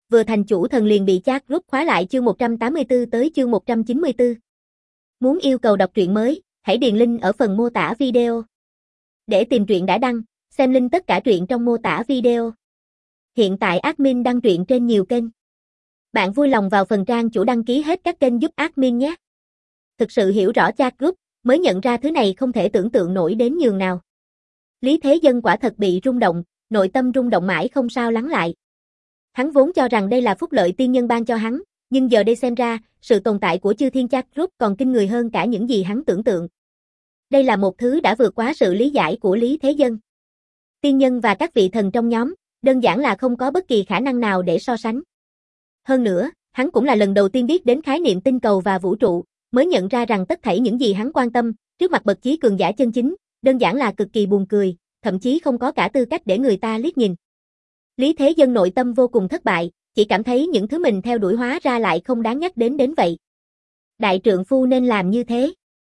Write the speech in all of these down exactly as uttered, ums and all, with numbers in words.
vừa thành chủ thần liền bị chat group khóa lại chương một trăm tám mươi tư tới chương một trăm chín mươi tư. Muốn yêu cầu đọc truyện mới, hãy điền link ở phần mô tả video. Để tìm truyện đã đăng, xem link tất cả truyện trong mô tả video. Hiện tại admin đăng truyện trên nhiều kênh. Bạn vui lòng vào phần trang chủ đăng ký hết các kênh giúp admin nhé. Thực sự hiểu rõ chat group, mới nhận ra thứ này không thể tưởng tượng nổi đến nhường nào. Lý Thế Dân quả thật bị rung động, nội tâm rung động mãi không sao lắng lại. Hắn vốn cho rằng đây là phúc lợi tiên nhân ban cho hắn, nhưng giờ đây xem ra, sự tồn tại của Chư Thiên Chat Group còn kinh người hơn cả những gì hắn tưởng tượng. Đây là một thứ đã vượt quá sự lý giải của Lý Thế Dân. Tiên nhân và các vị thần trong nhóm, đơn giản là không có bất kỳ khả năng nào để so sánh. Hơn nữa, hắn cũng là lần đầu tiên biết đến khái niệm tinh cầu và vũ trụ, mới nhận ra rằng tất thảy những gì hắn quan tâm, trước mặt bậc chí cường giả chân chính, đơn giản là cực kỳ buồn cười, thậm chí không có cả tư cách để người ta liếc nhìn. Lý Thế Dân nội tâm vô cùng thất bại, chỉ cảm thấy những thứ mình theo đuổi hóa ra lại không đáng nhắc đến đến vậy. Đại trượng phu nên làm như thế.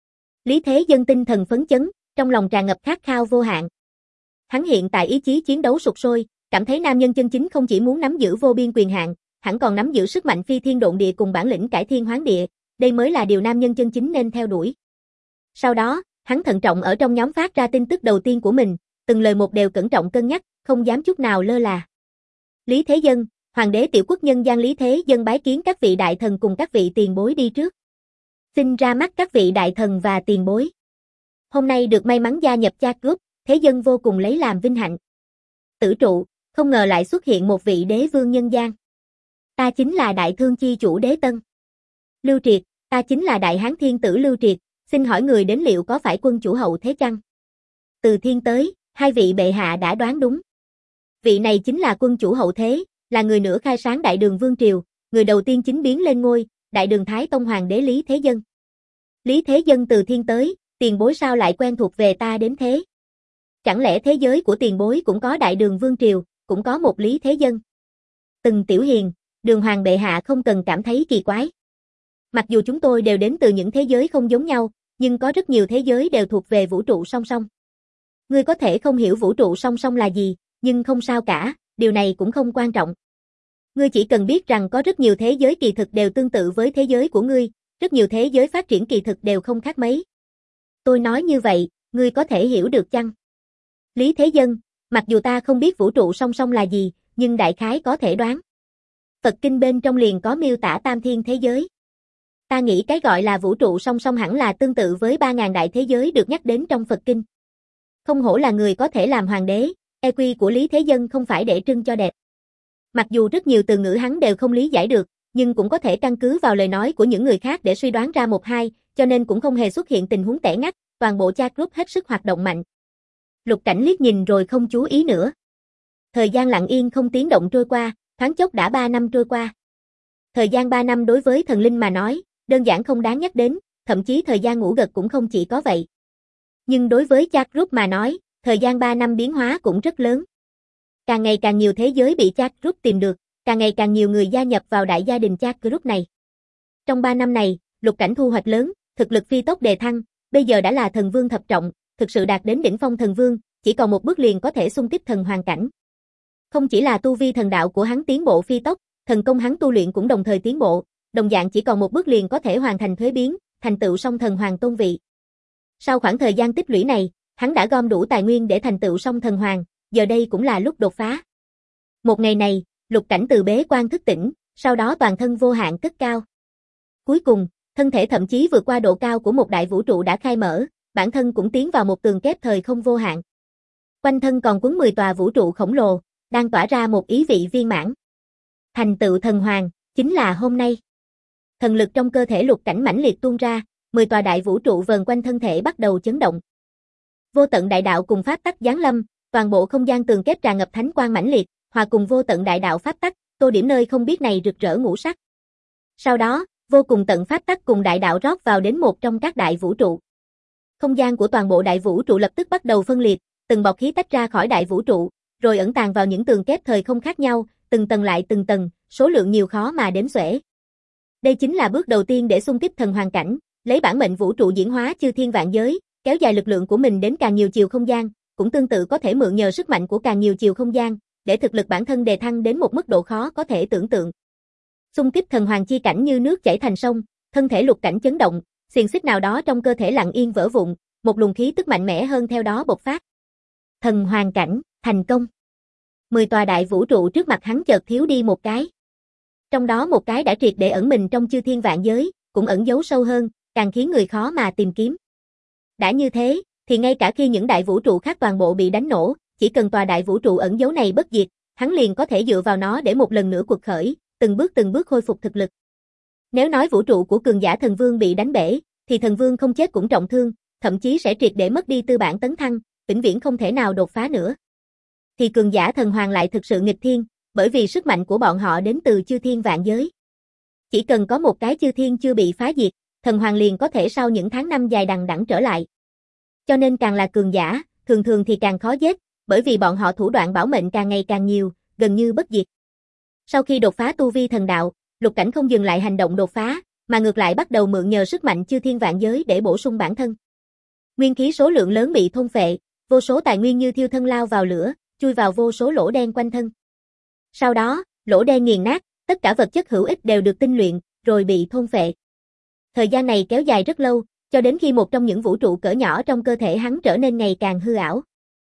Lý Thế Dân tinh thần phấn chấn, trong lòng tràn ngập khát khao vô hạn. Hắn hiện tại ý chí chiến đấu sục sôi, cảm thấy nam nhân chân chính không chỉ muốn nắm giữ vô biên quyền hạn, hắn còn nắm giữ sức mạnh phi thiên độn địa cùng bản lĩnh cải thiên hoán địa, đây mới là điều nam nhân chân chính nên theo đuổi. Sau đó, hắn thận trọng ở trong nhóm phát ra tin tức đầu tiên của mình, từng lời một đều cẩn trọng cân nhắc, không dám chút nào lơ là. Lý Thế Dân, Hoàng đế tiểu quốc nhân gian Lý Thế Dân bái kiến các vị đại thần cùng các vị tiền bối đi trước. Xin ra mắt các vị đại thần và tiền bối. Hôm nay được may mắn gia nhập chat group, Thế Dân vô cùng lấy làm vinh hạnh. Tử trụ, không ngờ lại xuất hiện một vị đế vương nhân gian. Ta chính là đại thương chi chủ Đế Tân. Lưu Triệt, ta chính là đại hán thiên tử Lưu Triệt, xin hỏi người đến liệu có phải quân chủ hậu thế chăng? Từ thiên tới, hai vị bệ hạ đã đoán đúng. Vị này chính là quân chủ hậu thế, là người nửa khai sáng đại đường vương triều, người đầu tiên chính biến lên ngôi, đại đường Thái Tông Hoàng đế Lý Thế Dân. Lý Thế Dân từ thiên tới, tiền bối sao lại quen thuộc về ta đến thế? Chẳng lẽ thế giới của tiền bối cũng có đại đường vương triều, cũng có một Lý Thế Dân? Từng tiểu hiền, đường hoàng bệ hạ không cần cảm thấy kỳ quái. Mặc dù chúng tôi đều đến từ những thế giới không giống nhau, nhưng có rất nhiều thế giới đều thuộc về vũ trụ song song. Ngươi có thể không hiểu vũ trụ song song là gì, nhưng không sao cả, điều này cũng không quan trọng. Ngươi chỉ cần biết rằng có rất nhiều thế giới kỳ thực đều tương tự với thế giới của ngươi, rất nhiều thế giới phát triển kỳ thực đều không khác mấy. Tôi nói như vậy, ngươi có thể hiểu được chăng? Lý Thế Dân, mặc dù ta không biết vũ trụ song song là gì, nhưng đại khái có thể đoán. Phật kinh bên trong liền có miêu tả tam thiên thế giới. Ta nghĩ cái gọi là vũ trụ song song hẳn là tương tự với ba ngàn đại thế giới được nhắc đến trong Phật kinh. Không hổ là người có thể làm hoàng đế, e quy của Lý Thế Dân không phải để trưng cho đẹp. Mặc dù rất nhiều từ ngữ hắn đều không lý giải được, nhưng cũng có thể căn cứ vào lời nói của những người khác để suy đoán ra một hai, cho nên cũng không hề xuất hiện tình huống tẻ ngắt, toàn bộ chat group hết sức hoạt động mạnh. Lục Cảnh liếc nhìn rồi không chú ý nữa. Thời gian lặng yên không tiếng động trôi qua, thoáng chốc đã ba năm trôi qua. Thời gian ba năm đối với thần linh mà nói, đơn giản không đáng nhắc đến, thậm chí thời gian ngủ gật cũng không chỉ có vậy. Nhưng đối với chat group mà nói, thời gian ba năm biến hóa cũng rất lớn. Càng ngày càng nhiều thế giới bị chat group tìm được, càng ngày càng nhiều người gia nhập vào đại gia đình chat group này. Trong ba năm này, Lục Cảnh thu hoạch lớn, thực lực phi tốc đề thăng, bây giờ đã là thần vương thập trọng, thực sự đạt đến đỉnh phong thần vương, chỉ còn một bước liền có thể xung kích thần hoàng cảnh. Không chỉ là tu vi thần đạo của hắn tiến bộ phi tốc, thần công hắn tu luyện cũng đồng thời tiến bộ, đồng dạng chỉ còn một bước liền có thể hoàn thành thuế biến, thành tựu song thần hoàng tôn vị. Sau khoảng thời gian tích lũy này, hắn đã gom đủ tài nguyên để thành tựu song thần hoàng, giờ đây cũng là lúc đột phá. Một ngày này, Lục Cảnh từ bế quan thức tỉnh, sau đó toàn thân vô hạn cất cao. Cuối cùng, thân thể thậm chí vượt qua độ cao của một đại vũ trụ đã khai mở, bản thân cũng tiến vào một tường kép thời không vô hạn. Quanh thân còn quấn mười tòa vũ trụ khổng lồ, đang tỏa ra một ý vị viên mãn. Thành tựu thần hoàng, chính là hôm nay. Thần lực trong cơ thể Lục Cảnh mãnh liệt tuôn ra, mười tòa đại vũ trụ vờn quanh thân thể bắt đầu chấn động. Vô tận đại đạo cùng pháp tắc giáng lâm, toàn bộ không gian tường kép tràn ngập thánh quang mãnh liệt, hòa cùng vô tận đại đạo pháp tắc, tô điểm nơi không biết này rực rỡ ngũ sắc. Sau đó, vô cùng tận pháp tắc cùng đại đạo rót vào đến một trong các đại vũ trụ. Không gian của toàn bộ đại vũ trụ lập tức bắt đầu phân liệt, từng bọt khí tách ra khỏi đại vũ trụ, rồi ẩn tàng vào những tường kép thời không khác nhau, từng tầng lại từng tầng, số lượng nhiều khó mà đếm xuể. Đây chính là bước đầu tiên để xung kích thần hoàng cảnh, lấy bản mệnh vũ trụ diễn hóa chư thiên vạn giới, kéo dài lực lượng của mình đến càng nhiều chiều không gian, cũng tương tự có thể mượn nhờ sức mạnh của càng nhiều chiều không gian, để thực lực bản thân đề thăng đến một mức độ khó có thể tưởng tượng. Xung kích thần hoàng chi cảnh như nước chảy thành sông, thân thể Lục Cảnh chấn động, xiềng xích nào đó trong cơ thể lặng yên vỡ vụn, một luồng khí tức mạnh mẽ hơn theo đó bộc phát. Thần hoàng cảnh, thành công. Mười tòa đại vũ trụ trước mặt hắn chợt thiếu đi một cái. Trong đó một cái đã triệt để ẩn mình trong chư thiên vạn giới, cũng ẩn giấu sâu hơn, càng khiến người khó mà tìm kiếm. Đã như thế, thì ngay cả khi những đại vũ trụ khác toàn bộ bị đánh nổ, chỉ cần tòa đại vũ trụ ẩn giấu này bất diệt, hắn liền có thể dựa vào nó để một lần nữa quật khởi, từng bước từng bước khôi phục thực lực. Nếu nói vũ trụ của cường giả thần vương bị đánh bể, thì thần vương không chết cũng trọng thương, thậm chí sẽ triệt để mất đi tư bản tấn thăng, vĩnh viễn không thể nào đột phá nữa. Thì cường giả thần hoàng lại thực sự nghịch thiên, bởi vì sức mạnh của bọn họ đến từ chư thiên vạn giới. Chỉ cần có một cái chư thiên chưa bị phá diệt, thần hoàng liền có thể sau những tháng năm dài đằng đẵng trở lại. Cho nên càng là cường giả, thường thường thì càng khó giết, bởi vì bọn họ thủ đoạn bảo mệnh càng ngày càng nhiều, gần như bất diệt. Sau khi đột phá tu vi thần đạo, Lục Cảnh không dừng lại hành động đột phá, mà ngược lại bắt đầu mượn nhờ sức mạnh chư thiên vạn giới để bổ sung bản thân. Nguyên khí số lượng lớn bị thôn phệ, vô số tài nguyên như thiêu thân lao vào lửa, chui vào vô số lỗ đen quanh thân. Sau đó, lỗ đen nghiền nát, tất cả vật chất hữu ích đều được tinh luyện, rồi bị thôn phệ. Thời gian này kéo dài rất lâu, cho đến khi một trong những vũ trụ cỡ nhỏ trong cơ thể hắn trở nên ngày càng hư ảo.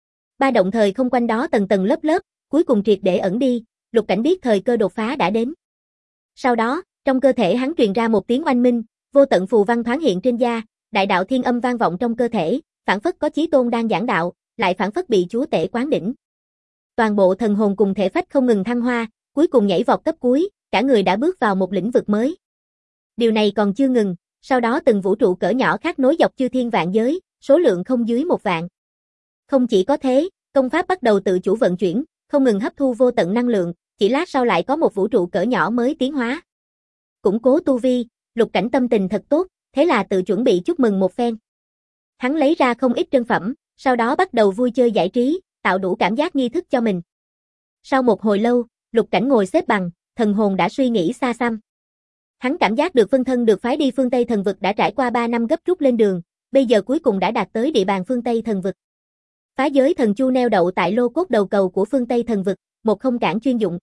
Ba động thời không quanh đó tầng tầng lớp lớp, cuối cùng triệt để ẩn đi, Lục Cảnh biết thời cơ đột phá đã đến. Sau đó, trong cơ thể hắn truyền ra một tiếng oanh minh, vô tận phù văn thoáng hiện trên da, đại đạo thiên âm vang vọng trong cơ thể, phảng phất có chí tôn đang giảng đạo, lại phảng phất bị chúa tể quán đỉnh. Toàn bộ thần hồn cùng thể phách không ngừng thăng hoa, cuối cùng nhảy vọt cấp cuối, cả người đã bước vào một lĩnh vực mới. Điều này còn chưa ngừng, sau đó từng vũ trụ cỡ nhỏ khác nối dọc chư thiên vạn giới, số lượng không dưới một vạn. Không chỉ có thế, công pháp bắt đầu tự chủ vận chuyển, không ngừng hấp thu vô tận năng lượng, chỉ lát sau lại có một vũ trụ cỡ nhỏ mới tiến hóa. Củng cố tu vi, Lục Cảnh tâm tình thật tốt, thế là tự chuẩn bị chúc mừng một phen. Hắn lấy ra không ít trân phẩm, sau đó bắt đầu vui chơi giải trí, tạo đủ cảm giác nghi thức cho mình. Sau một hồi lâu, Lục Cảnh ngồi xếp bằng, thần hồn đã suy nghĩ xa xăm. Hắn cảm giác được phân thân được phái đi phương Tây thần vực đã trải qua ba năm gấp rút lên đường, bây giờ cuối cùng đã đạt tới địa bàn phương Tây thần vực. Phá giới thần chu neo đậu tại lô cốt đầu cầu của phương Tây thần vực, một không cảng chuyên dụng.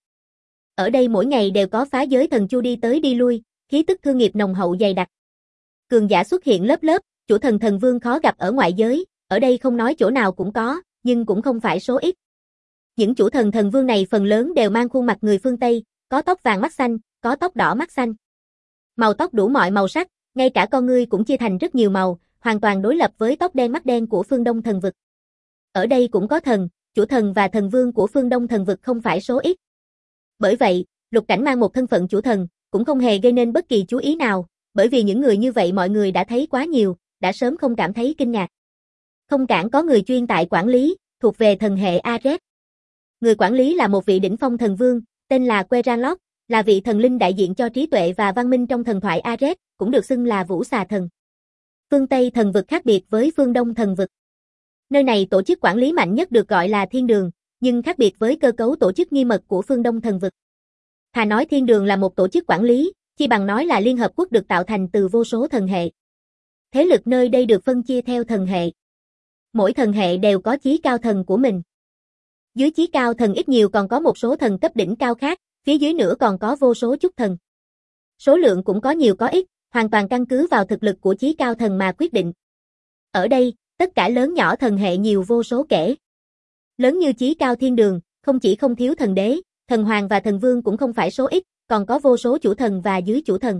Ở đây mỗi ngày đều có phá giới thần chu đi tới đi lui, khí tức thương nghiệp nồng hậu dày đặc. Cường giả xuất hiện lớp lớp, chủ thần thần vương khó gặp ở ngoại giới, ở đây không nói chỗ nào cũng có, nhưng cũng không phải số ít. Những chủ thần thần vương này phần lớn đều mang khuôn mặt người phương Tây, có tóc vàng mắt xanh, có tóc đỏ mắt xanh. Màu tóc đủ mọi màu sắc, ngay cả con ngươi cũng chia thành rất nhiều màu, hoàn toàn đối lập với tóc đen mắt đen của phương Đông thần vực. Ở đây cũng có thần, chủ thần và thần vương của phương Đông thần vực không phải số ít. Bởi vậy, Lục Cảnh mang một thân phận chủ thần, cũng không hề gây nên bất kỳ chú ý nào, bởi vì những người như vậy mọi người đã thấy quá nhiều, đã sớm không cảm thấy kinh ngạc. Không cảng có người chuyên tại quản lý, thuộc về thần hệ Ares. Người quản lý là một vị đỉnh phong thần vương, tên là Queralok, là vị thần linh đại diện cho trí tuệ và văn minh trong thần thoại Ares, cũng được xưng là Vũ Xà Thần. Phương Tây thần vực khác biệt với phương Đông thần vực. Nơi này tổ chức quản lý mạnh nhất được gọi là Thiên Đường, nhưng khác biệt với cơ cấu tổ chức nghiêm mật của phương Đông thần vực. Thà nói Thiên Đường là một tổ chức quản lý, chi bằng nói là Liên Hợp Quốc được tạo thành từ vô số thần hệ. Thế lực nơi đây được phân chia theo thần hệ. Mỗi thần hệ đều có chí cao thần của mình. Dưới chí cao thần ít nhiều còn có một số thần cấp đỉnh cao khác, phía dưới nữa còn có vô số chúc thần. Số lượng cũng có nhiều có ít, hoàn toàn căn cứ vào thực lực của chí cao thần mà quyết định. Ở đây, tất cả lớn nhỏ thần hệ nhiều vô số kể. Lớn như chí cao Thiên Đường, không chỉ không thiếu thần đế, thần hoàng và thần vương cũng không phải số ít, còn có vô số chủ thần và dưới chủ thần.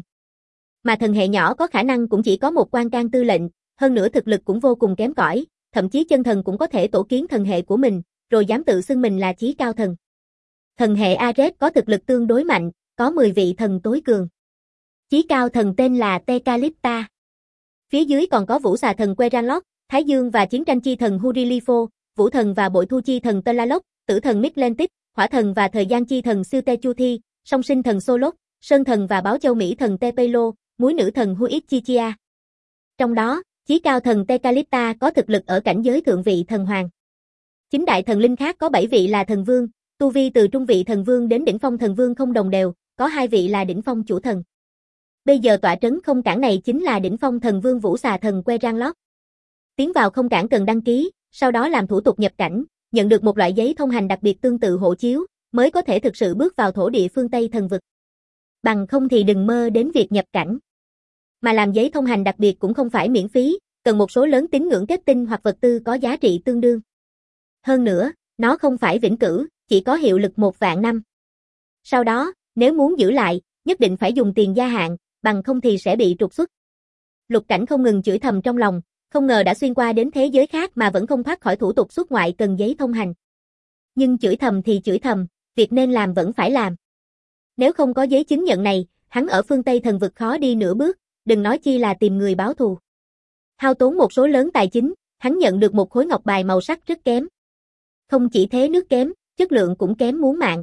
Mà thần hệ nhỏ có khả năng cũng chỉ có một quan can tư lệnh, hơn nữa thực lực cũng vô cùng kém cỏi, thậm chí chân thần cũng có thể tổ kiến thần hệ của mình, rồi dám tự xưng mình là chí cao thần. Thần hệ Ares có thực lực tương đối mạnh, có mười vị thần tối cường. Chí cao thần tên là Tecalista. Phía dưới còn có Vũ Xà thần Queralok, Thái Dương và chiến tranh chi thần Hurilifo, Vũ thần và bội thu chi thần Tlalok, Tử thần Mictlantecuhtli, Hỏa thần và thời gian chi thần Siltechuthi, song sinh thần Solok, Sơn thần và báo châu Mỹ thần Tepelo, muối nữ thần Huitchichia. Trong đó, chí cao thần Tecalista có thực lực ở cảnh giới thượng vị thần hoàng. Chính đại thần linh khác có bảy vị là thần vương, tu vi từ trung vị thần vương đến đỉnh phong thần vương không đồng đều, có hai vị là đỉnh phong chủ thần. Bây giờ tọa trấn không cảng này chính là đỉnh phong thần vương Vũ Xà thần Queralok. Tiến vào không cảng cần đăng ký, sau đó làm thủ tục nhập cảnh, nhận được một loại giấy thông hành đặc biệt tương tự hộ chiếu, mới có thể thực sự bước vào thổ địa phương Tây Thần Vực. Bằng không thì đừng mơ đến việc nhập cảnh. Mà làm giấy thông hành đặc biệt cũng không phải miễn phí, cần một số lớn tín ngưỡng kết tinh hoặc vật tư có giá trị tương đương. Hơn nữa, nó không phải vĩnh cửu, chỉ có hiệu lực một vạn năm. Sau đó, nếu muốn giữ lại, nhất định phải dùng tiền gia hạn, bằng không thì sẽ bị trục xuất. Lục Cảnh không ngừng chửi thầm trong lòng, không ngờ đã xuyên qua đến thế giới khác mà vẫn không thoát khỏi thủ tục xuất ngoại cần giấy thông hành. Nhưng chửi thầm thì chửi thầm, việc nên làm vẫn phải làm. Nếu không có giấy chứng nhận này, hắn ở phương Tây Thần Vực khó đi nửa bước, đừng nói chi là tìm người báo thù. Hao tốn một số lớn tài chính, hắn nhận được một khối ngọc bài màu sắc rất kém. Không chỉ thế nước kém, chất lượng cũng kém muốn mạng.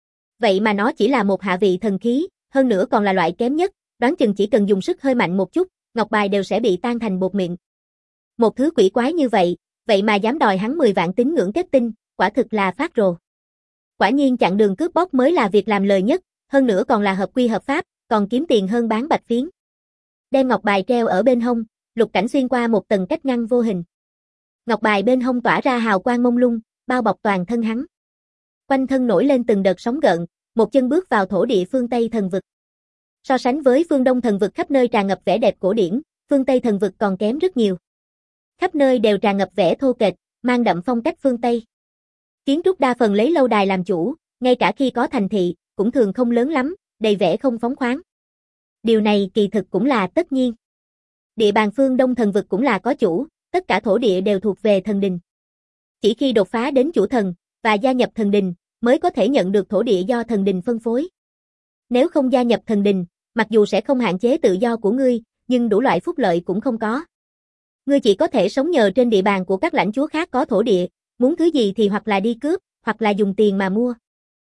Vậy mà nó chỉ là một hạ vị thần khí, hơn nữa còn là loại kém nhất, đoán chừng chỉ cần dùng sức hơi mạnh một chút, ngọc bài đều sẽ bị tan thành bột mịn. Một thứ quỷ quái như vậy, vậy mà dám đòi hắn mười vạn tín ngưỡng kết tinh, quả thực là phát rồ. Quả nhiên chặn đường cướp bóc mới là việc làm lời nhất, hơn nữa còn là hợp quy hợp pháp, còn kiếm tiền hơn bán bạch phiến. Đem ngọc bài treo ở bên hông, Lục Cảnh xuyên qua một tầng cách ngăn vô hình. Ngọc bài bên hông tỏa ra hào quang mông lung, bao bọc toàn thân hắn. Quanh thân nổi lên từng đợt sóng gợn, một chân bước vào thổ địa phương Tây Thần Vực. So sánh với phương Đông Thần Vực khắp nơi tràn ngập vẻ đẹp cổ điển, phương Tây Thần Vực còn kém rất nhiều. Khắp nơi đều tràn ngập vẻ thô kệch, mang đậm phong cách phương Tây. Kiến trúc đa phần lấy lâu đài làm chủ, ngay cả khi có thành thị, cũng thường không lớn lắm, đầy vẻ không phóng khoáng. Điều này kỳ thực cũng là tất nhiên. Địa bàn phương Đông Thần Vực cũng là có chủ, tất cả thổ địa đều thuộc về thần đình. Chỉ khi đột phá đến chủ thần, và gia nhập thần đình, mới có thể nhận được thổ địa do thần đình phân phối. Nếu không gia nhập thần đình, mặc dù sẽ không hạn chế tự do của ngươi, nhưng đủ loại phúc lợi cũng không có. Ngươi chỉ có thể sống nhờ trên địa bàn của các lãnh chúa khác có thổ địa, muốn thứ gì thì hoặc là đi cướp, hoặc là dùng tiền mà mua.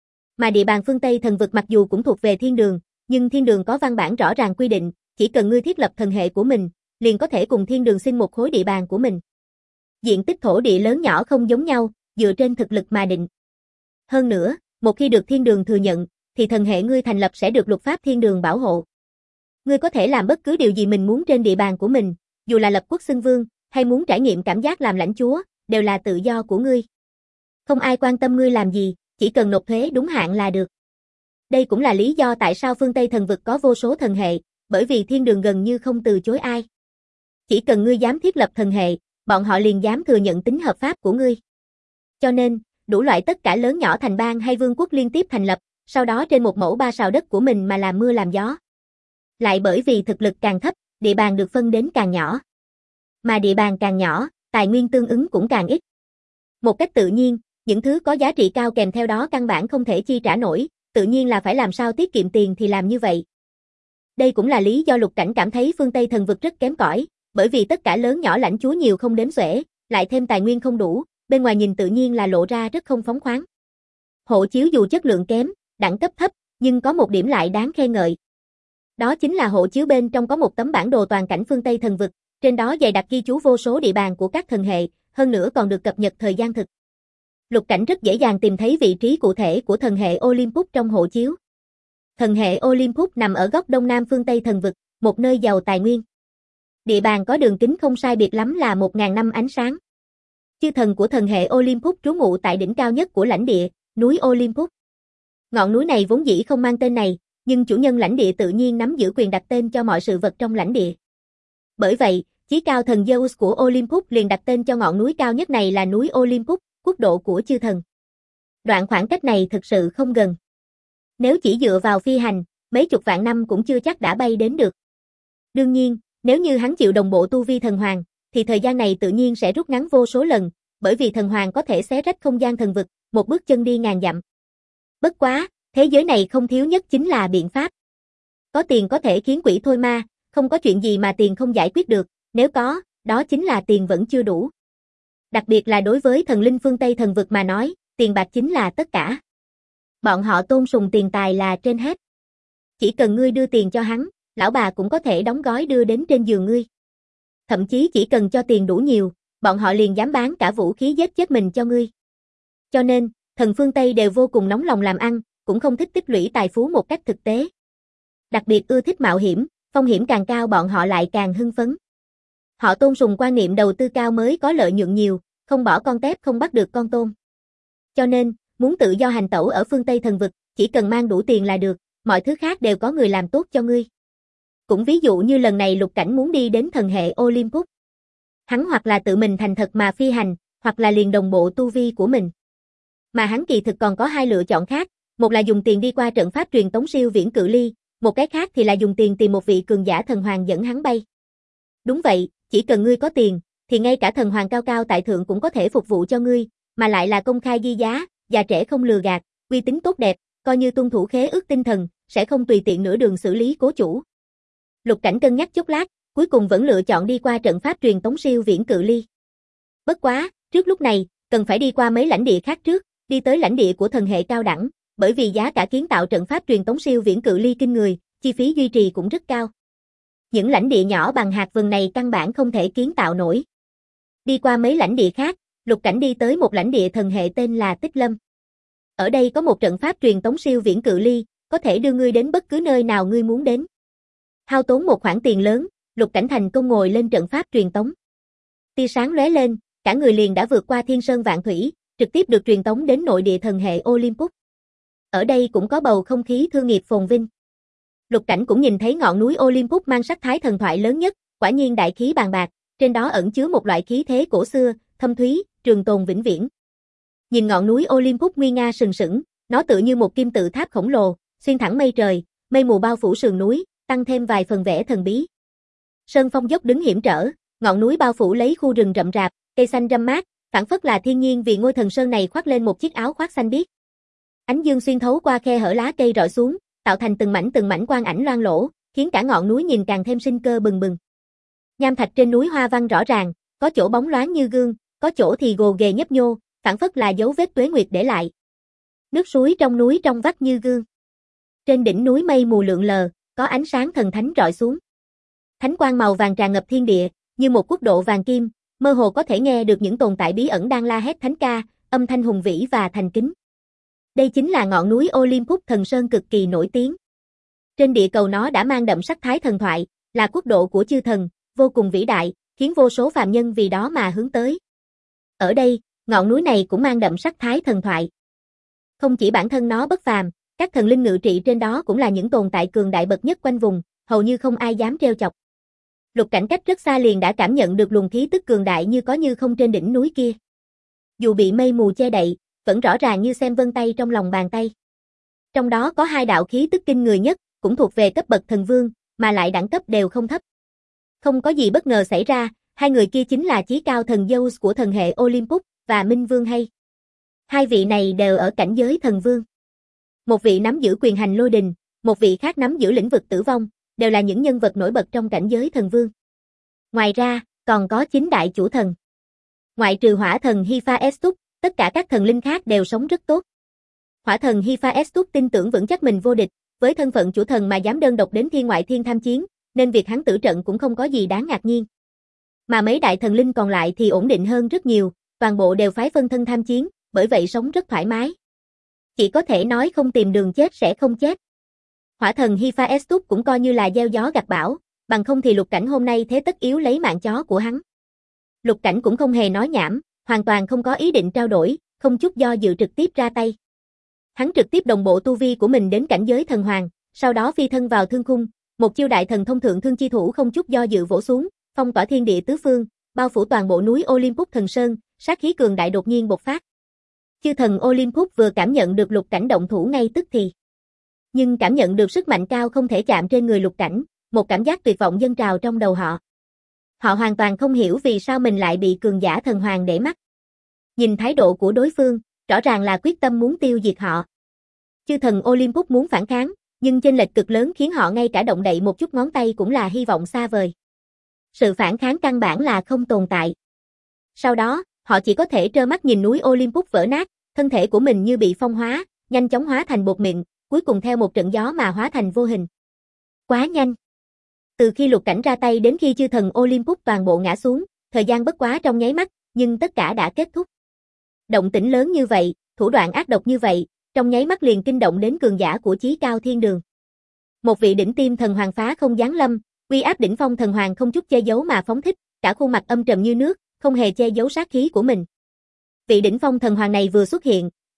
Mà địa bàn phương Tây Thần Vực mặc dù cũng thuộc về thiên đường, nhưng thiên đường có văn bản rõ ràng quy định, chỉ cần ngươi thiết lập thần hệ của mình, liền có thể cùng thiên đường xin một khối địa bàn của mình. Diện tích thổ địa lớn nhỏ không giống nhau, dựa trên thực lực mà định. Hơn nữa, một khi được thiên đường thừa nhận, thì thần hệ ngươi thành lập sẽ được luật pháp thiên đường bảo hộ. Ngươi có thể làm bất cứ điều gì mình muốn trên địa bàn của mình, dù là lập quốc xưng vương, hay muốn trải nghiệm cảm giác làm lãnh chúa, đều là tự do của ngươi. Không ai quan tâm ngươi làm gì, chỉ cần nộp thuế đúng hạn là được. Đây cũng là lý do tại sao phương Tây Thần Vực có vô số thần hệ, bởi vì thiên đường gần như không từ chối ai. Chỉ cần ngươi dám thiết lập thần hệ, bọn họ liền dám thừa nhận tính hợp pháp của ngươi. Cho nên, đủ loại tất cả lớn nhỏ thành bang hay vương quốc liên tiếp thành lập, sau đó trên một mẫu ba sào đất của mình mà làm mưa làm gió. Lại bởi vì thực lực càng thấp, địa bàn được phân đến càng nhỏ. Mà địa bàn càng nhỏ, tài nguyên tương ứng cũng càng ít. Một cách tự nhiên, những thứ có giá trị cao kèm theo đó căn bản không thể chi trả nổi, tự nhiên là phải làm sao tiết kiệm tiền thì làm như vậy. Đây cũng là lý do Lục Cảnh cảm thấy phương Tây Thần Vực rất kém cỏi, bởi vì tất cả lớn nhỏ lãnh chúa nhiều không đếm xuể, lại thêm tài nguyên không đủ, bên ngoài nhìn tự nhiên là lộ ra rất không phóng khoáng. Hộ chiếu dù chất lượng kém, đẳng cấp thấp, nhưng có một điểm lại đáng khen ngợi. Đó chính là hộ chiếu bên trong có một tấm bản đồ toàn cảnh phương Tây Thần Vực, trên đó dày đặc ghi chú vô số địa bàn của các thần hệ, hơn nữa còn được cập nhật thời gian thực. Lục Cảnh rất dễ dàng tìm thấy vị trí cụ thể của thần hệ Olympus trong hộ chiếu. Thần hệ Olympus nằm ở góc đông nam phương Tây Thần Vực, một nơi giàu tài nguyên. Địa bàn có đường kính không sai biệt lắm là một nghìn năm ánh sáng. Chư thần của thần hệ Olympus trú ngụ tại đỉnh cao nhất của lãnh địa, núi Olympus. Ngọn núi này vốn dĩ không mang tên này, nhưng chủ nhân lãnh địa tự nhiên nắm giữ quyền đặt tên cho mọi sự vật trong lãnh địa. Bởi vậy, chí cao thần Zeus của Olympus liền đặt tên cho ngọn núi cao nhất này là núi Olympus, quốc độ của chư thần. Đoạn khoảng cách này thực sự không gần. Nếu chỉ dựa vào phi hành, mấy chục vạn năm cũng chưa chắc đã bay đến được. Đương nhiên, nếu như hắn chịu đồng bộ tu vi thần hoàng, thì thời gian này tự nhiên sẽ rút ngắn vô số lần, bởi vì thần hoàng có thể xé rách không gian thần vực, một bước chân đi ngàn dặm. Bất quá, thế giới này không thiếu nhất chính là biện pháp. Có tiền có thể khiến quỷ thôi ma, không có chuyện gì mà tiền không giải quyết được, nếu có, đó chính là tiền vẫn chưa đủ. Đặc biệt là đối với thần linh phương Tây Thần Vực mà nói, tiền bạc chính là tất cả. Bọn họ tôn sùng tiền tài là trên hết. Chỉ cần ngươi đưa tiền cho hắn, lão bà cũng có thể đóng gói đưa đến trên giường ngươi. Thậm chí chỉ cần cho tiền đủ nhiều, bọn họ liền dám bán cả vũ khí giết chết mình cho ngươi. Cho nên, thần phương Tây đều vô cùng nóng lòng làm ăn, cũng không thích tích lũy tài phú một cách thực tế. Đặc biệt ưa thích mạo hiểm, phong hiểm càng cao bọn họ lại càng hưng phấn. Họ tôn sùng quan niệm đầu tư cao mới có lợi nhuận nhiều, không bỏ con tép không bắt được con tôm. cho nên, muốn tự do hành tẩu ở phương Tây thần vực, chỉ cần mang đủ tiền là được, mọi thứ khác đều có người làm tốt cho ngươi. Cũng ví dụ như lần này Lục Cảnh muốn đi đến thần hệ Olympus. Hắn hoặc là tự mình thành thật mà phi hành, hoặc là liền đồng bộ tu vi của mình. Mà hắn kỳ thực còn có hai lựa chọn khác, một là dùng tiền đi qua trận pháp truyền tống siêu viễn cự ly, một cái khác thì là dùng tiền tìm một vị cường giả thần hoàng dẫn hắn bay. Đúng vậy, chỉ cần ngươi có tiền, thì ngay cả thần hoàng cao cao tại thượng cũng có thể phục vụ cho ngươi, mà lại là công khai ghi giá, già trẻ không lừa gạt, uy tín tốt đẹp, coi như tuân thủ khế ước tinh thần, sẽ không tùy tiện nửa đường xử lý cố chủ. Lục Cảnh cân nhắc chốc lát, cuối cùng vẫn lựa chọn đi qua trận pháp truyền tống siêu viễn cự ly. Bất quá, trước lúc này, cần phải đi qua mấy lãnh địa khác trước, đi tới lãnh địa của thần hệ cao đẳng, bởi vì giá cả kiến tạo trận pháp truyền tống siêu viễn cự ly kinh người, chi phí duy trì cũng rất cao. Những lãnh địa nhỏ bằng hạt vừng này căn bản không thể kiến tạo nổi. Đi qua mấy lãnh địa khác, Lục Cảnh đi tới một lãnh địa thần hệ tên là Tích Lâm. Ở đây có một trận pháp truyền tống siêu viễn cự ly, có thể đưa ngươi đến bất cứ nơi nào ngươi muốn đến. Hao tốn một khoản tiền lớn, Lục Cảnh thành công ngồi lên trận pháp truyền tống. Tia sáng lóe lên, cả người liền đã vượt qua thiên sơn vạn thủy, trực tiếp được truyền tống đến nội địa thần hệ Olympus. Ở đây cũng có bầu không khí thương nghiệp phồn vinh. Lục Cảnh cũng nhìn thấy ngọn núi Olympus mang sắc thái thần thoại lớn nhất, quả nhiên đại khí bàn bạc, trên đó ẩn chứa một loại khí thế cổ xưa, thâm thúy, trường tồn vĩnh viễn. Nhìn ngọn núi Olympus nguy nga sừng sững, nó tựa như một kim tự tháp khổng lồ, xuyên thẳng mây trời, mây mù bao phủ sườn núi, tăng thêm vài phần vẻ thần bí. Sơn phong dốc đứng hiểm trở, ngọn núi bao phủ lấy khu rừng rậm rạp, cây xanh râm mát, phảng phất là thiên nhiên vì ngôi thần sơn này khoác lên một chiếc áo khoác xanh biếc. Ánh dương xuyên thấu qua khe hở lá cây rọi xuống, tạo thành từng mảnh từng mảnh quang ảnh loang lổ, khiến cả ngọn núi nhìn càng thêm sinh cơ bừng bừng. Nham thạch trên núi hoa văn rõ ràng, có chỗ bóng loáng như gương, có chỗ thì gồ ghề nhấp nhô, phảng phất là dấu vết tuế nguyệt để lại. Nước suối trong núi trong vắt như gương. Trên đỉnh núi mây mù lượn lờ, có ánh sáng thần thánh rọi xuống. Thánh quang màu vàng tràn ngập thiên địa, như một quốc độ vàng kim, mơ hồ có thể nghe được những tồn tại bí ẩn đang la hét thánh ca, âm thanh hùng vĩ và thành kính. Đây chính là ngọn núi Olympus thần sơn cực kỳ nổi tiếng. Trên địa cầu nó đã mang đậm sắc thái thần thoại, là quốc độ của chư thần, vô cùng vĩ đại, khiến vô số phàm nhân vì đó mà hướng tới. Ở đây, ngọn núi này cũng mang đậm sắc thái thần thoại. Không chỉ bản thân nó bất phàm, các thần linh ngự trị trên đó cũng là những tồn tại cường đại bậc nhất quanh vùng, hầu như không ai dám trêu chọc. Lục Cảnh cách rất xa liền đã cảm nhận được luồng khí tức cường đại như có như không trên đỉnh núi kia. Dù bị mây mù che đậy, vẫn rõ ràng như xem vân tay trong lòng bàn tay. Trong đó có hai đạo khí tức kinh người nhất, cũng thuộc về cấp bậc thần vương, mà lại đẳng cấp đều không thấp. Không có gì bất ngờ xảy ra, hai người kia chính là chí cao thần Zeus của thần hệ Olympus và Minh Vương Hay. Hai vị này đều ở cảnh giới thần vương. Một vị nắm giữ quyền hành lôi đình, một vị khác nắm giữ lĩnh vực tử vong, đều là những nhân vật nổi bật trong cảnh giới thần vương. Ngoài ra, còn có chín đại chủ thần. Ngoại trừ hỏa thần Hephaestus, tất cả các thần linh khác đều sống rất tốt. Hỏa thần Hephaestus tin tưởng vững chắc mình vô địch, với thân phận chủ thần mà dám đơn độc đến thiên ngoại thiên tham chiến, nên việc hắn tử trận cũng không có gì đáng ngạc nhiên. Mà mấy đại thần linh còn lại thì ổn định hơn rất nhiều, toàn bộ đều phái phân thân tham chiến, bởi vậy sống rất thoải mái. Chỉ có thể nói không tìm đường chết sẽ không chết. Hỏa thần Hephaestus cũng coi như là gieo gió gặt bão, bằng không thì Lục Cảnh hôm nay thế tất yếu lấy mạng chó của hắn. Lục Cảnh cũng không hề nói nhảm, hoàn toàn không có ý định trao đổi, không chút do dự trực tiếp ra tay. Hắn trực tiếp đồng bộ tu vi của mình đến cảnh giới thần hoàng, sau đó phi thân vào thương khung, một chiêu đại thần thông thượng thương chi thủ không chút do dự vỗ xuống, phong tỏa thiên địa tứ phương, bao phủ toàn bộ núi Olympus thần sơn, sát khí cường đại đột nhiên bộc phát. Chư thần Olympus vừa cảm nhận được Lục Cảnh động thủ ngay tức thì. Nhưng cảm nhận được sức mạnh cao không thể chạm trên người Lục Cảnh, một cảm giác tuyệt vọng dâng trào trong đầu họ. Họ hoàn toàn không hiểu vì sao mình lại bị cường giả thần hoàng để mắt. Nhìn thái độ của đối phương, rõ ràng là quyết tâm muốn tiêu diệt họ. Chư thần Olympus muốn phản kháng, nhưng chênh lệch cực lớn khiến họ ngay cả động đậy một chút ngón tay cũng là hy vọng xa vời. Sự phản kháng căn bản là không tồn tại. Sau đó, họ chỉ có thể trơ mắt nhìn núi Olympus vỡ nát, thân thể của mình như bị phong hóa, nhanh chóng hóa thành bột mịn, cuối cùng theo một trận gió mà hóa thành vô hình. Quá nhanh. Từ khi Lục Cảnh ra tay đến khi chư thần Olympus toàn bộ ngã xuống, thời gian bất quá trong nháy mắt, nhưng tất cả đã kết thúc. Động tĩnh lớn như vậy, thủ đoạn ác độc như vậy, trong nháy mắt liền kinh động đến cường giả của chí cao thiên đường. Một vị đỉnh tiêm thần hoàng phá không giáng lâm, uy áp đỉnh phong thần hoàng không chút che giấu mà phóng thích, cả khuôn mặt âm trầm như nước, không hề che giấu sát khí của mình. Vị đỉnh phong thần hoàng này vừa xuất hiện,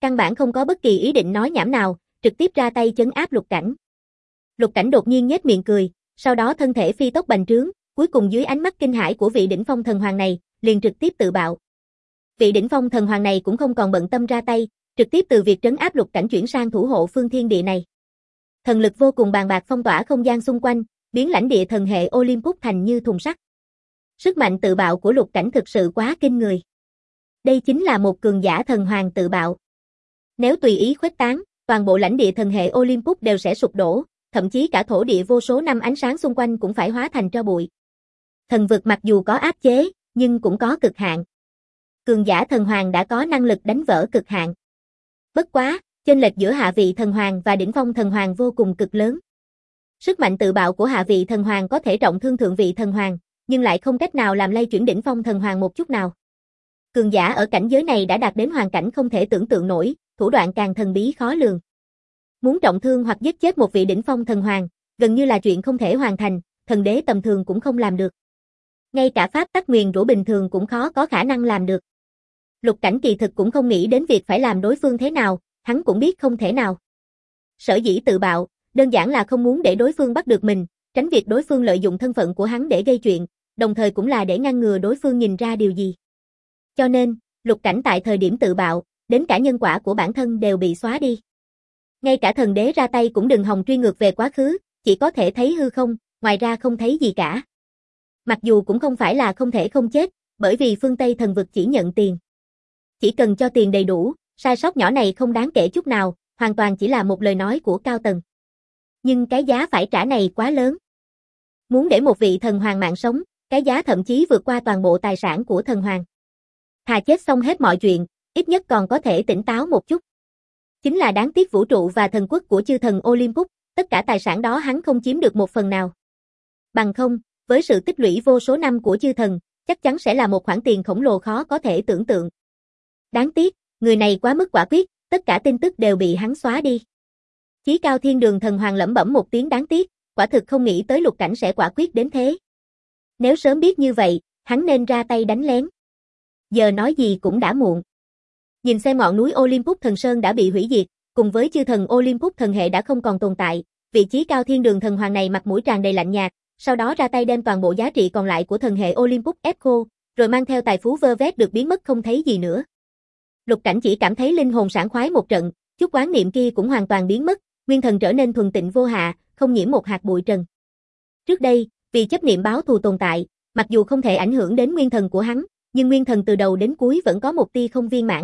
căn bản không có bất kỳ ý định nói nhảm nào, trực tiếp ra tay chấn áp Lục Cảnh. Lục Cảnh đột nhiên nhếch miệng cười, sau đó thân thể phi tốc bành trướng, cuối cùng dưới ánh mắt kinh hãi của vị đỉnh phong thần hoàng này, liền trực tiếp tự bạo. Vị đỉnh phong thần hoàng này cũng không còn bận tâm ra tay, trực tiếp từ việc trấn áp Lục Cảnh chuyển sang thủ hộ phương thiên địa này. Thần lực vô cùng bàn bạc phong tỏa không gian xung quanh, biến lãnh địa thần hệ Olympus thành như thùng sắt. Sức mạnh tự bạo của Lục Cảnh thực sự quá kinh người. Đây chính là một cường giả thần hoàng tự bạo. Nếu tùy ý khuếch tán, toàn bộ lãnh địa thần hệ Olympus đều sẽ sụp đổ, thậm chí cả thổ địa vô số năm ánh sáng xung quanh cũng phải hóa thành tro bụi. Thần vực mặc dù có áp chế, nhưng cũng có cực hạn. Cường giả thần hoàng đã có năng lực đánh vỡ cực hạn. Bất quá, chênh lệch giữa hạ vị thần hoàng và đỉnh phong thần hoàng vô cùng cực lớn. Sức mạnh tự bạo của hạ vị thần hoàng có thể trọng thương thượng vị thần hoàng, nhưng lại không cách nào làm lay chuyển đỉnh phong thần hoàng một chút nào. Cường giả ở cảnh giới này đã đạt đến hoàn cảnh không thể tưởng tượng nổi, thủ đoạn càng thần bí khó lường. Muốn trọng thương hoặc giết chết một vị đỉnh phong thần hoàng, gần như là chuyện không thể hoàn thành, thần đế tầm thường cũng không làm được. Ngay cả pháp tắc nguyền rủa bình thường cũng khó có khả năng làm được. Lục Cảnh kỳ thực cũng không nghĩ đến việc phải làm đối phương thế nào, hắn cũng biết không thể nào. Sở dĩ tự bạo, đơn giản là không muốn để đối phương bắt được mình, tránh việc đối phương lợi dụng thân phận của hắn để gây chuyện, đồng thời cũng là để ngăn ngừa đối phương nhìn ra điều gì. Cho nên, Lục Cảnh tại thời điểm tự bạo, đến cả nhân quả của bản thân đều bị xóa đi. Ngay cả thần đế ra tay cũng đừng hòng truy ngược về quá khứ, chỉ có thể thấy hư không, ngoài ra không thấy gì cả. Mặc dù cũng không phải là không thể không chết, bởi vì phương Tây thần vực chỉ nhận tiền. Chỉ cần cho tiền đầy đủ, sai sót nhỏ này không đáng kể chút nào, hoàn toàn chỉ là một lời nói của cao tầng. Nhưng cái giá phải trả này quá lớn. Muốn để một vị thần hoàng mạng sống, cái giá thậm chí vượt qua toàn bộ tài sản của thần hoàng. Thà chết xong hết mọi chuyện, ít nhất còn có thể tỉnh táo một chút. Chính là đáng tiếc vũ trụ và thần quốc của chư thần Olympus, tất cả tài sản đó hắn không chiếm được một phần nào. Bằng không, với sự tích lũy vô số năm của chư thần, chắc chắn sẽ là một khoản tiền khổng lồ khó có thể tưởng tượng. Đáng tiếc, người này quá mức quả quyết, tất cả tin tức đều bị hắn xóa đi. Chí cao thiên đường thần hoàng lẩm bẩm một tiếng đáng tiếc, quả thực không nghĩ tới Lục Cảnh sẽ quả quyết đến thế. Nếu sớm biết như vậy, hắn nên ra tay đánh lén. Giờ nói gì cũng đã muộn. Nhìn xem ngọn núi Olympus thần sơn đã bị hủy diệt, cùng với chư thần Olympus thần hệ đã không còn tồn tại, vị chí cao thiên đường thần hoàng này mặt mũi tràn đầy lạnh nhạt, sau đó ra tay đem toàn bộ giá trị còn lại của thần hệ Olympus ép khô, rồi mang theo tài phú vơ vét được biến mất không thấy gì nữa. Lục Cảnh chỉ cảm thấy linh hồn sảng khoái một trận, chút oán niệm kia cũng hoàn toàn biến mất, nguyên thần trở nên thuần tịnh vô hạ, không nhiễm một hạt bụi trần. Trước đây, vì chấp niệm báo thù tồn tại, mặc dù không thể ảnh hưởng đến nguyên thần của hắn, nhưng nguyên thần từ đầu đến cuối vẫn có một tia không viên mãn.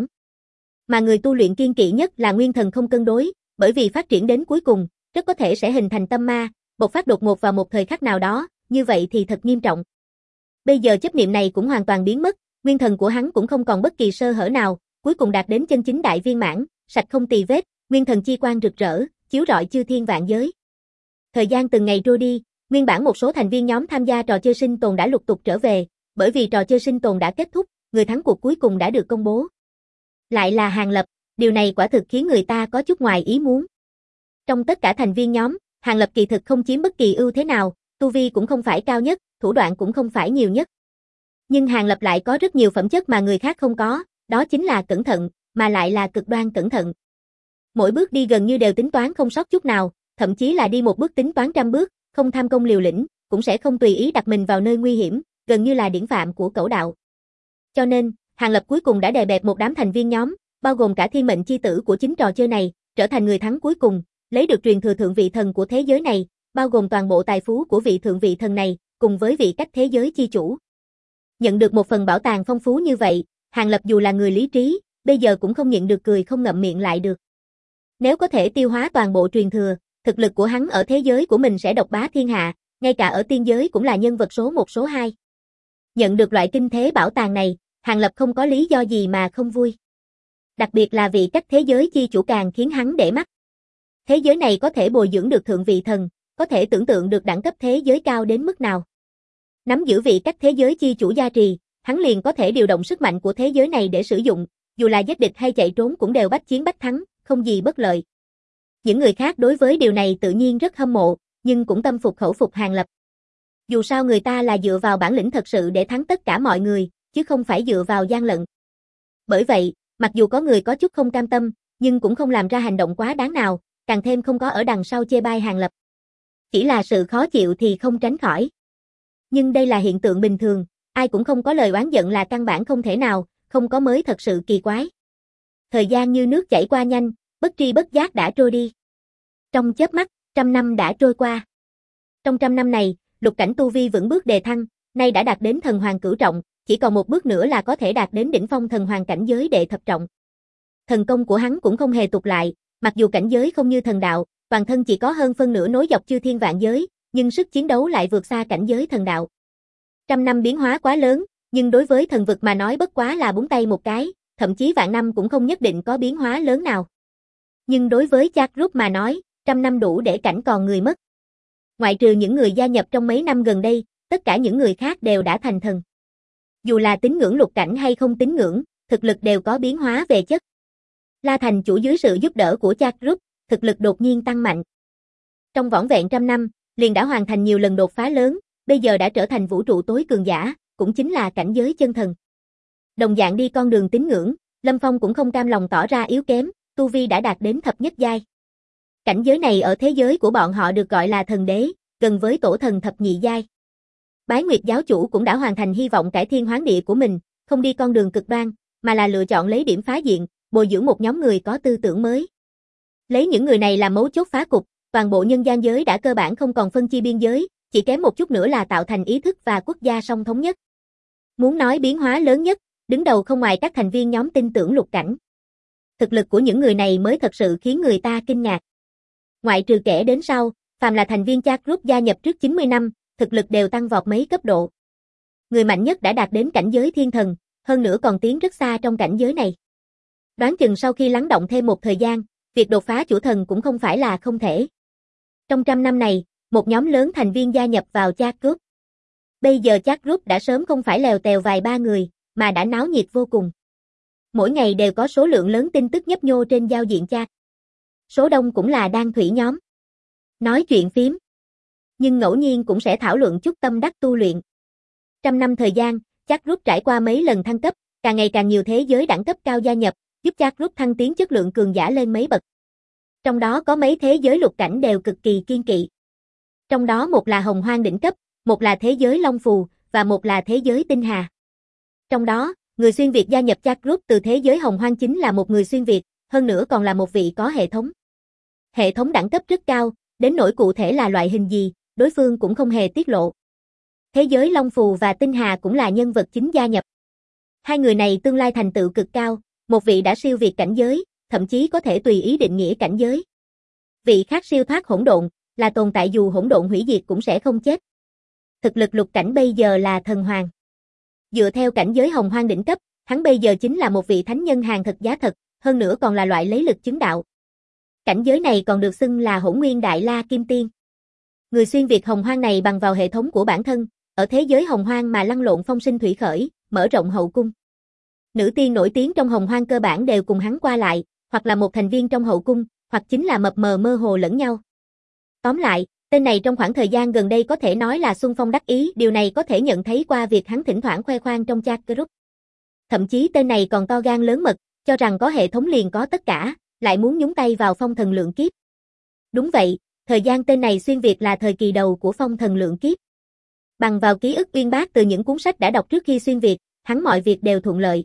Mà người tu luyện kiên kỵ nhất là nguyên thần không cân đối, bởi vì phát triển đến cuối cùng, rất có thể sẽ hình thành tâm ma, bộc phát đột ngột vào một thời khắc nào đó, như vậy thì thật nghiêm trọng. Bây giờ chấp niệm này cũng hoàn toàn biến mất, nguyên thần của hắn cũng không còn bất kỳ sơ hở nào, cuối cùng đạt đến chân chính đại viên mãn, sạch không tì vết, nguyên thần chi quang rực rỡ, chiếu rọi chư thiên vạn giới. Thời gian từng ngày trôi đi, nguyên bản một số thành viên nhóm tham gia trò chơi sinh tồn đã lục tục trở về, bởi vì trò chơi sinh tồn đã kết thúc, người thắng cuộc cuối cùng đã được công bố. Lại là Hàn Lập, điều này quả thực khiến người ta có chút ngoài ý muốn. Trong tất cả thành viên nhóm, Hàn Lập kỳ thực không chiếm bất kỳ ưu thế nào, tu vi cũng không phải cao nhất, thủ đoạn cũng không phải nhiều nhất. Nhưng Hàn Lập lại có rất nhiều phẩm chất mà người khác không có, đó chính là cẩn thận, mà lại là cực đoan cẩn thận. Mỗi bước đi gần như đều tính toán không sót chút nào, thậm chí là đi một bước tính toán trăm bước, không tham công liều lĩnh, cũng sẽ không tùy ý đặt mình vào nơi nguy hiểm, gần như là điển phạm của cẩu đạo. Cho nên, Hàn Lập cuối cùng đã đè bẹp một đám thành viên nhóm, bao gồm cả thiên mệnh chi tử của chính trò chơi này, trở thành người thắng cuối cùng, lấy được truyền thừa thượng vị thần của thế giới này, bao gồm toàn bộ tài phú của vị thượng vị thần này, cùng với vị cách thế giới chi chủ. Nhận được một phần bảo tàng phong phú như vậy, Hàn Lập dù là người lý trí, bây giờ cũng không nhịn được cười không ngậm miệng lại được. Nếu có thể tiêu hóa toàn bộ truyền thừa, thực lực của hắn ở thế giới của mình sẽ độc bá thiên hạ, ngay cả ở tiên giới cũng là nhân vật số một số hai. Nhận được loại kinh thế bảo tàng này, Hàn Lập không có lý do gì mà không vui. Đặc biệt là vị cách thế giới chi chủ càng khiến hắn để mắt. Thế giới này có thể bồi dưỡng được thượng vị thần, có thể tưởng tượng được đẳng cấp thế giới cao đến mức nào. Nắm giữ vị cách thế giới chi chủ gia trì, hắn liền có thể điều động sức mạnh của thế giới này để sử dụng, dù là giết địch hay chạy trốn cũng đều bách chiến bách thắng, không gì bất lợi. Những người khác đối với điều này tự nhiên rất hâm mộ, nhưng cũng tâm phục khẩu phục Hàn Lập. Dù sao người ta là dựa vào bản lĩnh thật sự để thắng tất cả mọi người, chứ không phải dựa vào gian lận. Bởi vậy, mặc dù có người có chút không cam tâm, nhưng cũng không làm ra hành động quá đáng nào, càng thêm không có ở đằng sau chê bai Hàng Lập. Chỉ là sự khó chịu thì không tránh khỏi. Nhưng đây là hiện tượng bình thường, ai cũng không có lời oán giận là căn bản không thể nào, không có mới thật sự kỳ quái. Thời gian như nước chảy qua nhanh, bất tri bất giác đã trôi đi. Trong chớp mắt, trăm năm đã trôi qua. Trong trăm năm này, Lục Cảnh tu vi vững bước đề thăng, nay đã đạt đến thần hoàng cửu trọng, chỉ còn một bước nữa là có thể đạt đến đỉnh phong thần hoàng cảnh giới đệ thập trọng. Thần công của hắn cũng không hề tụt lại, mặc dù cảnh giới không như thần đạo, toàn thân chỉ có hơn phân nửa nối dọc chư thiên vạn giới, nhưng sức chiến đấu lại vượt xa cảnh giới thần đạo. Trăm năm biến hóa quá lớn, nhưng đối với thần vực mà nói bất quá là búng tay một cái, thậm chí vạn năm cũng không nhất định có biến hóa lớn nào. Nhưng đối với Chat Group mà nói, trăm năm đủ để cảnh còn người mất. Ngoại trừ những người gia nhập trong mấy năm gần đây, tất cả những người khác đều đã thành thần. Dù là tín ngưỡng Lục Cảnh hay không tín ngưỡng, thực lực đều có biến hóa về chất. La Thành Chủ dưới sự giúp đỡ của Chat Group, thực lực đột nhiên tăng mạnh. Trong vỏn vẹn trăm năm, liền đã hoàn thành nhiều lần đột phá lớn, bây giờ đã trở thành vũ trụ tối cường giả, cũng chính là cảnh giới chân thần. Đồng dạng đi con đường tín ngưỡng, Lâm Phong cũng không cam lòng tỏ ra yếu kém, tu vi đã đạt đến thập nhất giai. Cảnh giới này ở thế giới của bọn họ được gọi là thần đế, gần với tổ thần thập nhị giai. Bái Nguyệt giáo chủ cũng đã hoàn thành hy vọng cải thiên hoán địa của mình, không đi con đường cực đoan, mà là lựa chọn lấy điểm phá diện, bồi dưỡng một nhóm người có tư tưởng mới. Lấy những người này làm mấu chốt phá cục, toàn bộ nhân gian giới đã cơ bản không còn phân chia biên giới, chỉ kém một chút nữa là tạo thành ý thức và quốc gia song thống nhất. Muốn nói biến hóa lớn nhất, đứng đầu không ngoài các thành viên nhóm tin tưởng Lục Cảnh. Thực lực của những người này mới thật sự khiến người ta kinh ngạc. Ngoại trừ kẻ đến sau, phàm là thành viên Chat Group gia nhập trước chín mươi năm, thực lực đều tăng vọt mấy cấp độ. Người mạnh nhất đã đạt đến cảnh giới thiên thần, hơn nữa còn tiến rất xa trong cảnh giới này. Đoán chừng sau khi lắng động thêm một thời gian, việc đột phá chủ thần cũng không phải là không thể. Trong trăm năm này, một nhóm lớn thành viên gia nhập vào Chat Group. Bây giờ Chat Group đã sớm không phải lèo tèo vài ba người, mà đã náo nhiệt vô cùng. Mỗi ngày đều có số lượng lớn tin tức nhấp nhô trên giao diện chat. Số đông cũng là đan thủy nhóm. Nói chuyện phím. Nhưng ngẫu nhiên cũng sẽ thảo luận chút tâm đắc tu luyện. Trăm năm thời gian, Chat Group trải qua mấy lần thăng cấp, càng ngày càng nhiều thế giới đẳng cấp cao gia nhập, giúp Chat Group thăng tiến chất lượng cường giả lên mấy bậc. Trong đó có mấy thế giới Lục Cảnh đều cực kỳ kiên kỵ. Trong đó một là Hồng Hoang đỉnh cấp, một là thế giới Long Phù, và một là thế giới Tinh Hà. Trong đó, người xuyên Việt gia nhập Chat Group từ thế giới Hồng Hoang chính là một người xuyên Việt, hơn nữa còn là một vị có hệ thống. Hệ thống đẳng cấp rất cao, đến nỗi cụ thể là loại hình gì, đối phương cũng không hề tiết lộ. Thế giới Long Phù và Tinh Hà cũng là nhân vật chính gia nhập. Hai người này tương lai thành tựu cực cao, một vị đã siêu việt cảnh giới, thậm chí có thể tùy ý định nghĩa cảnh giới. Vị khác siêu thoát hỗn độn, là tồn tại dù hỗn độn hủy diệt cũng sẽ không chết. Thực lực Lục Cảnh bây giờ là thần hoàng. Dựa theo cảnh giới Hồng Hoang đỉnh cấp, hắn bây giờ chính là một vị thánh nhân hàng thật giá thật, hơn nữa còn là loại lấy lực chứng đạo. Cảnh giới này còn được xưng là Hỗn Nguyên Đại La Kim Tiên. Người xuyên Việt Hồng Hoang này bằng vào hệ thống của bản thân, ở thế giới Hồng Hoang mà lăn lộn phong sinh thủy khởi, mở rộng hậu cung. Nữ tiên nổi tiếng trong Hồng Hoang cơ bản đều cùng hắn qua lại, hoặc là một thành viên trong hậu cung, hoặc chính là mập mờ mơ hồ lẫn nhau. Tóm lại, tên này trong khoảng thời gian gần đây có thể nói là xung phong đắc ý, điều này có thể nhận thấy qua việc hắn thỉnh thoảng khoe khoang trong chat group. Thậm chí tên này còn to gan lớn mật, cho rằng có hệ thống liền có tất cả, lại muốn nhúng tay vào phong thần lượng kiếp. Đúng vậy, thời gian tên này xuyên Việt là thời kỳ đầu của phong thần lượng kiếp. Bằng vào ký ức uyên bác từ những cuốn sách đã đọc trước khi xuyên Việt, hắn mọi việc đều thuận lợi.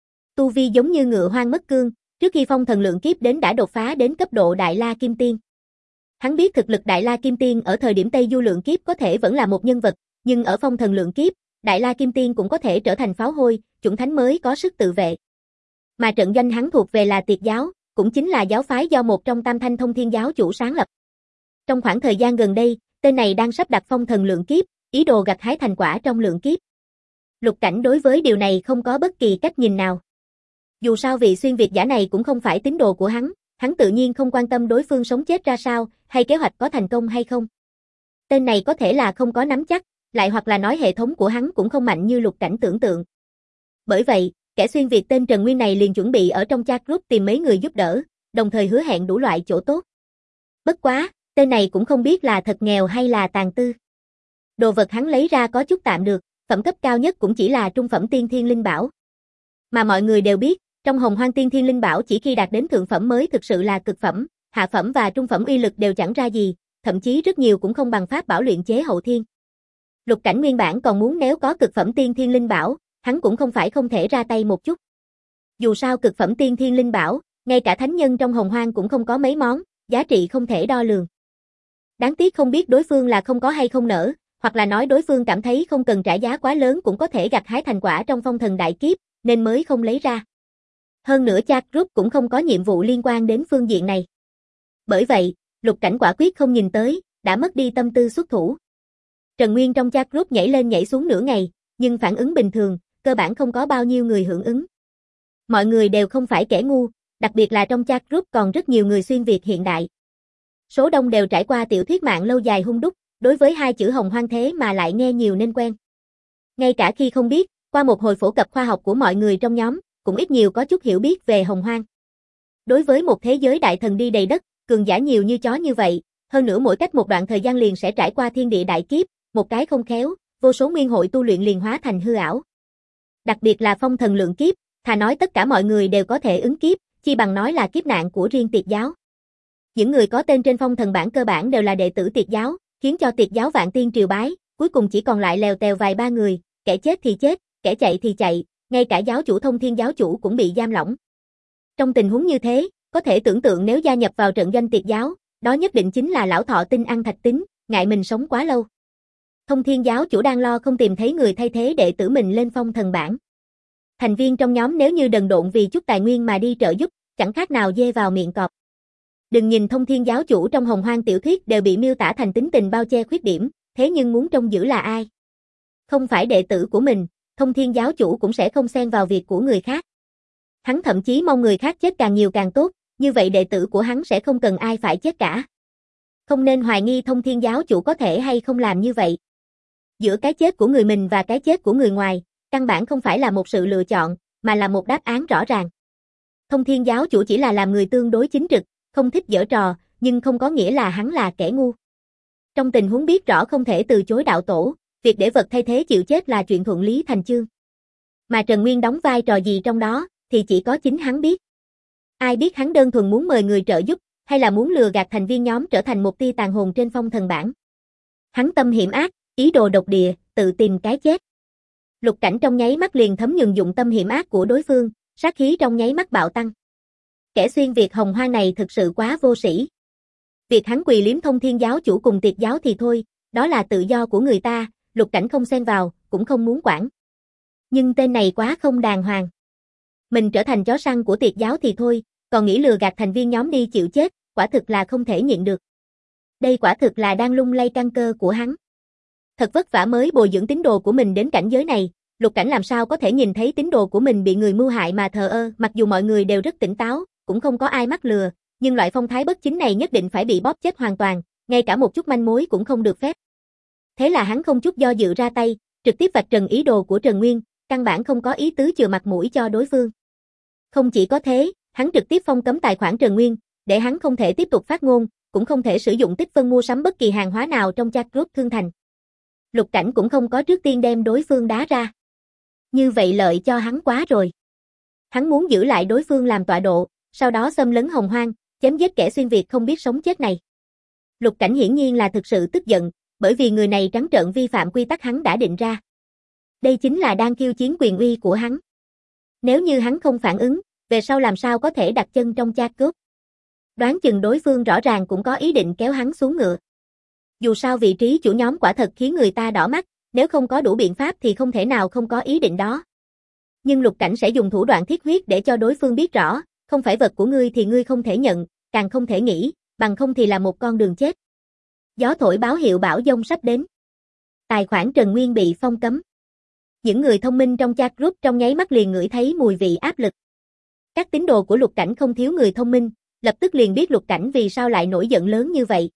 Tu vi giống như ngựa hoang mất cương, trước khi phong thần lượng kiếp đến đã đột phá đến cấp độ Đại La Kim Tiên. Hắn biết thực lực Đại La Kim Tiên ở thời điểm Tây Du lượng kiếp có thể vẫn là một nhân vật, nhưng ở phong thần lượng kiếp, Đại La Kim Tiên cũng có thể trở thành pháo hôi, chủng thánh mới có sức tự vệ. Mà trận doanh hắn thuộc về là Tiệt giáo, cũng chính là giáo phái do một trong Tam Thanh Thông Thiên giáo chủ sáng lập. Trong khoảng thời gian gần đây, tên này đang sắp đặt phong thần lượng kiếp, ý đồ gặt hái thành quả trong lượng kiếp. Lục Cảnh đối với điều này không có bất kỳ cách nhìn nào. Dù sao vị xuyên Việt giả này cũng không phải tín đồ của hắn, hắn tự nhiên không quan tâm đối phương sống chết ra sao, hay kế hoạch có thành công hay không. Tên này có thể là không có nắm chắc, lại hoặc là nói hệ thống của hắn cũng không mạnh như Lục Cảnh tưởng tượng. Bởi vậy, kẻ xuyên Việt tên Trần Nguyên này liền chuẩn bị ở trong chat group tìm mấy người giúp đỡ, đồng thời hứa hẹn đủ loại chỗ tốt. Bất quá, tên này cũng không biết là thật nghèo hay là tàn tư. Đồ vật hắn lấy ra có chút tạm được, phẩm cấp cao nhất cũng chỉ là trung phẩm tiên thiên linh bảo. Mà mọi người đều biết, Trong Hồng Hoang Tiên Thiên Linh Bảo chỉ khi đạt đến thượng phẩm mới thực sự là cực phẩm, hạ phẩm và trung phẩm uy lực đều chẳng ra gì, thậm chí rất nhiều cũng không bằng pháp bảo luyện chế hậu thiên. Lục Cảnh nguyên bản còn muốn nếu có cực phẩm Tiên Thiên Linh Bảo, hắn cũng không phải không thể ra tay một chút. Dù sao cực phẩm Tiên Thiên Linh Bảo, ngay cả thánh nhân trong Hồng Hoang cũng không có mấy món, giá trị không thể đo lường. Đáng tiếc không biết đối phương là không có hay không nỡ, hoặc là nói đối phương cảm thấy không cần trả giá quá lớn cũng có thể gặt hái thành quả trong phong thần đại kiếp, nên mới không lấy ra. Hơn nữa Chat Group cũng không có nhiệm vụ liên quan đến phương diện này. Bởi vậy, Lục Cảnh quả quyết không nhìn tới, đã mất đi tâm tư xuất thủ. Trần Nguyên trong Chat Group nhảy lên nhảy xuống nửa ngày, nhưng phản ứng bình thường, cơ bản không có bao nhiêu người hưởng ứng. Mọi người đều không phải kẻ ngu, đặc biệt là trong Chat Group còn rất nhiều người xuyên Việt hiện đại. Số đông đều trải qua tiểu thuyết mạng lâu dài hung đúc, đối với hai chữ Hồng Hoang thế mà lại nghe nhiều nên quen. Ngay cả khi không biết, qua một hồi phổ cập khoa học của mọi người trong nhóm, cũng ít nhiều có chút hiểu biết về Hồng Hoang. Đối với một thế giới đại thần đi đầy đất, cường giả nhiều như chó như vậy, hơn nữa mỗi cách một đoạn thời gian liền sẽ trải qua thiên địa đại kiếp, một cái không khéo, vô số nguyên hội tu luyện liền hóa thành hư ảo. Đặc biệt là phong thần lượng kiếp, thà nói tất cả mọi người đều có thể ứng kiếp, chi bằng nói là kiếp nạn của riêng Tiệt giáo. Những người có tên trên phong thần bảng cơ bản đều là đệ tử Tiệt giáo, khiến cho Tiệt giáo vạn tiên triều bái, cuối cùng chỉ còn lại lèo tèo vài ba người, kẻ chết thì chết, kẻ chạy thì chạy, ngay cả giáo chủ Thông Thiên giáo chủ cũng bị giam lỏng. Trong tình huống như thế, có thể tưởng tượng nếu gia nhập vào trận doanh Tiệt giáo, đó nhất định chính là lão thọ tinh ăn thạch tính, ngại mình sống quá lâu. Thông Thiên giáo chủ đang lo không tìm thấy người thay thế đệ tử mình lên phong thần bảng. Thành viên trong nhóm nếu như đần độn vì chút tài nguyên mà đi trợ giúp, chẳng khác nào dê vào miệng cọp. Đừng nhìn Thông Thiên giáo chủ trong Hồng Hoang tiểu thuyết đều bị miêu tả thành tính tình bao che khuyết điểm, thế nhưng muốn trông giữ là ai? Không phải đệ tử của mình, Thông Thiên giáo chủ cũng sẽ không xen vào việc của người khác. Hắn thậm chí mong người khác chết càng nhiều càng tốt, như vậy đệ tử của hắn sẽ không cần ai phải chết cả. Không nên hoài nghi Thông Thiên giáo chủ có thể hay không làm như vậy. Giữa cái chết của người mình và cái chết của người ngoài, căn bản không phải là một sự lựa chọn, mà là một đáp án rõ ràng. Thông Thiên giáo chủ chỉ là làm người tương đối chính trực, không thích giở trò, nhưng không có nghĩa là hắn là kẻ ngu. Trong tình huống biết rõ không thể từ chối đạo tổ, việc để vật thay thế chịu chết là chuyện thuận lý thành chương. Mà Trần Nguyên đóng vai trò gì trong đó, thì chỉ có chính hắn biết. Ai biết hắn đơn thuần muốn mời người trợ giúp, hay là muốn lừa gạt thành viên nhóm trở thành một tia tàn hồn trên phong thần bảng. Hắn tâm hiểm ác, ý đồ độc địa, tự tìm cái chết. Lục Cảnh trong nháy mắt liền thấm nhuần dụng tâm hiểm ác của đối phương, sát khí trong nháy mắt bạo tăng. Kẻ xuyên Việt Hồng Hoang này thực sự quá vô sĩ. Việc hắn quỳ liếm Thông Thiên giáo chủ cùng Tiệt giáo thì thôi, đó là tự do của người ta, Lục Cảnh không xen vào, cũng không muốn quản. Nhưng tên này quá không đàng hoàng. Mình trở thành chó săn của Tiệt giáo thì thôi, còn nghĩ lừa gạt thành viên nhóm đi chịu chết, quả thực là không thể nhịn được. Đây quả thực là đang lung lay căn cơ của hắn. Thật vất vả mới bồi dưỡng tín đồ của mình đến cảnh giới này, Lục Cảnh làm sao có thể nhìn thấy tín đồ của mình bị người mưu hại mà thờ ơ, mặc dù mọi người đều rất tỉnh táo, cũng không có ai mắc lừa, nhưng loại phong thái bất chính này nhất định phải bị bóp chết hoàn toàn, ngay cả một chút manh mối cũng không được phép. Thế là hắn không chút do dự ra tay, trực tiếp vạch trần ý đồ của Trần Nguyên, căn bản không có ý tứ chừa mặt mũi cho đối phương. Không chỉ có thế, hắn trực tiếp phong cấm tài khoản Trần Nguyên, để hắn không thể tiếp tục phát ngôn, cũng không thể sử dụng tích phân mua sắm bất kỳ hàng hóa nào trong Chat Group Thương Thành. Lục Cảnh cũng không có trước tiên đem đối phương đá ra. Như vậy lợi cho hắn quá rồi. Hắn muốn giữ lại đối phương làm tọa độ, sau đó xâm lấn Hồng Hoang, chém giết kẻ xuyên Việt không biết sống chết này. Lục Cảnh hiển nhiên là thực sự tức giận, bởi vì người này trắng trợn vi phạm quy tắc hắn đã định ra. Đây chính là đang khiêu chiến quyền uy của hắn. Nếu như hắn không phản ứng, về sau làm sao có thể đặt chân trong Chat Group. Đoán chừng đối phương rõ ràng cũng có ý định kéo hắn xuống ngựa. Dù sao vị trí chủ nhóm quả thật khiến người ta đỏ mắt, nếu không có đủ biện pháp thì không thể nào không có ý định đó. Nhưng Lục Cảnh sẽ dùng thủ đoạn thiết huyết để cho đối phương biết rõ, không phải vật của ngươi thì ngươi không thể nhận, càng không thể nghĩ, bằng không thì là một con đường chết. Gió thổi báo hiệu bão giông sắp đến. Tài khoản Trần Nguyên bị phong cấm. Những người thông minh trong Chat Group trong nháy mắt liền ngửi thấy mùi vị áp lực. Các tín đồ của Lục Cảnh không thiếu người thông minh, lập tức liền biết Lục Cảnh vì sao lại nổi giận lớn như vậy.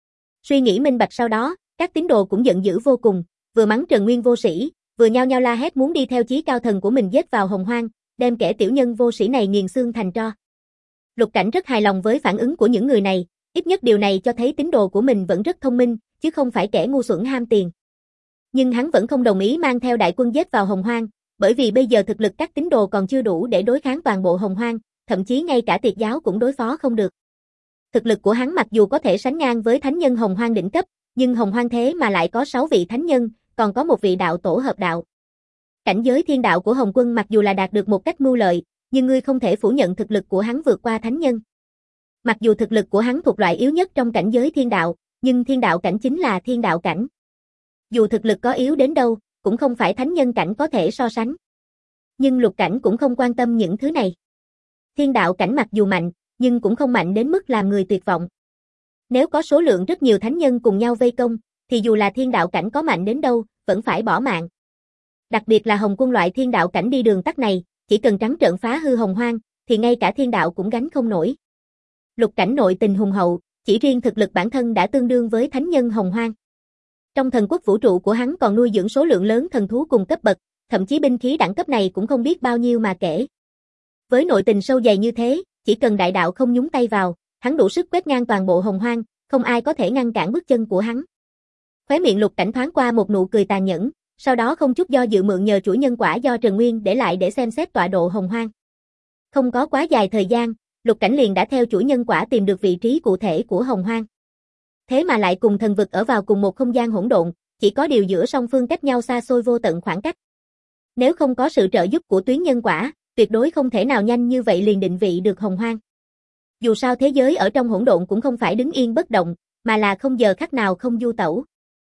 Suy nghĩ minh bạch sau đó, các tín đồ cũng giận dữ vô cùng, vừa mắng Trần Nguyên vô sĩ, vừa nhao nhao la hét muốn đi theo chí cao thần của mình giết vào Hồng Hoang, đem kẻ tiểu nhân vô sĩ này nghiền xương thành tro. Lục Cảnh rất hài lòng với phản ứng của những người này, ít nhất điều này cho thấy tín đồ của mình vẫn rất thông minh, chứ không phải kẻ ngu xuẩn ham tiền. Nhưng hắn vẫn không đồng ý mang theo đại quân giết vào Hồng Hoang, bởi vì bây giờ thực lực các tín đồ còn chưa đủ để đối kháng toàn bộ Hồng Hoang, thậm chí ngay cả Tiệt giáo cũng đối phó không được. Thực lực của hắn mặc dù có thể sánh ngang với thánh nhân Hồng Hoang đỉnh cấp, nhưng Hồng Hoang thế mà lại có sáu vị thánh nhân, còn có một vị đạo tổ hợp đạo. Cảnh giới thiên đạo của Hồng Quân mặc dù là đạt được một cách mưu lợi, nhưng ngươi không thể phủ nhận thực lực của hắn vượt qua thánh nhân. Mặc dù thực lực của hắn thuộc loại yếu nhất trong cảnh giới thiên đạo, nhưng thiên đạo cảnh chính là thiên đạo cảnh. Dù thực lực có yếu đến đâu, cũng không phải thánh nhân cảnh có thể so sánh. Nhưng Lục Cảnh cũng không quan tâm những thứ này. Thiên đạo cảnh mặc dù mạnh, nhưng cũng không mạnh đến mức làm người tuyệt vọng. Nếu có số lượng rất nhiều thánh nhân cùng nhau vây công, thì dù là thiên đạo cảnh có mạnh đến đâu, vẫn phải bỏ mạng. Đặc biệt là Hồng Quân loại thiên đạo cảnh đi đường tắt này, chỉ cần trắng trợn phá hư Hồng Hoang, thì ngay cả thiên đạo cũng gánh không nổi. Lục Cảnh nội tình hùng hậu, chỉ riêng thực lực bản thân đã tương đương với thánh nhân Hồng Hoang. Trong thần quốc vũ trụ của hắn còn nuôi dưỡng số lượng lớn thần thú cùng cấp bậc, thậm chí binh khí đẳng cấp này cũng không biết bao nhiêu mà kể. Với nội tình sâu dày như thế, chỉ cần đại đạo không nhúng tay vào, hắn đủ sức quét ngang toàn bộ Hồng Hoang, không ai có thể ngăn cản bước chân của hắn. Khóe miệng Lục Cảnh thoáng qua một nụ cười tàn nhẫn, sau đó không chút do dự mượn nhờ chuỗi nhân quả do Trần Nguyên để lại để xem xét tọa độ Hồng Hoang. Không có quá dài thời gian, Lục Cảnh liền đã theo chuỗi nhân quả tìm được vị trí cụ thể của Hồng Hoang. Thế mà lại cùng thần vực ở vào cùng một không gian hỗn độn, chỉ có điều giữa song phương cách nhau xa xôi vô tận khoảng cách. Nếu không có sự trợ giúp của tuyến nhân quả, tuyệt đối không thể nào nhanh như vậy liền định vị được Hồng Hoang. Dù sao thế giới ở trong hỗn độn cũng không phải đứng yên bất động, mà là không giờ khắc nào không du tẩu.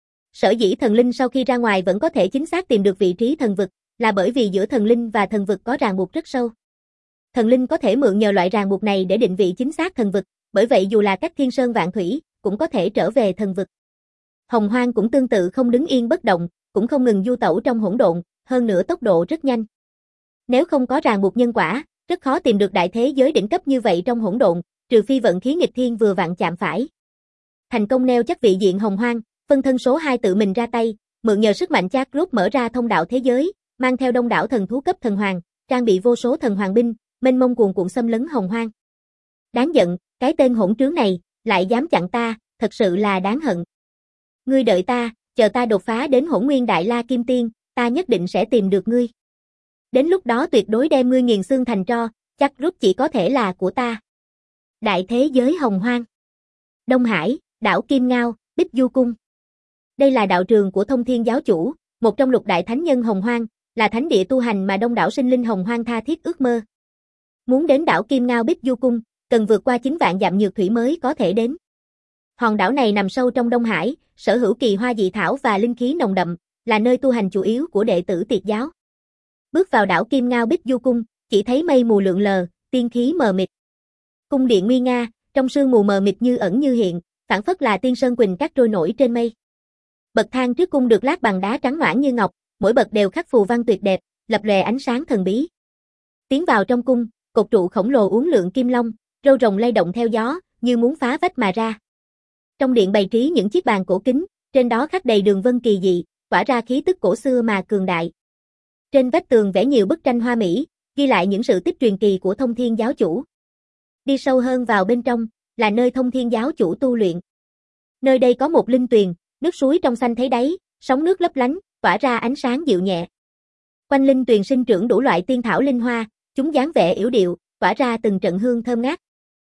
Sở dĩ thần linh sau khi ra ngoài vẫn có thể chính xác tìm được vị trí thần vực, là bởi vì giữa thần linh và thần vực có ràng buộc rất sâu. Thần linh có thể mượn nhờ loại ràng buộc này để định vị chính xác thần vực, bởi vậy dù là cách thiên sơn vạn thủy, cũng có thể trở về thần vực. Hồng Hoang cũng tương tự không đứng yên bất động, cũng không ngừng du tẩu trong hỗn độn, hơn nữa tốc độ rất nhanh. Nếu không có ràng buộc nhân quả, rất khó tìm được đại thế giới đỉnh cấp như vậy trong hỗn độn, trừ phi vận khí nghịch thiên vừa vặn chạm phải. Thành công neo chắc vị diện Hồng Hoang, phân thân số hai tự mình ra tay, mượn nhờ sức mạnh chat group mở ra thông đạo thế giới, mang theo đông đảo thần thú cấp thần hoàng, trang bị vô số thần hoàng binh, mênh mông cuồn cuộn xâm lấn Hồng Hoang. Đáng giận, cái tên hỗn trướng này, lại dám chặn ta, thật sự là đáng hận. Ngươi đợi ta, chờ ta đột phá đến Hỗn Nguyên Đại La Kim Tiên, ta nhất định sẽ tìm được ngươi. Đến lúc đó tuyệt đối đem ngươi nghiền xương thành tro, chắc rút chỉ có thể là của ta. Đại thế giới Hồng Hoang. Đông Hải, đảo Kim Ngao, Bích Du Cung. Đây là đạo trường của Thông Thiên giáo chủ, một trong lục đại thánh nhân Hồng Hoang, là thánh địa tu hành mà đông đảo sinh linh Hồng Hoang tha thiết ước mơ. Muốn đến đảo Kim Ngao Bích Du Cung, cần vượt qua chín vạn dặm nhược thủy mới có thể đến. Hòn đảo này nằm sâu trong Đông Hải, sở hữu kỳ hoa dị thảo và linh khí nồng đậm, là nơi tu hành chủ yếu của đệ tử Tiệt giáo. Bước vào đảo Kim Ngao Bích Du Cung, chỉ thấy mây mù lượn lờ, tiên khí mờ mịt. Cung điện nguy nga, trong sương mù mờ mịt như ẩn như hiện, phảng phất là tiên sơn quỳnh cát trôi nổi trên mây. Bậc thang trước cung được lát bằng đá trắng nõn như ngọc, mỗi bậc đều khắc phù văn tuyệt đẹp, lập lòe ánh sáng thần bí. Tiến vào trong cung, cột trụ khổng lồ uốn lượn kim long, râu rồng lay động theo gió, như muốn phá vách mà ra. Trong điện bày trí những chiếc bàn cổ kính, trên đó khắc đầy đường vân kỳ dị, tỏa ra khí tức cổ xưa mà cường đại. Trên vách tường vẽ nhiều bức tranh hoa mỹ, ghi lại những sự tích truyền kỳ của Thông Thiên giáo chủ. Đi sâu hơn vào bên trong, là nơi Thông Thiên giáo chủ tu luyện. Nơi đây có một linh tuyền, nước suối trong xanh thấy đáy, sóng nước lấp lánh, tỏa ra ánh sáng dịu nhẹ. Quanh linh tuyền sinh trưởng đủ loại tiên thảo linh hoa, chúng dáng vẻ yểu điệu, tỏa ra từng trận hương thơm ngát.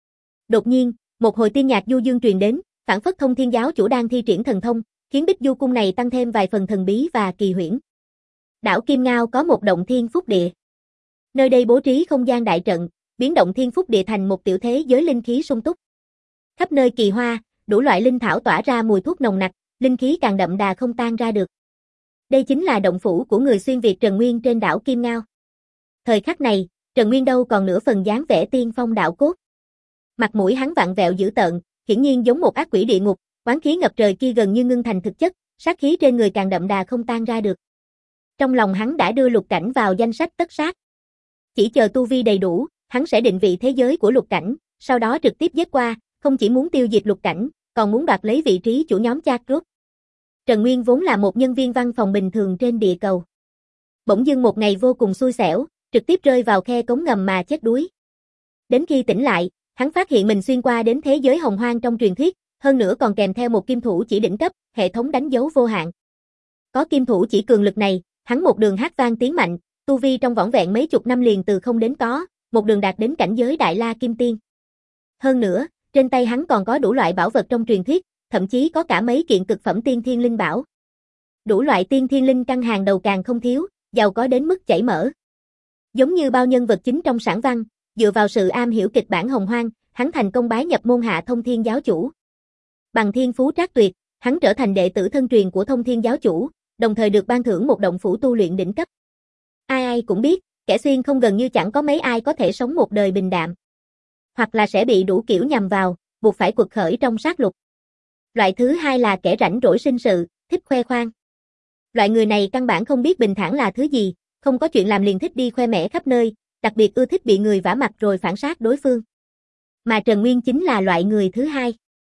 Đột nhiên, một hồi tiên nhạc du dương truyền đến, phảng phất Thông Thiên giáo chủ đang thi triển thần thông, khiến Bích Du cung này tăng thêm vài phần thần bí và kỳ huyễn. Đảo Kim Ngao có một động thiên phúc địa. Nơi đây bố trí không gian đại trận, biến động thiên phúc địa thành một tiểu thế giới linh khí sung túc. Khắp nơi kỳ hoa, đủ loại linh thảo tỏa ra mùi thuốc nồng nặc, linh khí càng đậm đà không tan ra được. Đây chính là động phủ của người xuyên Việt Trần Nguyên trên đảo Kim Ngao. Thời khắc này, Trần Nguyên đâu còn nửa phần dáng vẻ tiên phong đạo cốt. Mặt mũi hắn vặn vẹo dữ tợn, hiển nhiên giống một ác quỷ địa ngục, oán khí ngập trời kia gần như ngưng thành thực chất, sát khí trên người càng đậm đà không tan ra được. Trong lòng hắn đã đưa Lục Cảnh vào danh sách tất sát. Chỉ chờ tu vi đầy đủ, hắn sẽ định vị thế giới của Lục Cảnh, sau đó trực tiếp giết qua, không chỉ muốn tiêu diệt Lục Cảnh, còn muốn đoạt lấy vị trí chủ nhóm chat group. Trần Nguyên vốn là một nhân viên văn phòng bình thường trên địa cầu. Bỗng dưng một ngày vô cùng xui xẻo, trực tiếp rơi vào khe cống ngầm mà chết đuối. Đến khi tỉnh lại, hắn phát hiện mình xuyên qua đến thế giới hồng hoang trong truyền thuyết, hơn nữa còn kèm theo một kim thủ chỉ đỉnh cấp, hệ thống đánh dấu vô hạn. Có kim thủ chỉ cường lực này, hắn một đường hát vang tiến mạnh, tu vi trong vỏn vẹn mấy chục năm liền từ không đến có, một đường đạt đến cảnh giới Đại La Kim Tiên. Hơn nữa, trên tay hắn còn có đủ loại bảo vật trong truyền thuyết, thậm chí có cả mấy kiện cực phẩm tiên thiên linh bảo. Đủ loại tiên thiên linh căn hàng đầu càng không thiếu, giàu có đến mức chảy mỡ. Giống như bao nhân vật chính trong sản văn, dựa vào sự am hiểu kịch bản hồng hoang, hắn thành công bái nhập môn hạ Thông Thiên giáo chủ. Bằng thiên phú trác tuyệt, hắn trở thành đệ tử thân truyền của Thông Thiên giáo chủ, đồng thời được ban thưởng một động phủ tu luyện đỉnh cấp. Ai ai cũng biết, kẻ xuyên không gần như chẳng có mấy ai có thể sống một đời bình đạm. Hoặc là sẽ bị đủ kiểu nhằm vào, buộc phải quật khởi trong sát lục. Loại thứ hai là kẻ rảnh rỗi sinh sự, thích khoe khoang. Loại người này căn bản không biết bình thản là thứ gì, không có chuyện làm liền thích đi khoe mẽ khắp nơi, đặc biệt ưa thích bị người vả mặt rồi phản sát đối phương. Mà Trần Nguyên chính là loại người thứ hai.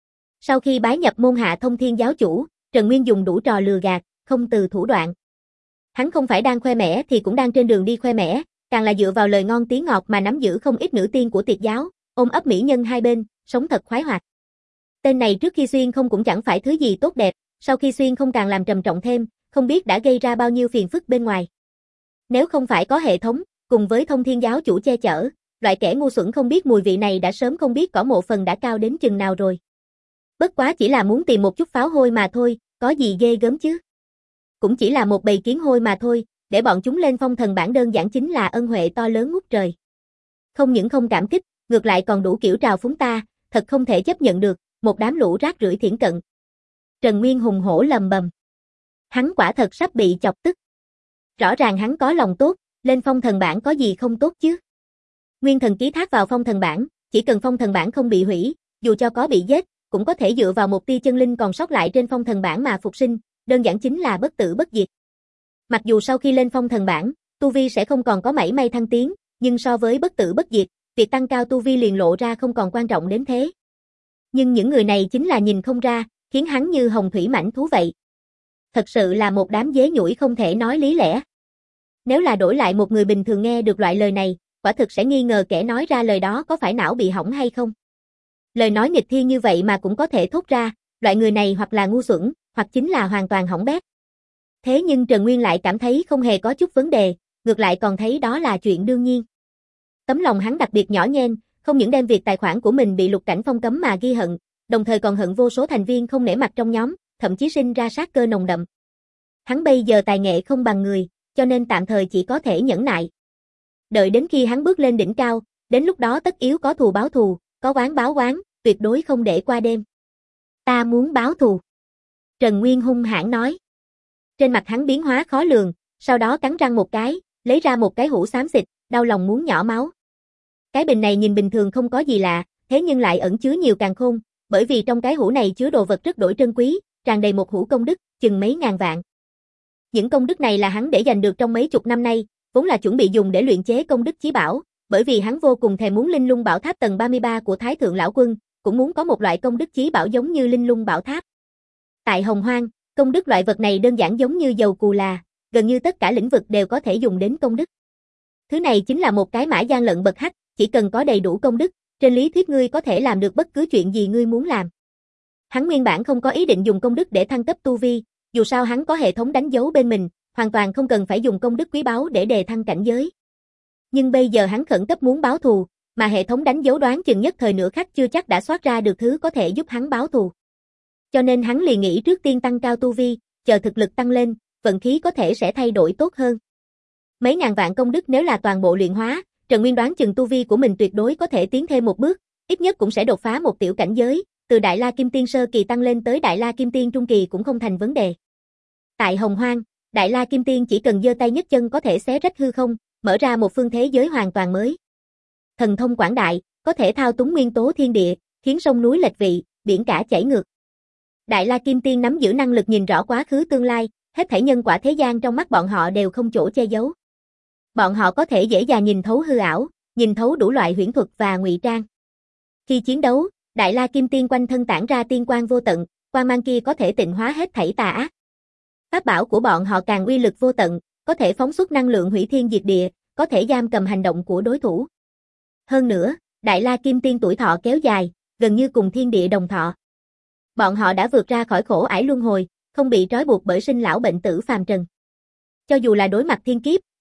Sau khi bái nhập môn hạ Thông Thiên giáo chủ, Trần Nguyên dùng đủ trò lừa gạt, không từ thủ đoạn. Hắn không phải đang khoe mẽ thì cũng đang trên đường đi khoe mẽ, càng là dựa vào lời ngon tiếng ngọt mà nắm giữ không ít nữ tiên của tiệt giáo, ôm ấp mỹ nhân hai bên, sống thật khoái hoạt. Tên này trước khi xuyên không cũng chẳng phải thứ gì tốt đẹp, sau khi xuyên không càng làm trầm trọng thêm, không biết đã gây ra bao nhiêu phiền phức bên ngoài. Nếu không phải có hệ thống, cùng với Thông Thiên giáo chủ che chở, loại kẻ ngu xuẩn không biết mùi vị này đã sớm không biết cỏ mộ phần đã cao đến chừng nào rồi. Bất quá chỉ là muốn tìm một chút pháo hôi mà thôi, có gì ghê gớm chứ. Cũng chỉ là một bầy kiến hôi mà thôi, để bọn chúng lên phong thần bảng đơn giản chính là ân huệ to lớn ngút trời. Không những không cảm kích, ngược lại còn đủ kiểu trào phúng ta, thật không thể chấp nhận được, một đám lũ rác rưởi thiển cận. Trần Nguyên hùng hổ lầm bầm. Hắn quả thật sắp bị chọc tức. Rõ ràng hắn có lòng tốt, lên phong thần bảng có gì không tốt chứ. Nguyên thần ký thác vào phong thần bảng, chỉ cần phong thần bảng không bị hủy, dù cho có bị giết, cũng có thể dựa vào một tia chân linh còn sót lại trên phong thần bảng mà phục sinh, đơn giản chính là bất tử bất diệt. Mặc dù sau khi lên phong thần bảng, tu vi sẽ không còn có mảy may thăng tiến, nhưng so với bất tử bất diệt, việc tăng cao tu vi liền lộ ra không còn quan trọng đến thế. Nhưng những người này chính là nhìn không ra, khiến hắn như hồng thủy mãnh thú vậy. Thật sự là một đám dế nhủi không thể nói lý lẽ. Nếu là đổi lại một người bình thường nghe được loại lời này, quả thực sẽ nghi ngờ kẻ nói ra lời đó có phải não bị hỏng hay không. Lời nói nghịch thiên như vậy mà cũng có thể thốt ra, loại người này hoặc là ngu xuẩn, hoặc chính là hoàn toàn hỏng bét. Thế nhưng Trần Nguyên lại cảm thấy không hề có chút vấn đề, ngược lại còn thấy đó là chuyện đương nhiên. Tấm lòng hắn đặc biệt nhỏ nhen, không những đem việc tài khoản của mình bị Lục Cảnh Phong cấm mà ghi hận, đồng thời còn hận vô số thành viên không nể mặt trong nhóm, thậm chí sinh ra sát cơ nồng đậm. Hắn bây giờ tài nghệ không bằng người, cho nên tạm thời chỉ có thể nhẫn nại. Đợi đến khi hắn bước lên đỉnh cao, đến lúc đó tất yếu có thù báo thù, có oán báo oán, tuyệt đối không để qua đêm. Ta muốn báo thù. Trần Nguyên hung hãn nói. Trên mặt hắn biến hóa khó lường, sau đó cắn răng một cái, lấy ra một cái hũ xám xịt, đau lòng muốn nhỏ máu. Cái bình này nhìn bình thường không có gì lạ, thế nhưng lại ẩn chứa nhiều càn khôn, bởi vì trong cái hũ này chứa đồ vật rất đổi trân quý, tràn đầy một hũ công đức, chừng mấy ngàn vạn. Những công đức này là hắn để dành được trong mấy chục năm nay, vốn là chuẩn bị dùng để luyện chế công đức chí bảo, bởi vì hắn vô cùng thèm muốn Linh Lung Bảo Tháp tầng ba mươi ba của Thái Thượng Lão Quân, cũng muốn có một loại công đức chí bảo giống như Linh Lung Bảo Tháp. Tại Hồng Hoang, công đức loại vật này đơn giản giống như dầu cù là, gần như tất cả lĩnh vực đều có thể dùng đến công đức. Thứ này chính là một cái mã gian lận bậc hắc, chỉ cần có đầy đủ công đức, trên lý thuyết ngươi có thể làm được bất cứ chuyện gì ngươi muốn làm. Hắn nguyên bản không có ý định dùng công đức để thăng cấp tu vi, dù sao hắn có hệ thống đánh dấu bên mình, hoàn toàn không cần phải dùng công đức quý báu để đề thăng cảnh giới. Nhưng bây giờ hắn khẩn cấp muốn báo thù, mà hệ thống đánh dấu đoán chừng nhất thời nửa khắc chưa chắc đã soát ra được thứ có thể giúp hắn báo thù. Cho nên hắn liền nghĩ trước tiên tăng cao tu vi, chờ thực lực tăng lên, vận khí có thể sẽ thay đổi tốt hơn. Mấy ngàn vạn công đức nếu là toàn bộ luyện hóa, Trần Nguyên đoán chừng tu vi của mình tuyệt đối có thể tiến thêm một bước, ít nhất cũng sẽ đột phá một tiểu cảnh giới, từ Đại La Kim Tiên sơ kỳ tăng lên tới Đại La Kim Tiên trung kỳ cũng không thành vấn đề. Tại Hồng Hoang, Đại La Kim Tiên chỉ cần giơ tay nhấc chân có thể xé rách hư không, mở ra một phương thế giới hoàn toàn mới. Thần thông quảng đại, có thể thao túng nguyên tố thiên địa, khiến sông núi lệch vị, biển cả chảy ngược. Đại La Kim Tiên nắm giữ năng lực nhìn rõ quá khứ tương lai, hết thảy nhân quả thế gian trong mắt bọn họ đều không chỗ che giấu. Bọn họ có thể dễ dàng nhìn thấu hư ảo, nhìn thấu đủ loại huyễn thuật và ngụy trang. Khi chiến đấu, Đại La Kim Tiên quanh thân tản ra tiên quang vô tận, quang mang kia có thể tịnh hóa hết thảy tà ác. Pháp bảo của bọn họ càng uy lực vô tận, có thể phóng xuất năng lượng hủy thiên diệt địa, có thể giam cầm hành động của đối thủ. Hơn nữa, Đại La Kim Tiên tuổi thọ kéo dài, gần như cùng thiên địa đồng thọ. Bọn họ đã vượt ra khỏi khổ ải luân hồi, không bị trói buộc bởi sinh lão bệnh tử phàm trần. Cho dù là đối mặt thiên kiếp,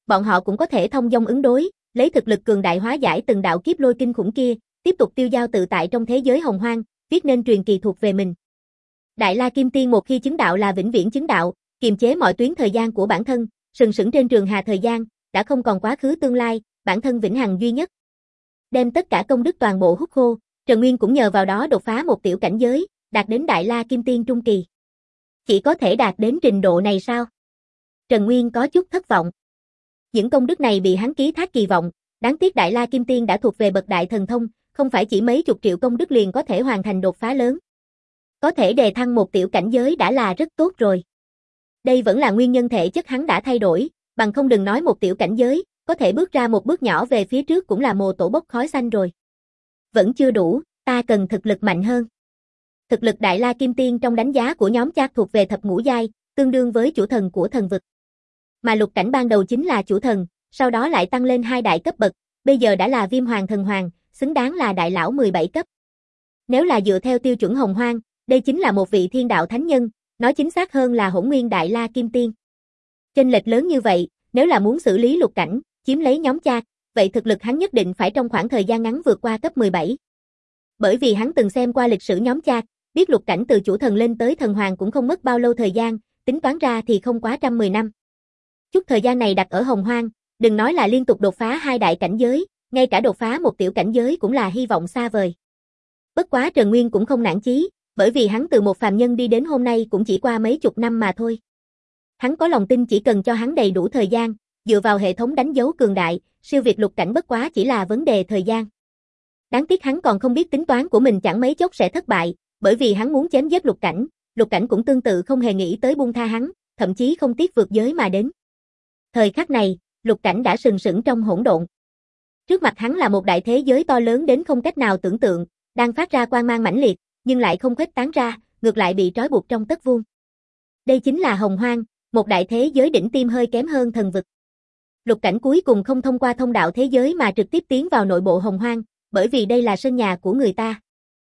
bọn họ cũng có thể thông dong ứng đối, lấy thực lực cường đại hóa giải từng đạo kiếp lôi kinh khủng kia, tiếp tục tiêu dao tự tại trong thế giới hồng hoang, viết nên truyền kỳ thuộc về mình. Đại La Kim Tiên một khi chứng đạo là vĩnh viễn chứng đạo, kiềm chế mọi tuyến thời gian của bản thân, sừng sững trên trường hà thời gian, đã không còn quá khứ tương lai, bản thân vĩnh hằng duy nhất. Đem tất cả công đức toàn bộ hút khô, Trần Nguyên cũng nhờ vào đó đột phá một tiểu cảnh giới, đạt đến Đại La Kim Tiên trung kỳ. Chỉ có thể đạt đến trình độ này sao? Trần Nguyên có chút thất vọng. Những công đức này bị hắn ký thác kỳ vọng, đáng tiếc Đại La Kim Tiên đã thuộc về bậc đại thần thông, không phải chỉ mấy chục triệu công đức liền có thể hoàn thành đột phá lớn. Có thể đề thăng một tiểu cảnh giới đã là rất tốt rồi. Đây vẫn là nguyên nhân thể chất hắn đã thay đổi, bằng không đừng nói một tiểu cảnh giới, có thể bước ra một bước nhỏ về phía trước cũng là mồ tổ bốc khói xanh rồi. Vẫn chưa đủ, ta cần thực lực mạnh hơn. Thực lực Đại La Kim Tiên trong đánh giá của nhóm chat thuộc về thập ngũ giai, tương đương với chủ thần của thần vực. Mà lục cảnh ban đầu chính là chủ thần, sau đó lại tăng lên hai đại cấp bậc, bây giờ đã là Viêm Hoàng Thần Hoàng, xứng đáng là đại lão mười bảy cấp. Nếu là dựa theo tiêu chuẩn hồng hoang, đây chính là một vị thiên đạo thánh nhân, nói chính xác hơn là hỗn nguyên Đại La Kim Tiên. Chênh lệch lớn như vậy, nếu là muốn xử lý lục cảnh, chiếm lấy nhóm chat, vậy thực lực hắn nhất định phải trong khoảng thời gian ngắn vượt qua cấp mười bảy. Bởi vì hắn từng xem qua lịch sử nhóm chat, biết lục cảnh từ chủ thần lên tới thần hoàng cũng không mất bao lâu thời gian, tính toán ra thì không quá trăm mười năm. Chút thời gian này đặt ở hồng hoang, đừng nói là liên tục đột phá hai đại cảnh giới, ngay cả đột phá một tiểu cảnh giới cũng là hy vọng xa vời. Bất quá Trần Nguyên cũng không nản chí, bởi vì hắn từ một phàm nhân đi đến hôm nay cũng chỉ qua mấy chục năm mà thôi. Hắn có lòng tin chỉ cần cho hắn đầy đủ thời gian, dựa vào hệ thống đánh dấu cường đại, siêu việt lục cảnh bất quá chỉ là vấn đề thời gian. Đáng tiếc hắn còn không biết tính toán của mình chẳng mấy chốc sẽ thất bại, bởi vì hắn muốn chém giết lục cảnh, lục cảnh cũng tương tự không hề nghĩ tới buông tha hắn, thậm chí không tiếc vượt giới mà đến. Thời khắc này, lục cảnh đã sừng sững trong hỗn độn. Trước mặt hắn là một đại thế giới to lớn đến không cách nào tưởng tượng, đang phát ra quang mang mãnh liệt, nhưng lại không khuếch tán ra, ngược lại bị trói buộc trong tấc vuông. Đây chính là hồng hoang, một đại thế giới đỉnh tiêm hơi kém hơn thần vực. Lục cảnh cuối cùng không thông qua thông đạo thế giới mà trực tiếp tiến vào nội bộ hồng hoang, bởi vì đây là sân nhà của người ta.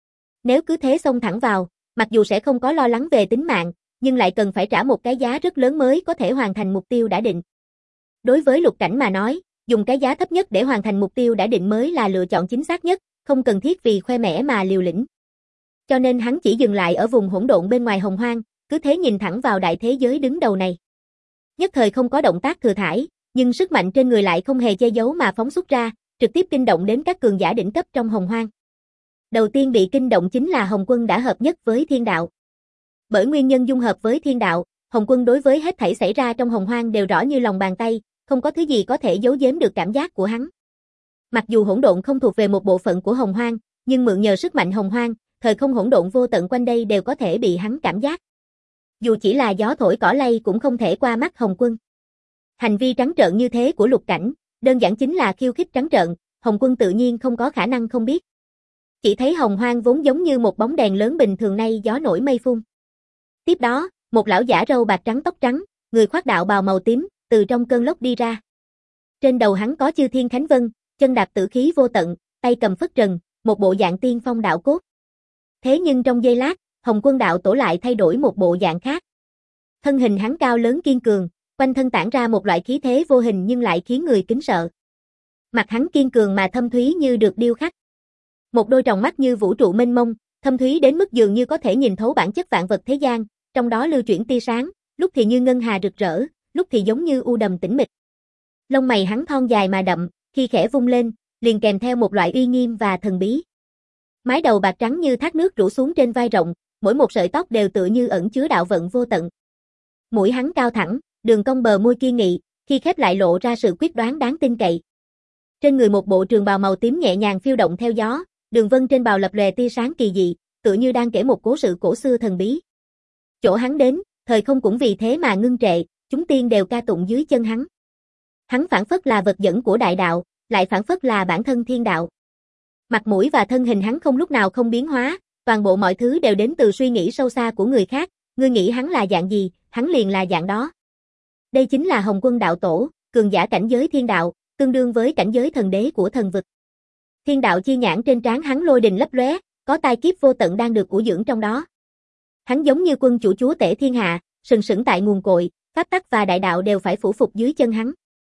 Nếu cứ thế xông thẳng vào, mặc dù sẽ không có lo lắng về tính mạng, nhưng lại cần phải trả một cái giá rất lớn mới có thể hoàn thành mục tiêu đã định. Đối với lục cảnh mà nói, dùng cái giá thấp nhất để hoàn thành mục tiêu đã định mới là lựa chọn chính xác nhất, không cần thiết vì khoe mẽ mà liều lĩnh. Cho nên hắn chỉ dừng lại ở vùng hỗn độn bên ngoài hồng hoang, cứ thế nhìn thẳng vào đại thế giới đứng đầu này. Nhất thời không có động tác thừa thãi, nhưng sức mạnh trên người lại không hề che giấu mà phóng xuất ra, trực tiếp kinh động đến các cường giả đỉnh cấp trong hồng hoang. Đầu tiên bị kinh động chính là Hồng Quân đã hợp nhất với thiên đạo. Bởi nguyên nhân dung hợp với thiên đạo, Hồng Quân đối với hết thảy xảy ra trong hồng hoang đều rõ như lòng bàn tay, không có thứ gì có thể giấu giếm được cảm giác của hắn. Mặc dù hỗn độn không thuộc về một bộ phận của hồng hoang, nhưng mượn nhờ sức mạnh hồng hoang, thời không hỗn độn vô tận quanh đây đều có thể bị hắn cảm giác. Dù chỉ là gió thổi cỏ lay cũng không thể qua mắt Hồng Quân. Hành vi trắng trợn như thế của lục cảnh, đơn giản chính là khiêu khích trắng trợn, Hồng Quân tự nhiên không có khả năng không biết. Chỉ thấy hồng hoang vốn giống như một bóng đèn lớn bình thường nay gió nổi mây phun. Tiếp đó, một lão giả râu bạc trắng tóc trắng, người khoác đạo bào màu tím, từ trong cơn lốc đi ra. Trên đầu hắn có chư thiên khánh vân, chân đạp tử khí vô tận, tay cầm phất trần, một bộ dạng tiên phong đạo cốt. Thế nhưng trong giây lát, Hồng Quân đạo tổ lại thay đổi một bộ dạng khác. Thân hình hắn cao lớn kiên cường, quanh thân tản ra một loại khí thế vô hình nhưng lại khiến người kính sợ. Mặt hắn kiên cường mà thâm thúy như được điêu khắc. Một đôi tròng mắt như vũ trụ mênh mông, thâm thúy đến mức dường như có thể nhìn thấu bản chất vạn vật thế gian, trong đó lưu chuyển tia sáng, lúc thì như ngân hà rực rỡ, lúc thì giống như u đầm tĩnh mịch. Lông mày hắn thon dài mà đậm, khi khẽ vung lên, liền kèm theo một loại uy nghiêm và thần bí. Mái đầu bạc trắng như thác nước rủ xuống trên vai rộng, mỗi một sợi tóc đều tựa như ẩn chứa đạo vận vô tận. Mũi hắn cao thẳng, đường cong bờ môi kiên nghị, khi khép lại lộ ra sự quyết đoán đáng tin cậy. Trên người một bộ trường bào màu tím nhẹ nhàng phiêu động theo gió, đường vân trên bào lập lòe tia sáng kỳ dị, tựa như đang kể một cố sự cổ xưa thần bí. Chỗ hắn đến, thời không cũng vì thế mà ngưng trệ, chúng tiên đều ca tụng dưới chân hắn. Hắn phảng phất là vật dẫn của đại đạo, lại phảng phất là bản thân thiên đạo. Mặt mũi và thân hình hắn không lúc nào không biến hóa, toàn bộ mọi thứ đều đến từ suy nghĩ sâu xa của người khác, ngươi nghĩ hắn là dạng gì, hắn liền là dạng đó. Đây chính là Hồng Quân đạo tổ, cường giả cảnh giới thiên đạo, tương đương với cảnh giới thần đế của thần vực. Thiên đạo chi nhãn trên trán hắn lôi đình lấp lóe, có tai kiếp vô tận đang được ủ dưỡng trong đó. Hắn giống như quân chủ chúa tể thiên hạ, sừng sững tại nguồn cội, pháp tắc và đại đạo đều phải phủ phục dưới chân hắn.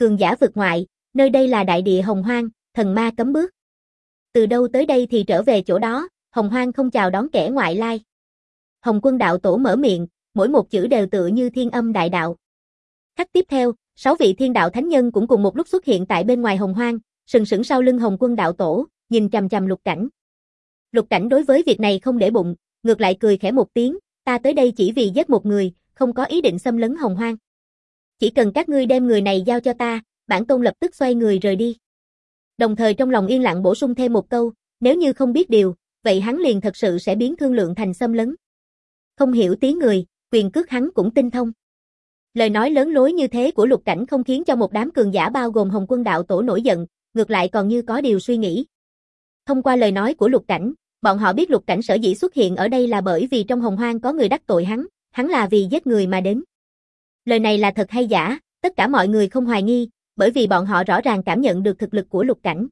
Cường giả vực ngoại, nơi đây là đại địa hồng hoang, thần ma cấm bước. Từ đâu tới đây thì trở về chỗ đó, hồng hoang không chào đón kẻ ngoại lai. Hồng Quân đạo tổ mở miệng, mỗi một chữ đều tựa như thiên âm đại đạo. Khắc tiếp theo, sáu vị thiên đạo thánh nhân cũng cùng một lúc xuất hiện tại bên ngoài hồng hoang, sừng sững sau lưng Hồng Quân đạo tổ, nhìn chằm chằm Lục Cảnh. Lục Cảnh đối với việc này không để bụng, ngược lại cười khẽ một tiếng, ta tới đây chỉ vì giết một người, không có ý định xâm lấn hồng hoang. Chỉ cần các ngươi đem người này giao cho ta, bản tôn lập tức xoay người rời đi. Đồng thời trong lòng yên lặng bổ sung thêm một câu, nếu như không biết điều, vậy hắn liền thật sự sẽ biến thương lượng thành xâm lấn. Không hiểu tiếng người, quyền cước hắn cũng tinh thông. Lời nói lớn lối như thế của Lục Cảnh không khiến cho một đám cường giả bao gồm Hồng Quân đạo tổ nổi giận, ngược lại còn như có điều suy nghĩ. Thông qua lời nói của Lục Cảnh, bọn họ biết Lục Cảnh sở dĩ xuất hiện ở đây là bởi vì trong hồng hoang có người đắc tội hắn, hắn là vì giết người mà đến. Lời này là thật hay giả, tất cả mọi người không hoài nghi, bởi vì bọn họ rõ ràng cảm nhận được thực lực của Lục Cảnh.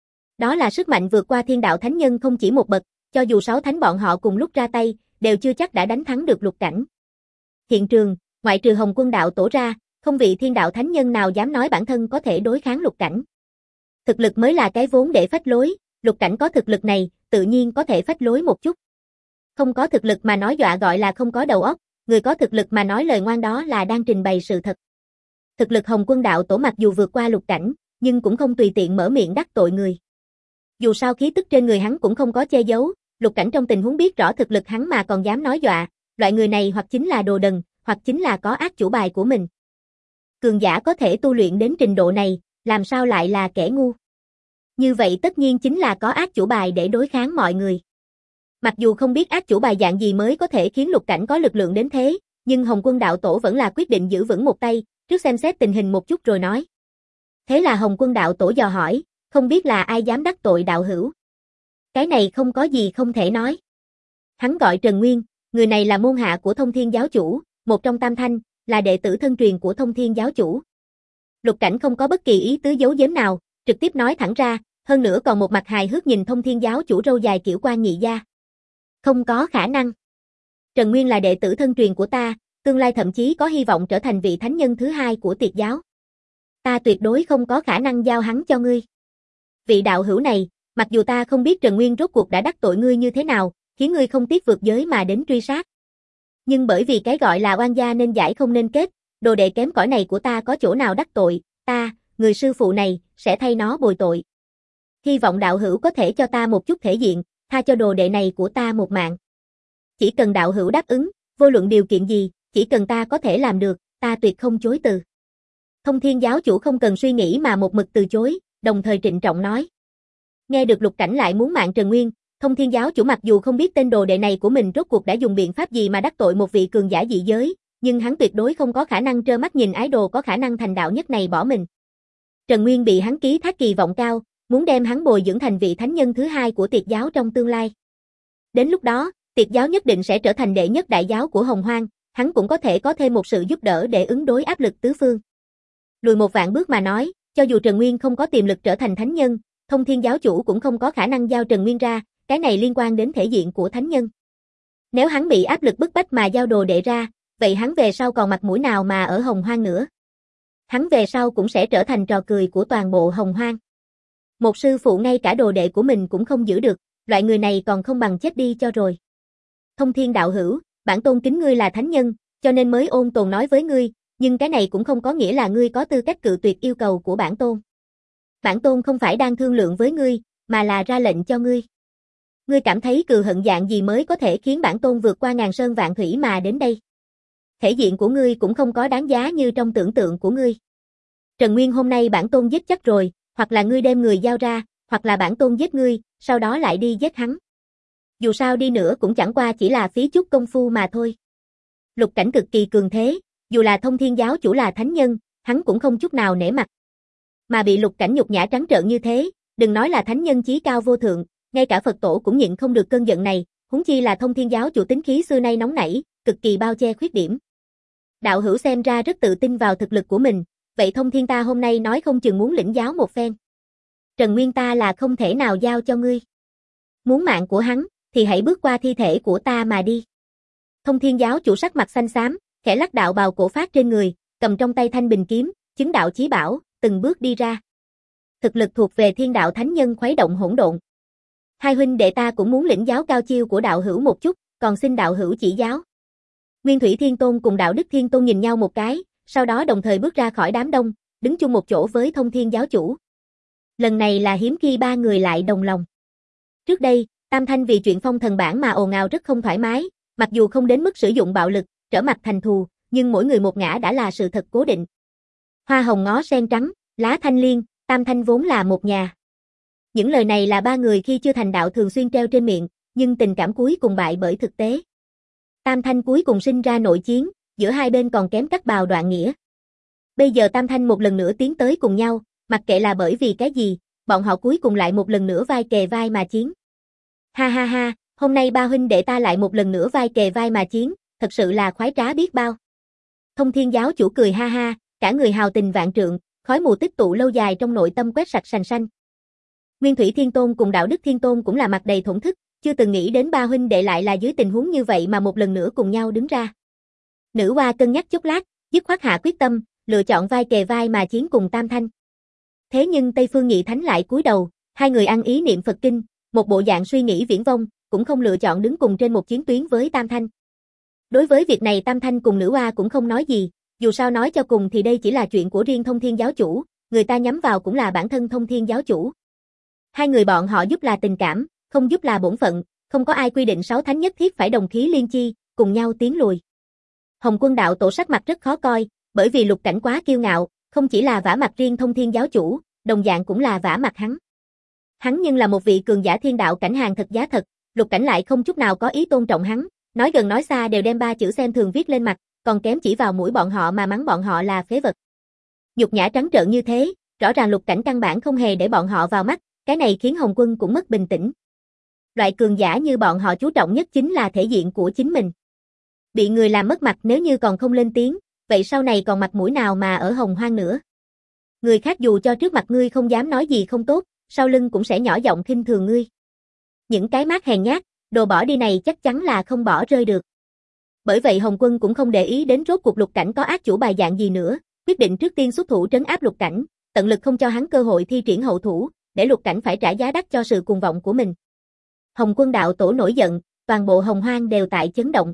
Đó là sức mạnh vượt qua thiên đạo thánh nhân không chỉ một bậc, cho dù sáu thánh bọn họ cùng lúc ra tay, đều chưa chắc đã đánh thắng được Lục Cảnh. Hiện trường, ngoại trừ Hồng Quân đạo tổ ra, không vị thiên đạo thánh nhân nào dám nói bản thân có thể đối kháng Lục Cảnh. Thực lực mới là cái vốn để phách lối, Lục Cảnh có thực lực này, tự nhiên có thể phách lối một chút. Không có thực lực mà nói dọa gọi là không có đầu óc, người có thực lực mà nói lời ngoan đó là đang trình bày sự thật. Thực lực Hồng Quân đạo tổ mặc dù vượt qua Lục Cảnh, nhưng cũng không tùy tiện mở miệng đắc tội người. Dù sao khí tức trên người hắn cũng không có che giấu, Lục Cảnh trong tình huống biết rõ thực lực hắn mà còn dám nói dọa, loại người này hoặc chính là đồ đần, hoặc chính là có ác chủ bài của mình. Cường giả có thể tu luyện đến trình độ này, làm sao lại là kẻ ngu? Như vậy tất nhiên chính là có ác chủ bài để đối kháng mọi người. Mặc dù không biết ác chủ bài dạng gì mới có thể khiến Lục Cảnh có lực lượng đến thế, nhưng Hồng Quân đạo tổ vẫn là quyết định giữ vững một tay, trước xem xét tình hình một chút rồi nói. Thế là Hồng Quân đạo tổ dò hỏi, không biết là ai dám đắc tội đạo hữu? Cái này không có gì không thể nói. Hắn gọi Trần Nguyên, người này là môn hạ của Thông Thiên giáo chủ, một trong tam thanh, là đệ tử thân truyền của Thông Thiên giáo chủ. Lục Cảnh không có bất kỳ ý tứ giấu giếm nào, trực tiếp nói thẳng ra, hơn nữa còn một mặt hài hước nhìn Thông Thiên giáo chủ râu dài kiểu quan nhị gia. Không có khả năng. Trần Nguyên là đệ tử thân truyền của ta, tương lai thậm chí có hy vọng trở thành vị thánh nhân thứ hai của Tiệt giáo. Ta tuyệt đối không có khả năng giao hắn cho ngươi. Vị đạo hữu này, mặc dù ta không biết Trần Nguyên rốt cuộc đã đắc tội ngươi như thế nào, khiến ngươi không tiếc vượt giới mà đến truy sát. Nhưng bởi vì cái gọi là oan gia nên giải không nên kết, đồ đệ kém cỏi này của ta có chỗ nào đắc tội, ta, người sư phụ này, sẽ thay nó bồi tội. Hy vọng đạo hữu có thể cho ta một chút thể diện, tha cho đồ đệ này của ta một mạng. Chỉ cần đạo hữu đáp ứng, vô luận điều kiện gì, chỉ cần ta có thể làm được, ta tuyệt không chối từ. Thông Thiên giáo chủ không cần suy nghĩ mà một mực từ chối, đồng thời trịnh trọng nói. Nghe được Lục Cảnh lại muốn mạng Trần Nguyên, Thông Thiên giáo chủ mặc dù không biết tên đồ đệ này của mình rốt cuộc đã dùng biện pháp gì mà đắc tội một vị cường giả dị giới, nhưng hắn tuyệt đối không có khả năng trơ mắt nhìn ái đồ có khả năng thành đạo nhất này bỏ mình. Trần Nguyên bị hắn ký thác kỳ vọng cao, muốn đem hắn bồi dưỡng thành vị thánh nhân thứ hai của Tiệt giáo trong tương lai. Đến lúc đó, Tiệt giáo nhất định sẽ trở thành đệ nhất đại giáo của Hồng Hoang, hắn cũng có thể có thêm một sự giúp đỡ để ứng đối áp lực tứ phương. Lùi một vạn bước mà nói, cho dù Trần Nguyên không có tiềm lực trở thành thánh nhân, Thông Thiên giáo chủ cũng không có khả năng giao Trần Nguyên ra, cái này liên quan đến thể diện của thánh nhân. Nếu hắn bị áp lực bức bách mà giao đồ đệ ra, vậy hắn về sau còn mặt mũi nào mà ở Hồng Hoang nữa? Hắn về sau cũng sẽ trở thành trò cười của toàn bộ Hồng Hoang. Một sư phụ ngay cả đồ đệ của mình cũng không giữ được, loại người này còn không bằng chết đi cho rồi. Thông Thiên đạo hữu, bản tôn kính ngươi là thánh nhân, cho nên mới ôn tồn nói với ngươi, nhưng cái này cũng không có nghĩa là ngươi có tư cách cự tuyệt yêu cầu của bản tôn. Bản tôn không phải đang thương lượng với ngươi, mà là ra lệnh cho ngươi. Ngươi cảm thấy cừu hận dạng gì mới có thể khiến bản tôn vượt qua ngàn sơn vạn thủy mà đến đây? Thể diện của ngươi cũng không có đáng giá như trong tưởng tượng của ngươi. Trần Nguyên hôm nay bản tôn giết chắc rồi, hoặc là ngươi đem người giao ra, hoặc là bản tôn giết ngươi, sau đó lại đi giết hắn. Dù sao đi nữa cũng chẳng qua chỉ là phí chút công phu mà thôi. Lục Cảnh cực kỳ cường thế, dù là Thông Thiên giáo chủ là thánh nhân, hắn cũng không chút nào nể mặt. Mà bị Lục Cảnh nhục nhã trắng trợn như thế, đừng nói là thánh nhân chí cao vô thượng, ngay cả Phật tổ cũng nhịn không được cơn giận này, huống chi là Thông Thiên giáo chủ tính khí xưa nay nóng nảy, cực kỳ bao che khuyết điểm. Đạo hữu xem ra rất tự tin vào thực lực của mình, vậy Thông Thiên ta hôm nay nói không chừng muốn lĩnh giáo một phen. Trần Nguyên ta là không thể nào giao cho ngươi. Muốn mạng của hắn, thì hãy bước qua thi thể của ta mà đi. Thông Thiên giáo chủ sắc mặt xanh xám, khẽ lắc đạo bào cổ phát trên người, cầm trong tay thanh bình kiếm, chứng đạo chí bảo, từng bước đi ra. Thực lực thuộc về thiên đạo thánh nhân khuấy động hỗn độn. Hai huynh đệ ta cũng muốn lĩnh giáo cao chiêu của đạo hữu một chút, còn xin đạo hữu chỉ giáo. Nguyên Thủy Thiên Tôn cùng Đạo Đức Thiên Tôn nhìn nhau một cái, sau đó đồng thời bước ra khỏi đám đông, đứng chung một chỗ với Thông Thiên giáo chủ. Lần này là hiếm khi ba người lại đồng lòng. Trước đây, Tam Thanh vì chuyện phong thần bảng mà ồn ào rất không thoải mái, mặc dù không đến mức sử dụng bạo lực, trở mặt thành thù, nhưng mỗi người một ngã đã là sự thật cố định. Hoa hồng ngó sen trắng, lá thanh liên, Tam Thanh vốn là một nhà. Những lời này là ba người khi chưa thành đạo thường xuyên treo trên miệng, nhưng tình cảm cuối cùng bại bởi thực tế. Tam Thanh cuối cùng sinh ra nội chiến, giữa hai bên còn kém cắt bào đoạn nghĩa. Bây giờ Tam Thanh một lần nữa tiến tới cùng nhau, mặc kệ là bởi vì cái gì, bọn họ cuối cùng lại một lần nữa vai kề vai mà chiến. Ha ha ha, hôm nay ba huynh đệ ta lại một lần nữa vai kề vai mà chiến, thật sự là khoái trá biết bao. Thông Thiên giáo chủ cười ha ha, cả người hào tình vạn trượng, khói mù tích tụ lâu dài trong nội tâm quét sạch sành xanh. Nguyên Thủy Thiên Tôn cùng Đạo Đức Thiên Tôn cũng là mặt đầy thổn thức, chưa từng nghĩ đến ba huynh đệ lại là dưới tình huống như vậy mà một lần nữa cùng nhau đứng ra. Nữ hoa cân nhắc chốc lát, dứt khoát hạ quyết tâm, lựa chọn vai kề vai mà chiến cùng Tam Thanh. Thế nhưng Tây Phương Nhị Thánh lại cúi đầu, hai người ăn ý niệm Phật kinh, một bộ dạng suy nghĩ viễn vông, cũng không lựa chọn đứng cùng trên một chiến tuyến với Tam Thanh. Đối với việc này Tam Thanh cùng Nữ hoa cũng không nói gì, dù sao nói cho cùng thì đây chỉ là chuyện của riêng Thông Thiên giáo chủ, người ta nhắm vào cũng là bản thân Thông Thiên giáo chủ. Hai người bọn họ giúp là tình cảm, không giúp là bổn phận, không có ai quy định sáu thánh nhất thiết phải đồng khí liên chi, cùng nhau tiến lùi. Hồng Quân đạo tổ sắc mặt rất khó coi, bởi vì Lục Cảnh quá kiêu ngạo, không chỉ là vả mặt riêng Thông Thiên giáo chủ, đồng dạng cũng là vả mặt hắn. Hắn nhưng là một vị cường giả thiên đạo cảnh hàng thật giá thật, Lục Cảnh lại không chút nào có ý tôn trọng hắn, nói gần nói xa đều đem ba chữ xem thường viết lên mặt, còn kém chỉ vào mũi bọn họ mà mắng bọn họ là phế vật. Nhục nhã trắng trợn như thế, rõ ràng Lục Cảnh căn bản không hề để bọn họ vào mắt, cái này khiến Hồng Quân cũng mất bình tĩnh. Loại cường giả như bọn họ chú trọng nhất chính là thể diện của chính mình. Bị người làm mất mặt nếu như còn không lên tiếng, vậy sau này còn mặt mũi nào mà ở Hồng Hoang nữa. Người khác dù cho trước mặt ngươi không dám nói gì không tốt, sau lưng cũng sẽ nhỏ giọng khinh thường ngươi. Những cái mác hèn nhát, đồ bỏ đi này chắc chắn là không bỏ rơi được. Bởi vậy Hồng Quân cũng không để ý đến rốt cuộc Lục Cảnh có ác chủ bài dạng gì nữa, quyết định trước tiên xuất thủ trấn áp Lục Cảnh, tận lực không cho hắn cơ hội thi triển hậu thủ, để Lục Cảnh phải trả giá đắt cho sự cuồng vọng của mình. Hồng Quân đạo tổ nổi giận, toàn bộ Hồng Hoang đều tại chấn động.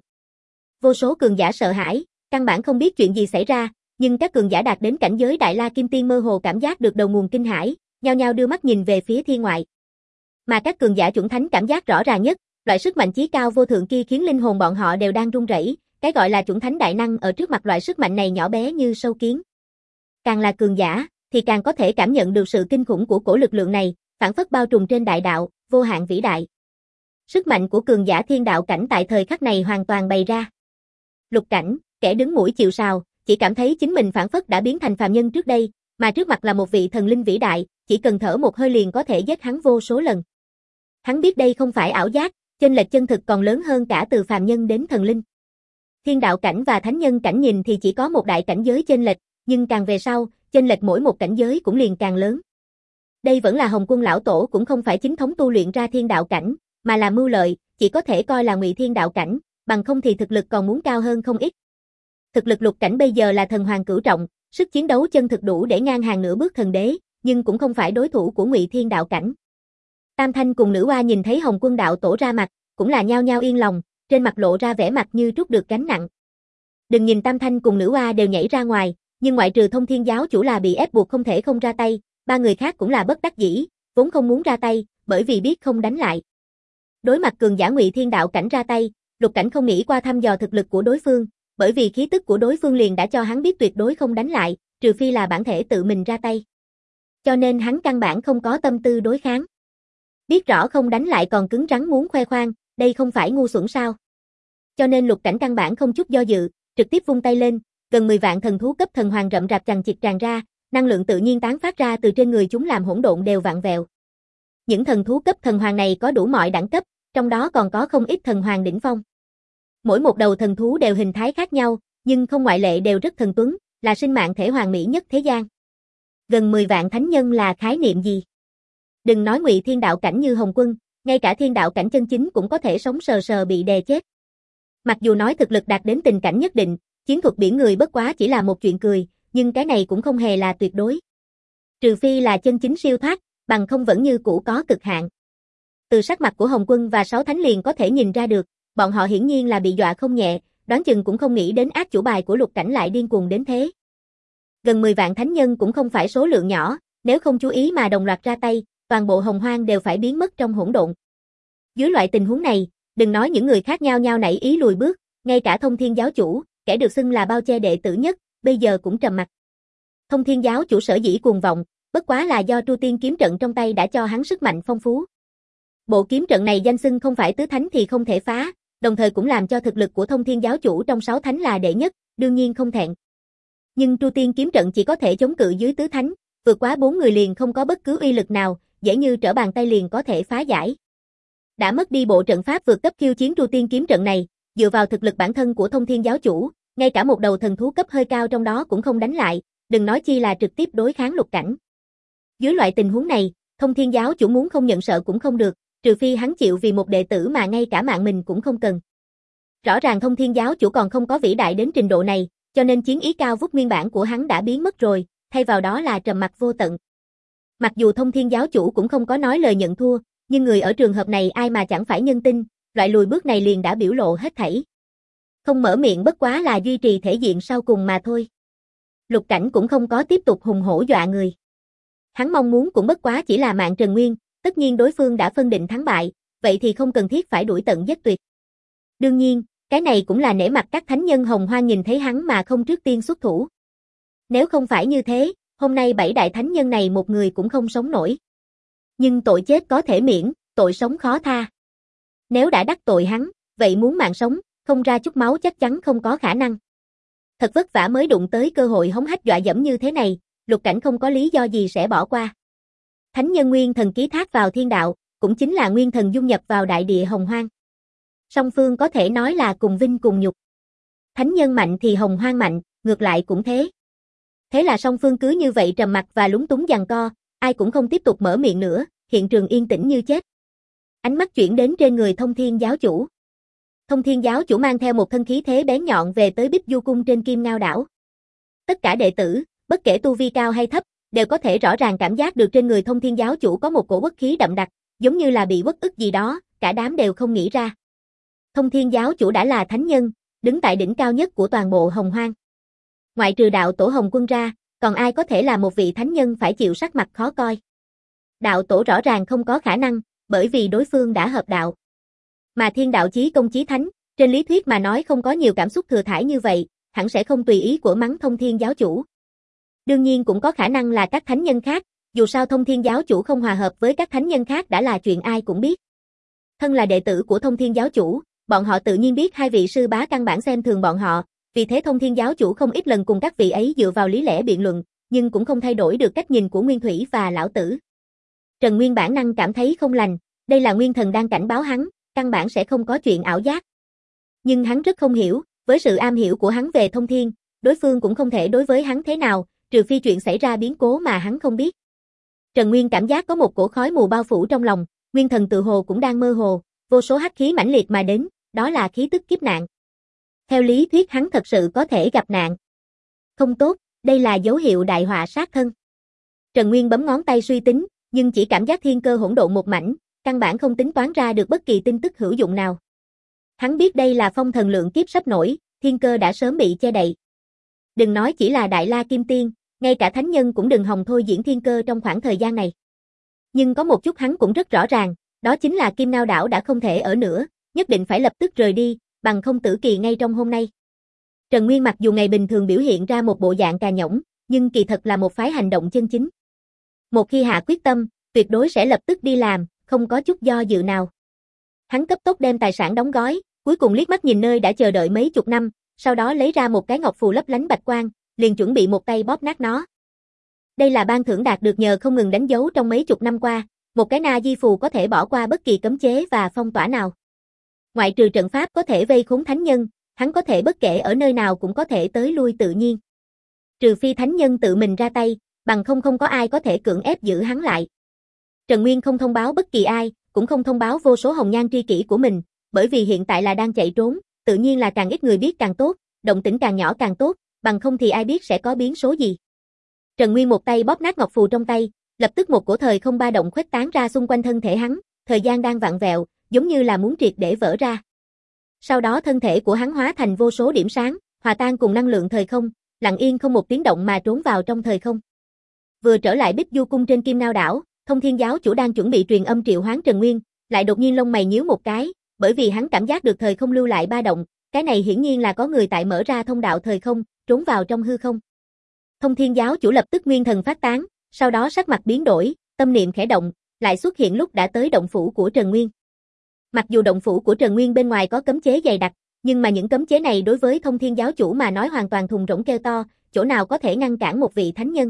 Vô số cường giả sợ hãi, căn bản không biết chuyện gì xảy ra, nhưng các cường giả đạt đến cảnh giới Đại La Kim Tiên mơ hồ cảm giác được đầu nguồn kinh hãi, nhao nhao đưa mắt nhìn về phía thiên ngoại. Mà các cường giả chuẩn thánh cảm giác rõ ràng nhất, loại sức mạnh chí cao vô thượng kia khiến linh hồn bọn họ đều đang run rẩy, cái gọi là chuẩn thánh đại năng ở trước mặt loại sức mạnh này nhỏ bé như sâu kiến. Càng là cường giả, thì càng có thể cảm nhận được sự kinh khủng của cổ lực lượng này, phản phất bao trùm trên đại đạo, vô hạn vĩ đại. Sức mạnh của cường giả thiên đạo cảnh tại thời khắc này hoàn toàn bày ra. Lục Cảnh, kẻ đứng mũi chịu sào, chỉ cảm thấy chính mình phản phất đã biến thành phàm nhân trước đây, mà trước mặt là một vị thần linh vĩ đại, chỉ cần thở một hơi liền có thể giết hắn vô số lần. Hắn biết đây không phải ảo giác, chênh lệch chân thực còn lớn hơn cả từ phàm nhân đến thần linh. Thiên đạo cảnh và thánh nhân cảnh nhìn thì chỉ có một đại cảnh giới chênh lệch, nhưng càng về sau, chênh lệch mỗi một cảnh giới cũng liền càng lớn. Đây vẫn là Hồng Quân lão tổ cũng không phải chính thống tu luyện ra thiên đạo cảnh, mà là mưu lợi, chỉ có thể coi là ngụy thiên đạo cảnh, bằng không thì thực lực còn muốn cao hơn không ít. Thực lực Lục Cảnh bây giờ là thần hoàng cửu trọng, sức chiến đấu chân thực đủ để ngang hàng nửa bước thần đế, nhưng cũng không phải đối thủ của ngụy thiên đạo cảnh. Tam Thanh cùng Nữ hoa nhìn thấy Hồng Quân đạo tổ ra mặt, cũng là nhao nhao yên lòng, trên mặt lộ ra vẻ mặt như trút được gánh nặng. Đừng nhìn Tam Thanh cùng Nữ hoa đều nhảy ra ngoài, nhưng ngoại trừ Thông Thiên giáo chủ là bị ép buộc không thể không ra tay, ba người khác cũng là bất đắc dĩ, vốn không muốn ra tay, bởi vì biết không đánh lại. Đối mặt cường giả ngụy thiên đạo cảnh ra tay, Lục Cảnh không nghĩ qua thăm dò thực lực của đối phương, bởi vì khí tức của đối phương liền đã cho hắn biết tuyệt đối không đánh lại, trừ phi là bản thể tự mình ra tay. Cho nên hắn căn bản không có tâm tư đối kháng. Biết rõ không đánh lại còn cứng rắn muốn khoe khoang, đây không phải ngu xuẩn sao? Cho nên Lục Cảnh căn bản không chút do dự, trực tiếp vung tay lên, gần mười vạn thần thú cấp thần hoàng rậm rạp chằng chịt tràn ra, năng lượng tự nhiên tán phát ra từ trên người chúng làm hỗn độn đều vặn vẹo. Những thần thú cấp thần hoàng này có đủ mọi đẳng cấp, trong đó còn có không ít thần hoàng đỉnh phong. Mỗi một đầu thần thú đều hình thái khác nhau, nhưng không ngoại lệ đều rất thần tuấn, là sinh mạng thể hoàn mỹ nhất thế gian. Gần mười vạn thánh nhân là khái niệm gì? Đừng nói ngụy thiên đạo cảnh như Hồng Quân, ngay cả thiên đạo cảnh chân chính cũng có thể sống sờ sờ bị đè chết. Mặc dù nói thực lực đạt đến tình cảnh nhất định, chiến thuật biển người bất quá chỉ là một chuyện cười, nhưng cái này cũng không hề là tuyệt đối. Trừ phi là chân chính siêu thoát, bằng không vẫn như cũ có cực hạn. Từ sắc mặt của Hồng Quân và Sáu Thánh liền có thể nhìn ra được, bọn họ hiển nhiên là bị dọa không nhẹ, đoán chừng cũng không nghĩ đến ác chủ bài của Lục Cảnh lại điên cuồng đến thế. Gần mười vạn thánh nhân cũng không phải số lượng nhỏ, nếu không chú ý mà đồng loạt ra tay, toàn bộ Hồng Hoang đều phải biến mất trong hỗn độn. Dưới loại tình huống này, đừng nói những người khác nhau nhau nảy ý lùi bước, ngay cả Thông Thiên giáo chủ, kẻ được xưng là bao che đệ tử nhất, bây giờ cũng trầm mặc. Thông Thiên giáo chủ sở dĩ cuồng vọng, bất quá là do Tru Tiên kiếm trận trong tay đã cho hắn sức mạnh phong phú. Bộ kiếm trận này danh xưng không phải tứ thánh thì không thể phá, đồng thời cũng làm cho thực lực của Thông Thiên giáo chủ trong sáu thánh là đệ nhất, đương nhiên không thẹn. Nhưng Tru Tiên kiếm trận chỉ có thể chống cự dưới tứ thánh, vượt quá bốn người liền không có bất cứ uy lực nào, dễ như trở bàn tay liền có thể phá giải. Đã mất đi bộ trận pháp vượt cấp khiêu chiến Tru Tiên kiếm trận này, dựa vào thực lực bản thân của Thông Thiên giáo chủ, ngay cả một đầu thần thú cấp hơi cao trong đó cũng không đánh lại, đừng nói chi là trực tiếp đối kháng Lục Cảnh. Dưới loại tình huống này, Thông Thiên giáo chủ muốn không nhận sợ cũng không được, trừ phi hắn chịu vì một đệ tử mà ngay cả mạng mình cũng không cần. Rõ ràng Thông Thiên giáo chủ còn không có vĩ đại đến trình độ này, cho nên chiến ý cao vút nguyên bản của hắn đã biến mất rồi, thay vào đó là trầm mặc vô tận. Mặc dù Thông Thiên giáo chủ cũng không có nói lời nhận thua, nhưng người ở trường hợp này ai mà chẳng phải nhân tinh, loại lùi bước này liền đã biểu lộ hết thảy. Không mở miệng bất quá là duy trì thể diện sau cùng mà thôi. Lục Cảnh cũng không có tiếp tục hùng hổ dọa người. Hắn mong muốn cũng bất quá chỉ là mạng Trần Nguyên, tất nhiên đối phương đã phân định thắng bại, vậy thì không cần thiết phải đuổi tận giết tuyệt. Đương nhiên, cái này cũng là nể mặt các thánh nhân Hồng Hoang nhìn thấy hắn mà không trước tiên xuất thủ. Nếu không phải như thế, hôm nay bảy đại thánh nhân này một người cũng không sống nổi. Nhưng tội chết có thể miễn, tội sống khó tha. Nếu đã đắc tội hắn, vậy muốn mạng sống, không ra chút máu chắc chắn không có khả năng. Thật vất vả mới đụng tới cơ hội hống hách dọa dẫm như thế này, Lục Cảnh không có lý do gì sẽ bỏ qua. Thánh nhân nguyên thần ký thác vào thiên đạo, cũng chính là nguyên thần dung nhập vào đại địa Hồng Hoang. Song phương có thể nói là cùng vinh cùng nhục. Thánh nhân mạnh thì Hồng Hoang mạnh, ngược lại cũng thế. Thế là song phương cứ như vậy trầm mặc và lúng túng giằng co, ai cũng không tiếp tục mở miệng nữa, hiện trường yên tĩnh như chết. Ánh mắt chuyển đến trên người Thông Thiên giáo chủ. Thông Thiên giáo chủ mang theo một thân khí thế bén nhọn về tới Bích Du cung trên Kim Ngao đảo. Tất cả đệ tử, bất kể tu vi cao hay thấp, đều có thể rõ ràng cảm giác được trên người Thông Thiên giáo chủ có một cổ uất khí đậm đặc, giống như là bị uất ức gì đó, cả đám đều không nghĩ ra. Thông Thiên giáo chủ đã là thánh nhân, đứng tại đỉnh cao nhất của toàn bộ Hồng Hoang. Ngoại trừ đạo tổ Hồng Quân ra, còn ai có thể là một vị thánh nhân phải chịu sắc mặt khó coi. Đạo tổ rõ ràng không có khả năng, bởi vì đối phương đã hợp đạo. Mà thiên đạo chí công chí thánh, trên lý thuyết mà nói không có nhiều cảm xúc thừa thãi như vậy, hẳn sẽ không tùy ý của mắng Thông Thiên giáo chủ. Đương nhiên cũng có khả năng là các thánh nhân khác, dù sao Thông Thiên giáo chủ không hòa hợp với các thánh nhân khác đã là chuyện ai cũng biết. Thân là đệ tử của Thông Thiên giáo chủ, bọn họ tự nhiên biết hai vị sư bá căn bản xem thường bọn họ, vì thế Thông Thiên giáo chủ không ít lần cùng các vị ấy dựa vào lý lẽ biện luận, nhưng cũng không thay đổi được cách nhìn của Nguyên Thủy và lão tử. Trần Nguyên bản năng cảm thấy không lành, đây là nguyên thần đang cảnh báo hắn, căn bản sẽ không có chuyện ảo giác. Nhưng hắn rất không hiểu, với sự am hiểu của hắn về thông thiên, đối phương cũng không thể đối với hắn thế nào, trừ phi chuyện xảy ra biến cố mà hắn không biết. Trần Nguyên cảm giác có một cổ khói mù bao phủ trong lòng, nguyên thần tự hồ cũng đang mơ hồ, vô số hắc khí mãnh liệt mà đến, đó là khí tức kiếp nạn. Theo lý thuyết hắn thật sự có thể gặp nạn. Không tốt, đây là dấu hiệu đại họa sát thân. Trần Nguyên bấm ngón tay suy tính, nhưng chỉ cảm giác thiên cơ hỗn độn một mảnh, căn bản không tính toán ra được bất kỳ tin tức hữu dụng nào. Hắn biết đây là phong thần lượng kiếp sắp nổi, thiên cơ đã sớm bị che đậy. Đừng nói chỉ là Đại La Kim Tiên, ngay cả thánh nhân cũng đừng hòng thôi diễn thiên cơ trong khoảng thời gian này. Nhưng có một chút hắn cũng rất rõ ràng, đó chính là Kim Ngao đảo đã không thể ở nữa, nhất định phải lập tức rời đi, bằng không tử kỳ ngay trong hôm nay. Trần Nguyên mặc dù ngày bình thường biểu hiện ra một bộ dạng cà nhõng, nhưng kỳ thật là một phái hành động chân chính. Một khi hạ quyết tâm, tuyệt đối sẽ lập tức đi làm, không có chút do dự nào. Hắn cấp tốc đem tài sản đóng gói, cuối cùng liếc mắt nhìn nơi đã chờ đợi mấy chục năm, sau đó lấy ra một cái ngọc phù lấp lánh bạch quang, liền chuẩn bị một tay bóp nát nó. Đây là ban thưởng đạt được nhờ không ngừng đánh dấu trong mấy chục năm qua, một cái na di phù có thể bỏ qua bất kỳ cấm chế và phong tỏa nào. Ngoại trừ trận pháp có thể vây khốn thánh nhân, hắn có thể bất kể ở nơi nào cũng có thể tới lui tự nhiên. Trừ phi thánh nhân tự mình ra tay, bằng không không có ai có thể cưỡng ép giữ hắn lại. Trần Nguyên không thông báo bất kỳ ai, cũng không thông báo vô số hồng nhan tri kỷ của mình, bởi vì hiện tại là đang chạy trốn, tự nhiên là càng ít người biết càng tốt, động tĩnh càng nhỏ càng tốt, bằng không thì ai biết sẽ có biến số gì. Trần Nguyên một tay bóp nát ngọc phù trong tay, lập tức một cổ thời không ba động khuếch tán ra xung quanh thân thể hắn, thời gian đang vặn vẹo, giống như là muốn triệt để vỡ ra. Sau đó thân thể của hắn hóa thành vô số điểm sáng, hòa tan cùng năng lượng thời không, lặng yên không một tiếng động mà trốn vào trong thời không. Vừa trở lại Bích Du cung trên Kim Ngao đảo, Thông Thiên giáo chủ đang chuẩn bị truyền âm triệu hoán Trần Nguyên, lại đột nhiên lông mày nhíu một cái, bởi vì hắn cảm giác được thời không lưu lại ba động, cái này hiển nhiên là có người tại mở ra thông đạo thời không, trốn vào trong hư không. Thông Thiên giáo chủ lập tức nguyên thần phát tán, sau đó sắc mặt biến đổi, tâm niệm khẽ động, lại xuất hiện lúc đã tới động phủ của Trần Nguyên. Mặc dù động phủ của Trần Nguyên bên ngoài có cấm chế dày đặc, nhưng mà những cấm chế này đối với Thông Thiên giáo chủ mà nói hoàn toàn thùng rỗng kêu to, chỗ nào có thể ngăn cản một vị thánh nhân.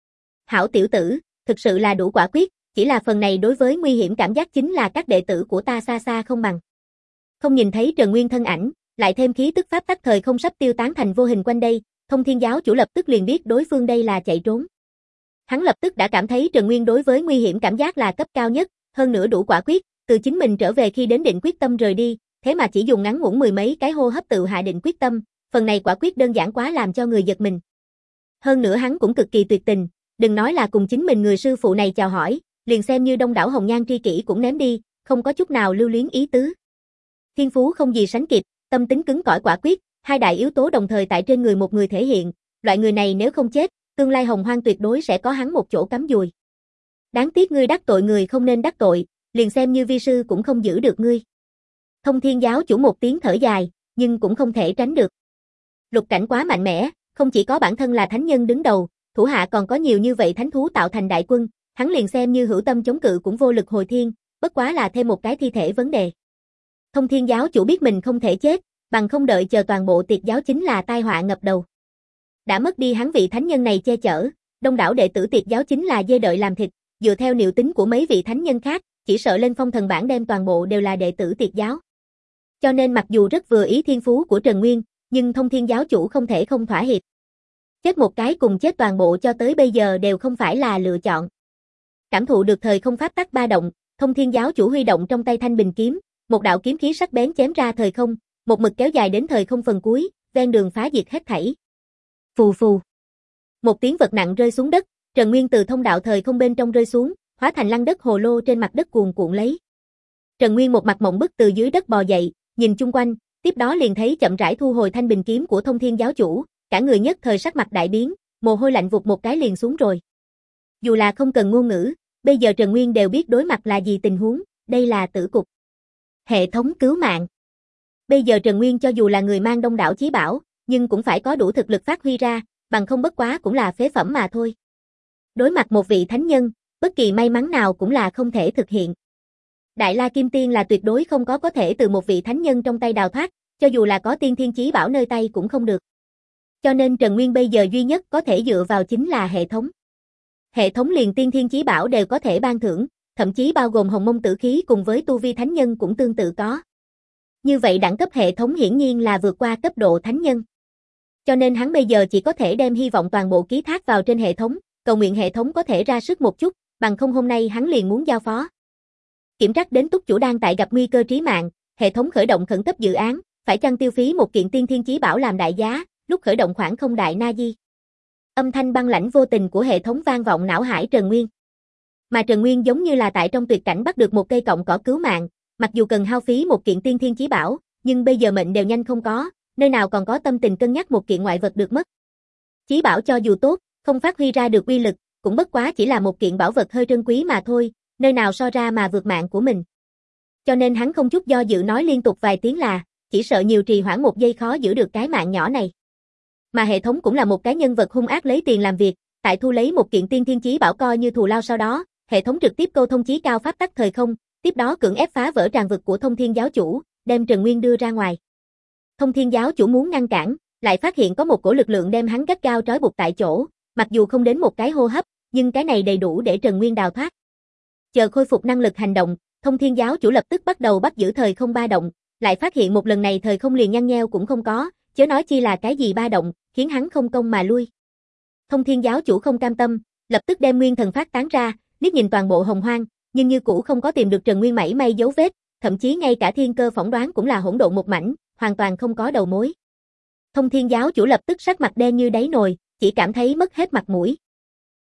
Hảo tiểu tử, thực sự là đủ quả quyết, chỉ là phần này đối với nguy hiểm cảm giác chính là các đệ tử của ta xa xa không bằng. Không nhìn thấy Trần Nguyên thân ảnh, lại thêm khí tức pháp tắc thời không sắp tiêu tán thành vô hình quanh đây, Thông Thiên giáo chủ lập tức liền biết đối phương đây là chạy trốn. Hắn lập tức đã cảm thấy Trần Nguyên đối với nguy hiểm cảm giác là cấp cao nhất, hơn nữa đủ quả quyết, từ chính mình trở về khi đến định quyết tâm rời đi, thế mà chỉ dùng ngắn ngủn mười mấy cái hô hấp tự hạ định quyết tâm, phần này quả quyết đơn giản quá làm cho người giật mình. Hơn nữa hắn cũng cực kỳ tuyệt tình, đừng nói là cùng chính mình người sư phụ này chào hỏi, liền xem như đông đảo hồng nhan tri kỷ cũng ném đi, không có chút nào lưu luyến ý tứ. Thiên phú không gì sánh kịp, tâm tính cứng cỏi quả quyết, hai đại yếu tố đồng thời tại trên người một người thể hiện, loại người này nếu không chết, tương lai hồng hoang tuyệt đối sẽ có hắn một chỗ cắm dùi. Đáng tiếc ngươi đắc tội người không nên đắc tội, liền xem như vi sư cũng không giữ được ngươi. Thông Thiên giáo chủ một tiếng thở dài, nhưng cũng không thể tránh được. Lục cảnh quá mạnh mẽ, không chỉ có bản thân là thánh nhân đứng đầu, thủ hạ còn có nhiều như vậy thánh thú tạo thành đại quân, hắn liền xem như hữu tâm chống cự cũng vô lực hồi thiên, bất quá là thêm một cái thi thể vấn đề. Thông Thiên giáo chủ biết mình không thể chết, bằng không đợi chờ toàn bộ tiệt giáo chính là tai họa ngập đầu. Đã mất đi hắn vị thánh nhân này che chở, đông đảo đệ tử tiệt giáo chính là dê đợi làm thịt, dựa theo liệu tính của mấy vị thánh nhân khác, chỉ sợ lên phong thần bảng đem toàn bộ đều là đệ tử tiệt giáo. Cho nên mặc dù rất vừa ý thiên phú của Trần Nguyên, nhưng Thông Thiên giáo chủ không thể không thỏa hiệp. Chết một cái cùng chết toàn bộ cho tới bây giờ đều không phải là lựa chọn. Cảm thụ được thời không pháp tắc ba động, Thông Thiên giáo chủ huy động trong tay thanh bình kiếm, một đạo kiếm khí sắc bén chém ra thời không, một mực kéo dài đến thời không phần cuối, ven đường phá diệt hết thảy. Phù phù. Một tiếng vật nặng rơi xuống đất, Trần Nguyên từ thông đạo thời không bên trong rơi xuống, hóa thành lăn đất hồ lô trên mặt đất cuồn cuộn lấy. Trần Nguyên một mặt mộng bức từ dưới đất bò dậy, nhìn chung quanh, tiếp đó liền thấy chậm rãi thu hồi thanh bình kiếm của Thông Thiên giáo chủ, cả người nhất thời sắc mặt đại biến, mồ hôi lạnh vụt một cái liền xuống rồi. Dù là không cần ngôn ngữ, bây giờ Trần Nguyên đều biết đối mặt là gì tình huống, đây là tử cục. Hệ thống cứu mạng. Bây giờ Trần Nguyên cho dù là người mang đông đảo chí bảo, nhưng cũng phải có đủ thực lực phát huy ra, bằng không bất quá cũng là phế phẩm mà thôi. Đối mặt một vị thánh nhân, bất kỳ may mắn nào cũng là không thể thực hiện. Đại La Kim Tiên là tuyệt đối không có có thể từ một vị thánh nhân trong tay đào thoát, cho dù là có tiên thiên chí bảo nơi tay cũng không được. Cho nên Trần Nguyên bây giờ duy nhất có thể dựa vào chính là hệ thống. Hệ thống liền tiên thiên chí bảo đều có thể ban thưởng, thậm chí bao gồm hồng mông tử khí cùng với tu vi thánh nhân cũng tương tự có. Như vậy đẳng cấp hệ thống hiển nhiên là vượt qua cấp độ thánh nhân. Cho nên hắn bây giờ chỉ có thể đem hy vọng toàn bộ ký thác vào trên hệ thống, cầu nguyện hệ thống có thể ra sức một chút, bằng không hôm nay hắn liền muốn giao phó. Kiểm trắc đến túc chủ đang tại gặp nguy cơ trí mạng, hệ thống khởi động khẩn cấp dự án, phải chăng tiêu phí một kiện tiên thiên chí bảo làm đại giá, lúc khởi động khoảng không đại na di. Âm thanh băng lãnh vô tình của hệ thống vang vọng não hải Trần Nguyên. Mà Trần Nguyên giống như là tại trong tuyệt cảnh bắt được một cây cọng cỏ cứu mạng, mặc dù cần hao phí một kiện tiên thiên chí bảo, nhưng bây giờ mệnh đều nhanh không có, nơi nào còn có tâm tình cân nhắc một kiện ngoại vật được mất. Chí bảo cho dù tốt, không phát huy ra được uy lực, cũng bất quá chỉ là một kiện bảo vật hơi trân quý mà thôi, nơi nào so ra mà vượt mạng của mình. Cho nên hắn không chút do dự nói liên tục vài tiếng là, chỉ sợ nhiều trì hoãn một giây khó giữ được cái mạng nhỏ này. Mà hệ thống cũng là một cái nhân vật hung ác lấy tiền làm việc, tại thu lấy một kiện tiên thiên chí bảo coi như thù lao sau đó, hệ thống trực tiếp câu thông chí cao pháp tắc thời không, tiếp đó cưỡng ép phá vỡ tràng vực của Thông Thiên giáo chủ, đem Trần Nguyên đưa ra ngoài. Thông Thiên giáo chủ muốn ngăn cản, lại phát hiện có một cổ lực lượng đem hắn gắt gao trói buộc tại chỗ, mặc dù không đến một cái hô hấp, nhưng cái này đầy đủ để Trần Nguyên đào thoát. Chờ khôi phục năng lực hành động, Thông Thiên giáo chủ lập tức bắt đầu bắt giữ thời không ba động, lại phát hiện một lần này thời không liền nhăn nheo cũng không có, chớ nói chi là cái gì ba động, khiến hắn không công mà lui. Thông Thiên giáo chủ không cam tâm, lập tức đem nguyên thần phát tán ra, liếc nhìn toàn bộ hồng hoang, nhưng như cũ không có tìm được Trần Nguyên mảy may dấu vết, thậm chí ngay cả thiên cơ phỏng đoán cũng là hỗn độn một mảnh, hoàn toàn không có đầu mối. Thông Thiên giáo chủ lập tức sắc mặt đen như đáy nồi, chỉ cảm thấy mất hết mặt mũi.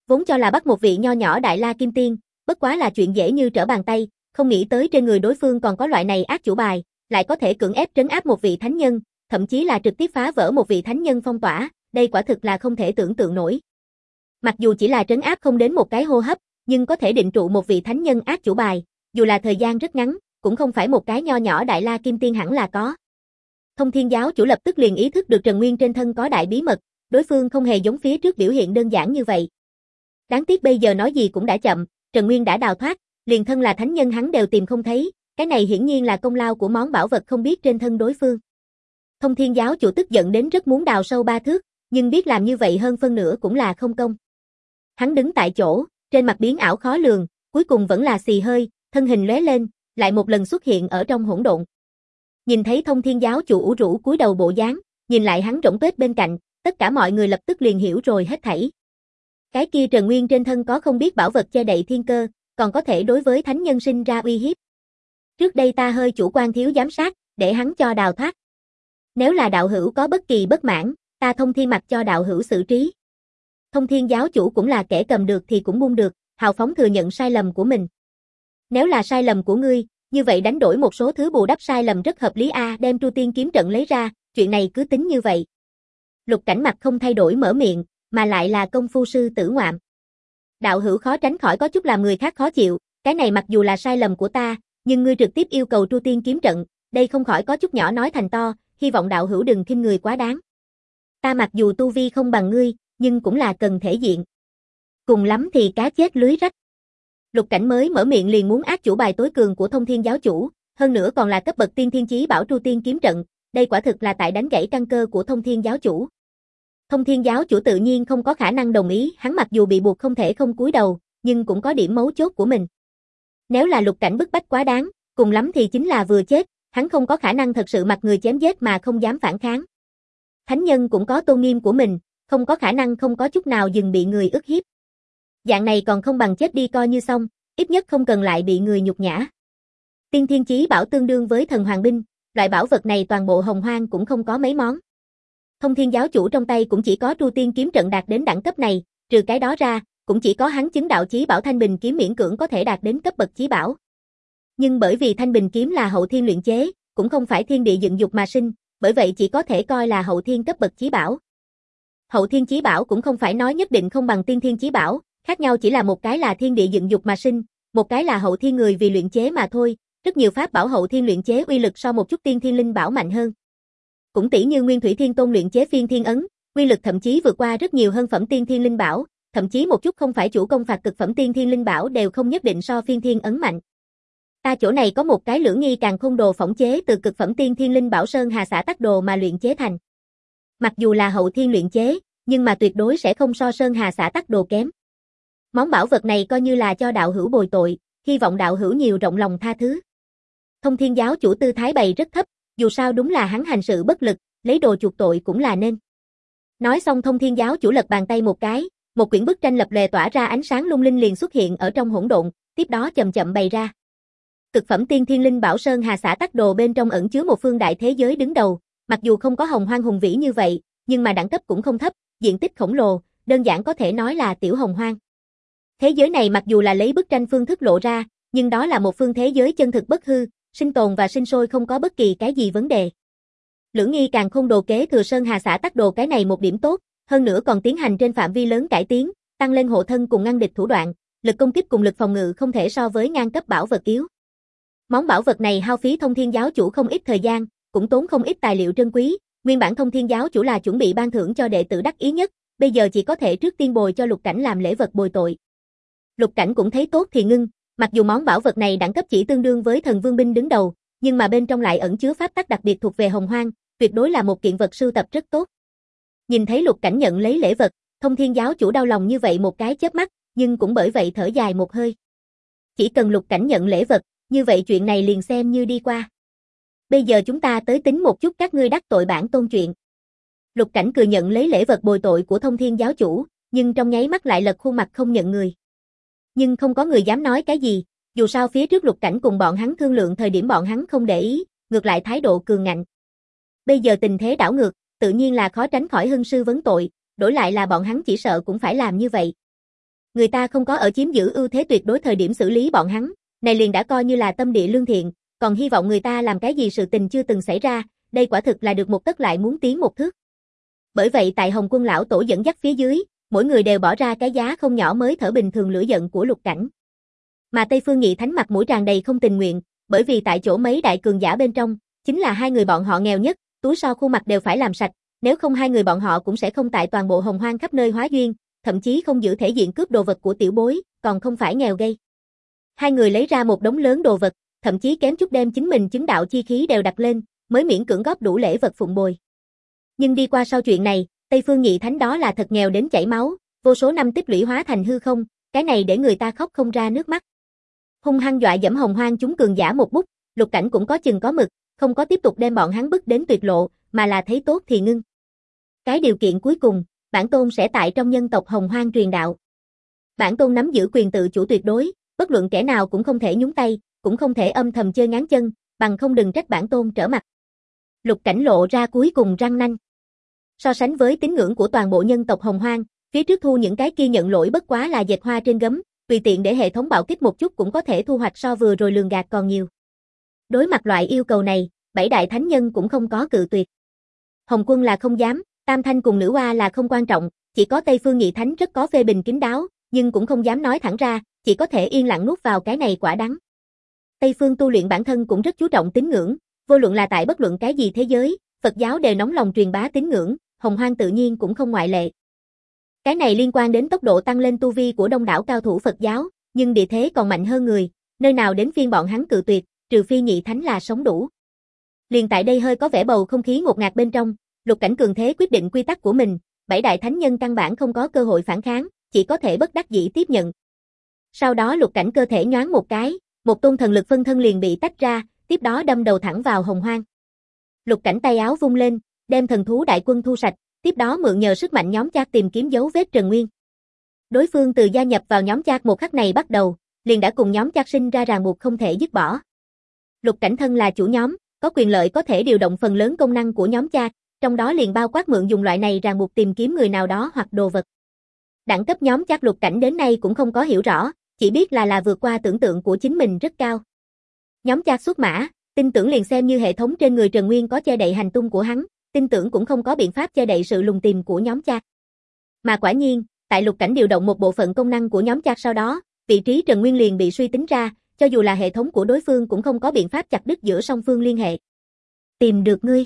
Vốn cho là bắt một vị nho nhỏ Đại La Kim Tiên, bất quá là chuyện dễ như trở bàn tay, không nghĩ tới trên người đối phương còn có loại này ác chủ bài, lại có thể cưỡng ép trấn áp một vị thánh nhân, thậm chí là trực tiếp phá vỡ một vị thánh nhân phong tỏa, đây quả thực là không thể tưởng tượng nổi. Mặc dù chỉ là trấn áp không đến một cái hô hấp, nhưng có thể định trụ một vị thánh nhân ác chủ bài, dù là thời gian rất ngắn, cũng không phải một cái nho nhỏ Đại La Kim Tiên hẳn là có. Thông Thiên giáo chủ lập tức liền ý thức được Trần Nguyên trên thân có đại bí mật, đối phương không hề giống phía trước biểu hiện đơn giản như vậy. Đáng tiếc bây giờ nói gì cũng đã chậm, Trần Nguyên đã đào thoát, liền thân là thánh nhân hắn đều tìm không thấy, cái này hiển nhiên là công lao của món bảo vật không biết trên thân đối phương. Thông Thiên giáo chủ tức giận đến rất muốn đào sâu ba thước, nhưng biết làm như vậy hơn phân nửa cũng là không công. Hắn đứng tại chỗ, trên mặt biến ảo khó lường, cuối cùng vẫn là xì hơi, thân hình lóe lên, lại một lần xuất hiện ở trong hỗn độn. Nhìn thấy Thông Thiên giáo chủ ủ rũ cúi đầu bộ dáng, nhìn lại hắn rỗng tuếch bên cạnh, tất cả mọi người lập tức liền hiểu rồi hết thảy. Cái kia Trần Nguyên trên thân có không biết bảo vật che đậy thiên cơ, còn có thể đối với thánh nhân sinh ra uy hiếp. Trước đây ta hơi chủ quan thiếu giám sát, để hắn cho đào thoát. Nếu là đạo hữu có bất kỳ bất mãn, ta Thông Thiên mặc cho đạo hữu xử trí. Thông Thiên giáo chủ cũng là kẻ cầm được thì cũng buông được, hào phóng thừa nhận sai lầm của mình. Nếu là sai lầm của ngươi, như vậy đánh đổi một số thứ bù đắp sai lầm rất hợp lý a, đem Tru Tiên kiếm trận lấy ra, chuyện này cứ tính như vậy. Lục Cảnh mặt không thay đổi mở miệng, mà lại là công phu sư tử ngoạm. Đạo hữu khó tránh khỏi có chút làm người khác khó chịu, cái này mặc dù là sai lầm của ta, nhưng ngươi trực tiếp yêu cầu Tru Tiên kiếm trận, đây không khỏi có chút nhỏ nói thành to, hy vọng đạo hữu đừng khinh người quá đáng. Ta mặc dù tu vi không bằng ngươi, nhưng cũng là cần thể diện. Cùng lắm thì cá chết lưới rách. Lục Cảnh mới mở miệng liền muốn ác chủ bài tối cường của Thông Thiên giáo chủ, hơn nữa còn là cấp bậc tiên thiên chí bảo Tru Tiên kiếm trận, đây quả thực là tại đánh gãy căn cơ của Thông Thiên giáo chủ. Thông Thiên giáo chủ tự nhiên không có khả năng đồng ý, hắn mặc dù bị buộc không thể không cúi đầu, nhưng cũng có điểm mấu chốt của mình. Nếu là Lục Cảnh bức bách quá đáng, cùng lắm thì chính là vừa chết, hắn không có khả năng thật sự mặt người chém giết mà không dám phản kháng. Thánh nhân cũng có tôn nghiêm của mình, không có khả năng không có chút nào dừng bị người ức hiếp. Dạng này còn không bằng chết đi coi như xong, ít nhất không cần lại bị người nhục nhã. Tiên thiên chí bảo tương đương với thần hoàng binh, loại bảo vật này toàn bộ Hồng Hoang cũng không có mấy món. Thông Thiên giáo chủ trong tay cũng chỉ có Tru Tiên kiếm trận đạt đến đẳng cấp này, trừ cái đó ra, cũng chỉ có hắn chứng đạo chí bảo Thanh Bình kiếm miễn cưỡng có thể đạt đến cấp bậc chí bảo. Nhưng bởi vì Thanh Bình kiếm là hậu thiên luyện chế, cũng không phải thiên địa dựng dục mà sinh, bởi vậy chỉ có thể coi là hậu thiên cấp bậc chí bảo. Hậu thiên chí bảo cũng không phải nói nhất định không bằng tiên thiên chí bảo, khác nhau chỉ là một cái là thiên địa dựng dục mà sinh, một cái là hậu thiên người vì luyện chế mà thôi, rất nhiều pháp bảo hậu thiên luyện chế uy lực so một chút tiên thiên linh bảo mạnh hơn. Cũng tỷ như Nguyên Thủy Thiên Tôn luyện chế Phiên Thiên ấn, uy lực thậm chí vượt qua rất nhiều hơn phẩm tiên thiên linh bảo, thậm chí một chút không phải chủ công phạt cực phẩm tiên thiên linh bảo đều không nhất định so Phiên Thiên ấn mạnh. Ta chỗ này có một cái Lưỡng Nghi Càn Khôn đồ phỏng chế từ cực phẩm tiên thiên linh bảo Sơn Hà Xã Tắc Đồ mà luyện chế thành. Mặc dù là hậu thiên luyện chế, nhưng mà tuyệt đối sẽ không so Sơn Hà Xã Tắc Đồ kém. Món bảo vật này coi như là cho đạo hữu bồi tội, hy vọng đạo hữu nhiều rộng lòng tha thứ. Thông Thiên giáo chủ tư thái bày rất thấp, dù sao đúng là hắn hành sự bất lực, lấy đồ chuộc tội cũng là nên. Nói xong Thông Thiên giáo chủ lật bàn tay một cái, một quyển bức tranh lập lòe tỏa ra ánh sáng lung linh liền xuất hiện ở trong hỗn độn, tiếp đó chậm chậm bày ra. Cực phẩm tiên thiên linh bảo Sơn Hà Xã Tắc Đồ bên trong ẩn chứa một phương đại thế giới đứng đầu, mặc dù không có Hồng Hoang hùng vĩ như vậy, nhưng mà đẳng cấp cũng không thấp, diện tích khổng lồ, đơn giản có thể nói là tiểu Hồng Hoang. Thế giới này mặc dù là lấy bức tranh phương thức lộ ra, nhưng đó là một phương thế giới chân thực bất hư, sinh tồn và sinh sôi không có bất kỳ cái gì vấn đề. Lưỡng Nghi Càn Khôn đồ kế thừa Sơn Hà Xã Tắc Đồ cái này một điểm tốt, hơn nữa còn tiến hành trên phạm vi lớn cải tiến, tăng lên hộ thân cùng ngăn địch thủ đoạn, lực công kích cùng lực phòng ngự không thể so với ngang cấp bảo vật yếu. Món bảo vật này hao phí Thông Thiên giáo chủ không ít thời gian, cũng tốn không ít tài liệu trân quý, nguyên bản Thông Thiên giáo chủ là chuẩn bị ban thưởng cho đệ tử đắc ý nhất, bây giờ chỉ có thể trước tiên bồi cho Lục Cảnh làm lễ vật bồi tội. Lục Cảnh cũng thấy tốt thì ngưng, mặc dù món bảo vật này đẳng cấp chỉ tương đương với thần vương binh đứng đầu, nhưng mà bên trong lại ẩn chứa pháp tắc đặc biệt thuộc về Hồng Hoang, tuyệt đối là một kiện vật sưu tập rất tốt. Nhìn thấy Lục Cảnh nhận lấy lễ vật, Thông Thiên giáo chủ đau lòng như vậy một cái chớp mắt, nhưng cũng bởi vậy thở dài một hơi. Chỉ cần Lục Cảnh nhận lễ vật, như vậy chuyện này liền xem như đi qua. Bây giờ chúng ta tới tính một chút các ngươi đắc tội bản tôn chuyện. Lục Cảnh cười nhận lấy lễ vật bồi tội của Thông Thiên giáo chủ, nhưng trong nháy mắt lại lật khuôn mặt không nhận người. Nhưng không có người dám nói cái gì, dù sao phía trước Lục Cảnh cùng bọn hắn thương lượng thời điểm bọn hắn không để ý, ngược lại thái độ cường ngạnh. Bây giờ tình thế đảo ngược, tự nhiên là khó tránh khỏi hưng sư vấn tội, đổi lại là bọn hắn chỉ sợ cũng phải làm như vậy. Người ta không có ở chiếm giữ ưu thế tuyệt đối thời điểm xử lý bọn hắn, này liền đã coi như là tâm địa lương thiện, còn hy vọng người ta làm cái gì sự tình chưa từng xảy ra, đây quả thực là được một tấc lại muốn tiến một thước. Bởi vậy tại Hồng Quân lão tổ dẫn dắt phía dưới, mỗi người đều bỏ ra cái giá không nhỏ mới thở bình thường lửa giận của Lục Cảnh. Mà Tây Phương Nghị Thánh mặt mũi tràn đầy không tình nguyện, bởi vì tại chỗ mấy đại cường giả bên trong, chính là hai người bọn họ nghèo nhất, túi so khuôn mặt đều phải làm sạch, nếu không hai người bọn họ cũng sẽ không tại toàn bộ Hồng Hoang khắp nơi hóa duyên, thậm chí không giữ thể diện cướp đồ vật của tiểu bối, còn không phải nghèo gây. Hai người lấy ra một đống lớn đồ vật, thậm chí kém chút đem chính mình chứng đạo chi khí đều đặt lên, mới miễn cưỡng góp đủ lễ vật phụng bồi. Nhưng đi qua sau chuyện này, Tây Phương Nghị Thánh đó là thật nghèo đến chảy máu, vô số năm tích lũy hóa thành hư không, cái này để người ta khóc không ra nước mắt. Hung hăng dọa dẫm Hồng Hoang chúng cường giả một bút, Lục Cảnh cũng có chừng có mực, không có tiếp tục đem bọn hắn bức đến tuyệt lộ, mà là thấy tốt thì ngưng. Cái điều kiện cuối cùng, bản tôn sẽ tại trong nhân tộc Hồng Hoang truyền đạo. Bản tôn nắm giữ quyền tự chủ tuyệt đối, bất luận kẻ nào cũng không thể nhúng tay, cũng không thể âm thầm chơi ngáng chân, bằng không đừng trách bản tôn trở mặt. Lục Cảnh lộ ra cuối cùng răng nanh. So sánh với tín ngưỡng của toàn bộ nhân tộc Hồng Hoang, phía trước thu những cái kia nhận lỗi bất quá là dệt hoa trên gấm, tùy tiện để hệ thống bạo kích một chút cũng có thể thu hoạch so vừa rồi lường gạt còn nhiều. Đối mặt loại yêu cầu này, bảy đại thánh nhân cũng không có cự tuyệt. Hồng Quân là không dám, Tam Thanh cùng Nữ Hoa là không quan trọng, chỉ có Tây Phương Nghị Thánh rất có phê bình kín đáo, nhưng cũng không dám nói thẳng ra, chỉ có thể yên lặng nuốt vào cái này quả đắng. Tây Phương tu luyện bản thân cũng rất chú trọng tín ngưỡng, vô luận là tại bất luận cái gì thế giới, Phật giáo đều nóng lòng truyền bá tín ngưỡng, Hồng Hoang tự nhiên cũng không ngoại lệ. Cái này liên quan đến tốc độ tăng lên tu vi của đông đảo cao thủ Phật giáo, nhưng địa thế còn mạnh hơn người, nơi nào đến phiên bọn hắn cự tuyệt, trừ phi Nhị Thánh là sống đủ. Liền tại đây hơi có vẻ bầu không khí ngột ngạt bên trong, Lục Cảnh cường thế quyết định quy tắc của mình, bảy đại thánh nhân căn bản không có cơ hội phản kháng, chỉ có thể bất đắc dĩ tiếp nhận. Sau đó Lục Cảnh cơ thể nhoáng một cái, một tôn thần lực phân thân liền bị tách ra, tiếp đó đâm đầu thẳng vào Hồng Hoang. Lục Cảnh tay áo vung lên, đem thần thú đại quân thu sạch, tiếp đó mượn nhờ sức mạnh nhóm chat tìm kiếm dấu vết Trần Nguyên. Đối phương từ gia nhập vào nhóm chat một khắc này bắt đầu, liền đã cùng nhóm chat sinh ra ràng buộc không thể dứt bỏ. Lục Cảnh thân là chủ nhóm, có quyền lợi có thể điều động phần lớn công năng của nhóm chat, trong đó liền bao quát mượn dùng loại này ràng buộc tìm kiếm người nào đó hoặc đồ vật. Đẳng cấp nhóm chat Lục Cảnh đến nay cũng không có hiểu rõ, chỉ biết là là vượt qua tưởng tượng của chính mình rất cao. Nhóm chat xuất mã, tin tưởng liền xem như hệ thống trên người Trần Nguyên có che đậy hành tung của hắn, tin tưởng cũng không có biện pháp che đậy sự lùng tìm của nhóm chat. Mà quả nhiên, tại Lục Cảnh điều động một bộ phận công năng của nhóm chat sau đó, vị trí Trần Nguyên liền bị suy tính ra, cho dù là hệ thống của đối phương cũng không có biện pháp chặt đứt giữa song phương liên hệ. Tìm được ngươi.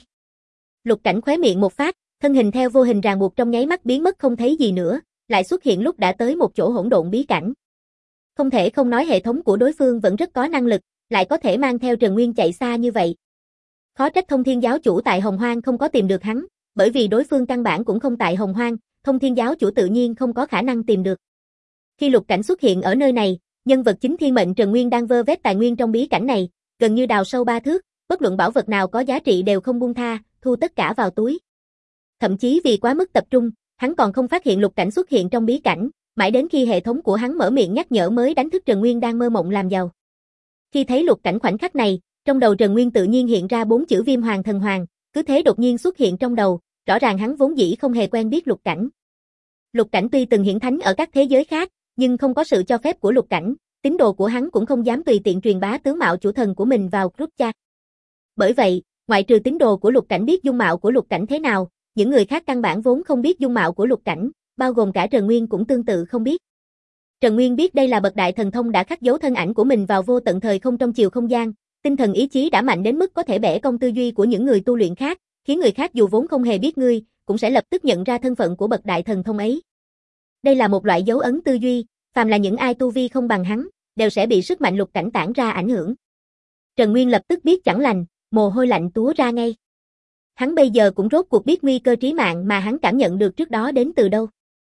Lục Cảnh khóe miệng một phát, thân hình theo vô hình ràng buộc trong nháy mắt biến mất không thấy gì nữa, lại xuất hiện lúc đã tới một chỗ hỗn độn bí cảnh. Không thể không nói hệ thống của đối phương vẫn rất có năng lực, lại có thể mang theo Trần Nguyên chạy xa như vậy. Khó trách Thông Thiên giáo chủ tại Hồng Hoang không có tìm được hắn, bởi vì đối phương căn bản cũng không tại Hồng Hoang, Thông Thiên giáo chủ tự nhiên không có khả năng tìm được. Khi Lục Cảnh xuất hiện ở nơi này, nhân vật chính thiên mệnh Trần Nguyên đang vơ vét tài nguyên trong bí cảnh này, gần như đào sâu ba thước, bất luận bảo vật nào có giá trị đều không buông tha, thu tất cả vào túi. Thậm chí vì quá mức tập trung, hắn còn không phát hiện Lục Cảnh xuất hiện trong bí cảnh, mãi đến khi hệ thống của hắn mở miệng nhắc nhở mới đánh thức Trần Nguyên đang mơ mộng làm giàu. Khi thấy Lục Cảnh khoảnh khắc này, trong đầu Trần Nguyên tự nhiên hiện ra bốn chữ Viêm Hoàng Thần Hoàng, cứ thế đột nhiên xuất hiện trong đầu, rõ ràng hắn vốn dĩ không hề quen biết Lục Cảnh. Lục Cảnh tuy từng hiển thánh ở các thế giới khác, nhưng không có sự cho phép của Lục Cảnh, tín đồ của hắn cũng không dám tùy tiện truyền bá tướng mạo chủ thần của mình vào group chat. Bởi vậy, ngoại trừ tín đồ của Lục Cảnh biết dung mạo của Lục Cảnh thế nào, những người khác căn bản vốn không biết dung mạo của Lục Cảnh, bao gồm cả Trần Nguyên cũng tương tự không biết. Trần Nguyên biết đây là bậc đại thần thông đã khắc dấu thân ảnh của mình vào vô tận thời không trong chiều không gian, tinh thần ý chí đã mạnh đến mức có thể bẻ cong tư duy của những người tu luyện khác, khiến người khác dù vốn không hề biết ngươi, cũng sẽ lập tức nhận ra thân phận của bậc đại thần thông ấy. Đây là một loại dấu ấn tư duy, phàm là những ai tu vi không bằng hắn, đều sẽ bị sức mạnh Lục Cảnh tản ra ảnh hưởng. Trần Nguyên lập tức biết chẳng lành, mồ hôi lạnh túa ra ngay. Hắn bây giờ cũng rốt cuộc biết nguy cơ trí mạng mà hắn cảm nhận được trước đó đến từ đâu.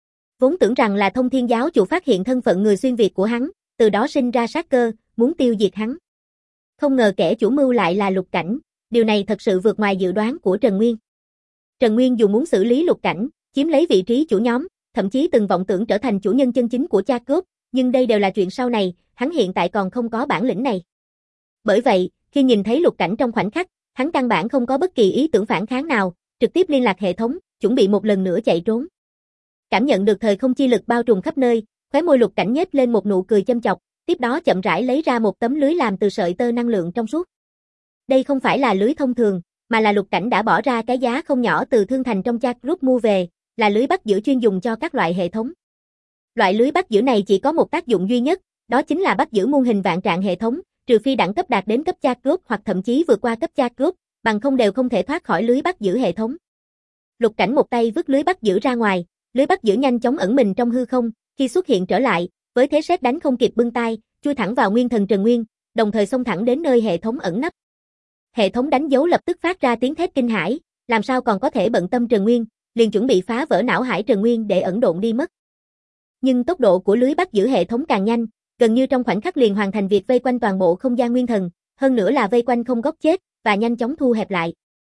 Vốn tưởng rằng là Thông Thiên giáo chủ phát hiện thân phận người xuyên Việt của hắn, từ đó sinh ra sát cơ, muốn tiêu diệt hắn. Không ngờ kẻ chủ mưu lại là Lục Cảnh, điều này thật sự vượt ngoài dự đoán của Trần Nguyên. Trần Nguyên dù muốn xử lý Lục Cảnh, chiếm lấy vị trí chủ nhóm, thậm chí từng vọng tưởng trở thành chủ nhân chân chính của chat group, nhưng đây đều là chuyện sau này, hắn hiện tại còn không có bản lĩnh này. Bởi vậy, khi nhìn thấy Lục Cảnh trong khoảnh khắc, hắn căn bản không có bất kỳ ý tưởng phản kháng nào, trực tiếp liên lạc hệ thống, chuẩn bị một lần nữa chạy trốn. Cảm nhận được thời không chi lực bao trùm khắp nơi, Khóe môi Lục Cảnh nhếch lên một nụ cười châm chọc, tiếp đó chậm rãi lấy ra một tấm lưới làm từ sợi tơ năng lượng trong suốt. Đây không phải là lưới thông thường, mà là Lục Cảnh đã bỏ ra cái giá không nhỏ từ thương thành trong chat group mua về, là lưới bắt giữ chuyên dùng cho các loại hệ thống. Loại lưới bắt giữ này chỉ có một tác dụng duy nhất, đó chính là bắt giữ muôn hình vạn trạng hệ thống, trừ phi đẳng cấp đạt đến cấp chat group hoặc thậm chí vượt qua cấp chat group, bằng không đều không thể thoát khỏi lưới bắt giữ hệ thống. Lục Cảnh một tay vứt lưới bắt giữ ra ngoài, lưới bắt giữ nhanh chóng ẩn mình trong hư không, khi xuất hiện trở lại, với thế sét đánh không kịp bưng tay, chui thẳng vào nguyên thần Trần Nguyên, đồng thời xông thẳng đến nơi hệ thống ẩn nấp. Hệ thống đánh dấu lập tức phát ra tiếng thét kinh hãi, làm sao còn có thể bận tâm Trần Nguyên, liền chuẩn bị phá vỡ não hải Trần Nguyên để ẩn độn đi mất. Nhưng tốc độ của lưới bắt giữ hệ thống càng nhanh, gần như trong khoảnh khắc liền hoàn thành việc vây quanh toàn bộ không gian nguyên thần, hơn nữa là vây quanh không góc chết, và nhanh chóng thu hẹp lại.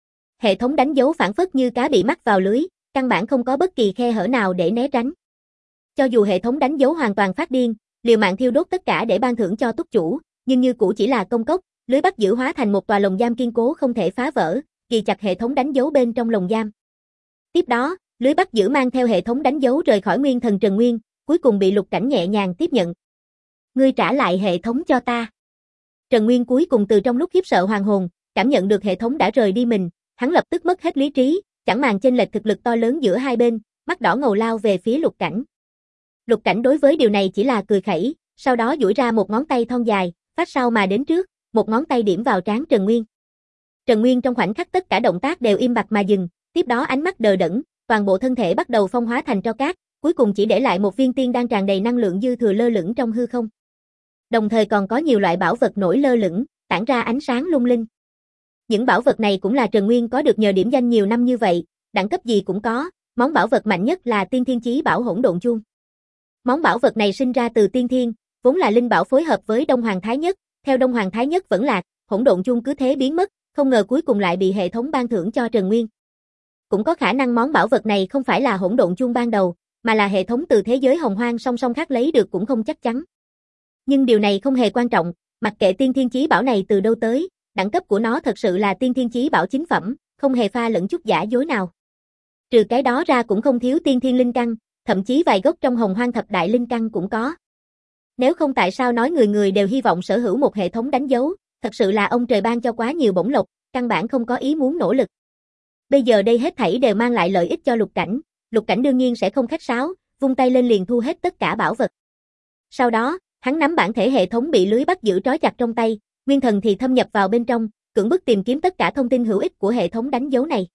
Hệ thống đánh dấu phản phất như cá bị mắc vào lưới, căn bản không có bất kỳ khe hở nào để né tránh. Cho dù hệ thống đánh dấu hoàn toàn phát điên, liều mạng thiêu đốt tất cả để ban thưởng cho túc chủ, nhưng như cũ chỉ là công cốc, lưới bắt giữ hóa thành một tòa lồng giam kiên cố không thể phá vỡ, ghi chặt hệ thống đánh dấu bên trong lồng giam. Tiếp đó, lưới bắt giữ mang theo hệ thống đánh dấu rời khỏi nguyên thần Trần Nguyên, cuối cùng bị Lục Cảnh nhẹ nhàng tiếp nhận. Ngươi trả lại hệ thống cho ta. Trần Nguyên cuối cùng từ trong lúc khiếp sợ hoàn hồn, cảm nhận được hệ thống đã rời đi mình, hắn lập tức mất hết lý trí, chẳng màng chênh lệch thực lực to lớn giữa hai bên, mắt đỏ ngầu lao về phía Lục Cảnh. Lục Cảnh đối với điều này chỉ là cười khẩy, sau đó duỗi ra một ngón tay thon dài, phát sau mà đến trước, một ngón tay điểm vào trán Trần Nguyên. Trần Nguyên trong khoảnh khắc tất cả động tác đều im bặt mà dừng, tiếp đó ánh mắt đờ đẫn, toàn bộ thân thể bắt đầu phong hóa thành tro cát, cuối cùng chỉ để lại một viên tiên đan tràn đầy năng lượng dư thừa lơ lửng trong hư không. Đồng thời còn có nhiều loại bảo vật nổi lơ lửng, tản ra ánh sáng lung linh. Những bảo vật này cũng là Trần Nguyên có được nhờ điểm danh nhiều năm như vậy, đẳng cấp gì cũng có, món bảo vật mạnh nhất là Tiên Thiên Chí Bảo Hỗn Độn Chuông. Món bảo vật này sinh ra từ tiên thiên, vốn là linh bảo phối hợp với Đông Hoàng Thái Nhất, theo Đông Hoàng Thái Nhất vẫn lạc, Hỗn Độn Chuông cứ thế biến mất, không ngờ cuối cùng lại bị hệ thống ban thưởng cho Trần Nguyên. Cũng có khả năng món bảo vật này không phải là Hỗn Độn Chuông ban đầu, mà là hệ thống từ thế giới hồng hoang song song khác lấy được cũng không chắc chắn. Nhưng điều này không hề quan trọng, mặc kệ Tiên Thiên Chí Bảo này từ đâu tới, đẳng cấp của nó thật sự là Tiên Thiên Chí Bảo chính phẩm, không hề pha lẫn chút giả dối nào. Trừ cái đó ra cũng không thiếu Tiên Thiên Linh Căn, thậm chí vài gốc trong Hồng Hoang Thập Đại Linh Căn cũng có. Nếu không tại sao nói người người đều hy vọng sở hữu một hệ thống đánh dấu, thật sự là ông trời ban cho quá nhiều bổng lộc, căn bản không có ý muốn nỗ lực. Bây giờ đây hết thảy đều mang lại lợi ích cho Lục Cảnh, Lục Cảnh đương nhiên sẽ không khách sáo, vung tay lên liền thu hết tất cả bảo vật. Sau đó, hắn nắm bản thể hệ thống bị lưới bắt giữ trói chặt trong tay, nguyên thần thì thâm nhập vào bên trong, cưỡng bức tìm kiếm tất cả thông tin hữu ích của hệ thống đánh dấu này.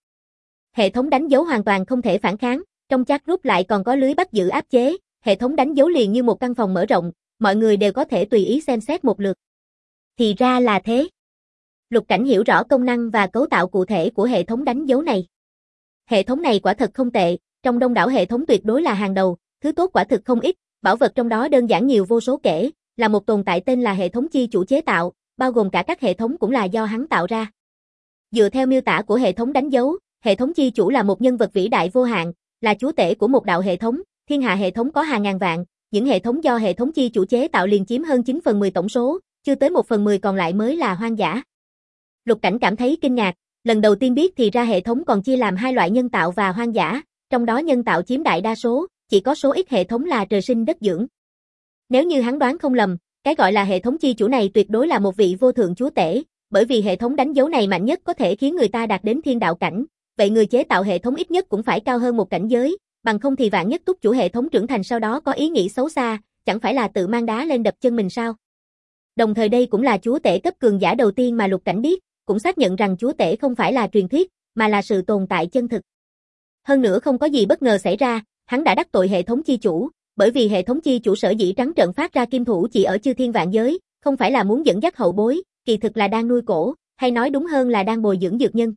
Hệ thống đánh dấu hoàn toàn không thể phản kháng, trong chat group lại còn có lưới bắt giữ áp chế, hệ thống đánh dấu liền như một căn phòng mở rộng, mọi người đều có thể tùy ý xem xét một lượt. Thì ra là thế. Lục Cảnh hiểu rõ công năng và cấu tạo cụ thể của hệ thống đánh dấu này. Hệ thống này quả thật không tệ, trong đông đảo hệ thống tuyệt đối là hàng đầu, thứ tốt quả thực không ít, bảo vật trong đó đơn giản nhiều vô số kể, là một tồn tại tên là hệ thống chi chủ chế tạo, bao gồm cả các hệ thống cũng là do hắn tạo ra. Dựa theo miêu tả của hệ thống đánh dấu, hệ thống chi chủ là một nhân vật vĩ đại vô hạn, là chúa tể của một đạo hệ thống, thiên hạ hệ thống có hàng ngàn vạn, những hệ thống do hệ thống chi chủ chế tạo liền chiếm hơn chín phần mười tổng số, chưa tới một phần mười còn lại mới là hoang dã. Lục Cảnh cảm thấy kinh ngạc, lần đầu tiên biết thì ra hệ thống còn chia làm hai loại nhân tạo và hoang dã, trong đó nhân tạo chiếm đại đa số, chỉ có số ít hệ thống là trời sinh đất dưỡng. Nếu như hắn đoán không lầm, cái gọi là hệ thống chi chủ này tuyệt đối là một vị vô thượng chúa tể, bởi vì hệ thống đánh dấu này mạnh nhất có thể khiến người ta đạt đến thiên đạo cảnh, vậy người chế tạo hệ thống ít nhất cũng phải cao hơn một cảnh giới, bằng không thì vạn nhất túc chủ hệ thống trưởng thành sau đó có ý nghĩ xấu xa, chẳng phải là tự mang đá lên đập chân mình sao? Đồng thời đây cũng là chúa tể cấp cường giả đầu tiên mà Lục Cảnh biết, cũng xác nhận rằng chúa tể không phải là truyền thuyết, mà là sự tồn tại chân thực. Hơn nữa không có gì bất ngờ xảy ra, hắn đã đắc tội hệ thống chi chủ, bởi vì hệ thống chi chủ sở dĩ trắng trợn phát ra kim thủ chỉ ở chư thiên vạn giới, không phải là muốn dẫn dắt hậu bối, kỳ thực là đang nuôi cổ, hay nói đúng hơn là đang bồi dưỡng dược nhân.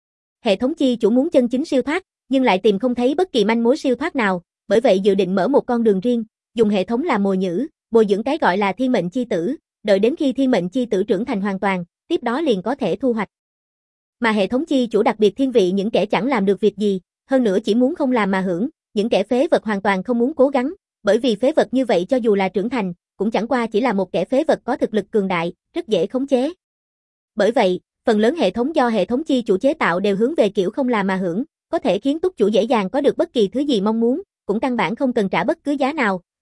Hệ thống chi chủ muốn chân chính siêu thoát, nhưng lại tìm không thấy bất kỳ manh mối siêu thoát nào, bởi vậy dự định mở một con đường riêng, dùng hệ thống làm mồi nhử, bồi dưỡng cái gọi là thiên mệnh chi tử, đợi đến khi thiên mệnh chi tử trưởng thành hoàn toàn, tiếp đó liền có thể thu hoạch. Mà hệ thống chi chủ đặc biệt thiên vị những kẻ chẳng làm được việc gì, hơn nữa chỉ muốn không làm mà hưởng, những kẻ phế vật hoàn toàn không muốn cố gắng, bởi vì phế vật như vậy cho dù là trưởng thành, cũng chẳng qua chỉ là một kẻ phế vật có thực lực cường đại, rất dễ khống chế. Bởi vậy, phần lớn hệ thống do hệ thống chi chủ chế tạo đều hướng về kiểu không làm mà hưởng, có thể khiến túc chủ dễ dàng có được bất kỳ thứ gì mong muốn, cũng căn bản không cần trả bất cứ giá nào,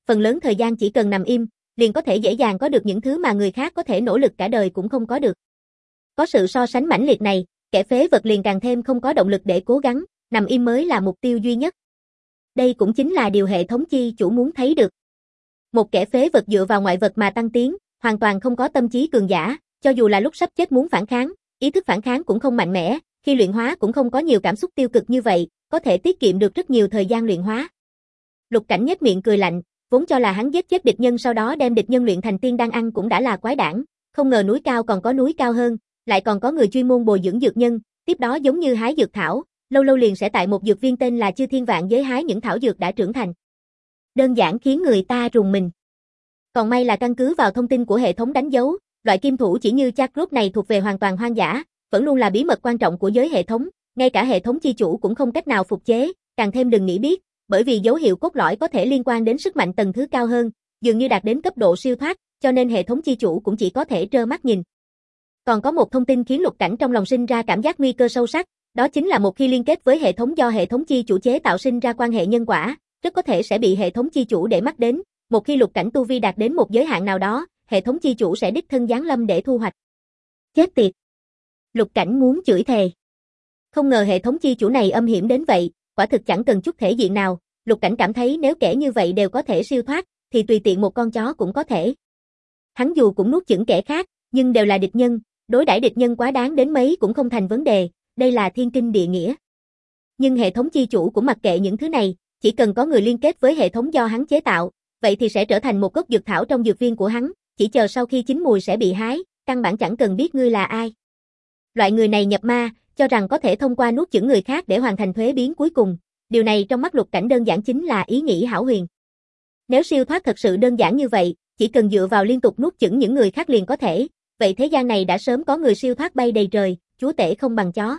phần lớn thời gian chỉ cần nằm im, liền có thể dễ dàng có được những thứ mà người khác có thể nỗ lực cả đời cũng không có được. Có sự so sánh mãnh liệt này, kẻ phế vật liền càng thêm không có động lực để cố gắng, nằm im mới là mục tiêu duy nhất. Đây cũng chính là điều hệ thống chi chủ muốn thấy được. Một kẻ phế vật dựa vào ngoại vật mà tăng tiến, hoàn toàn không có tâm trí cường giả, cho dù là lúc sắp chết muốn phản kháng, ý thức phản kháng cũng không mạnh mẽ, khi luyện hóa cũng không có nhiều cảm xúc tiêu cực như vậy, có thể tiết kiệm được rất nhiều thời gian luyện hóa. Lục Cảnh nhếch miệng cười lạnh, vốn cho là hắn giết chết địch nhân sau đó đem địch nhân luyện thành tiên đan ăn cũng đã là quái đản, không ngờ núi cao còn có núi cao hơn, lại còn có người chuyên môn bồi dưỡng dược nhân, tiếp đó giống như hái dược thảo, lâu lâu liền sẽ tại một dược viên tên là Chư Thiên Vạn Giới hái những thảo dược đã trưởng thành. Đơn giản khiến người ta rùng mình. Còn may là căn cứ vào thông tin của hệ thống đánh dấu, loại kim thủ chỉ như chat group này thuộc về hoàn toàn hoang dã, vẫn luôn là bí mật quan trọng của giới hệ thống, ngay cả hệ thống chi chủ cũng không cách nào phục chế, càng thêm đừng nghĩ biết, bởi vì dấu hiệu cốt lõi có thể liên quan đến sức mạnh tầng thứ cao hơn, dường như đạt đến cấp độ siêu thoát, cho nên hệ thống chi chủ cũng chỉ có thể trơ mắt nhìn. Còn có một thông tin khiến Lục Cảnh trong lòng sinh ra cảm giác nguy cơ sâu sắc, đó chính là một khi liên kết với hệ thống do hệ thống chi chủ chế tạo sinh ra quan hệ nhân quả, rất có thể sẽ bị hệ thống chi chủ để mắt đến, một khi Lục Cảnh tu vi đạt đến một giới hạn nào đó, hệ thống chi chủ sẽ đích thân giáng lâm để thu hoạch. Chết tiệt! Lục Cảnh muốn chửi thề. Không ngờ hệ thống chi chủ này âm hiểm đến vậy, quả thực chẳng cần chút thể diện nào, Lục Cảnh cảm thấy nếu kẻ như vậy đều có thể siêu thoát, thì tùy tiện một con chó cũng có thể. Hắn dù cũng nuốt chửng kẻ khác, nhưng đều là địch nhân, đối đãi địch nhân quá đáng đến mấy cũng không thành vấn đề, đây là thiên kinh địa nghĩa. Nhưng hệ thống chi chủ cũng mặc kệ những thứ này, chỉ cần có người liên kết với hệ thống do hắn chế tạo, vậy thì sẽ trở thành một gốc dược thảo trong dược viên của hắn, chỉ chờ sau khi chín mùi sẽ bị hái, căn bản chẳng cần biết ngươi là ai. Loại người này nhập ma, cho rằng có thể thông qua nuốt chửng người khác để hoàn thành thuế biến cuối cùng, điều này trong mắt Lục Cảnh đơn giản chính là ý nghĩ hão huyền. Nếu siêu thoát thật sự đơn giản như vậy, chỉ cần dựa vào liên tục nuốt chửng những người khác liền có thể, vậy thế gian này đã sớm có người siêu thoát bay đầy trời, chúa tể không bằng chó.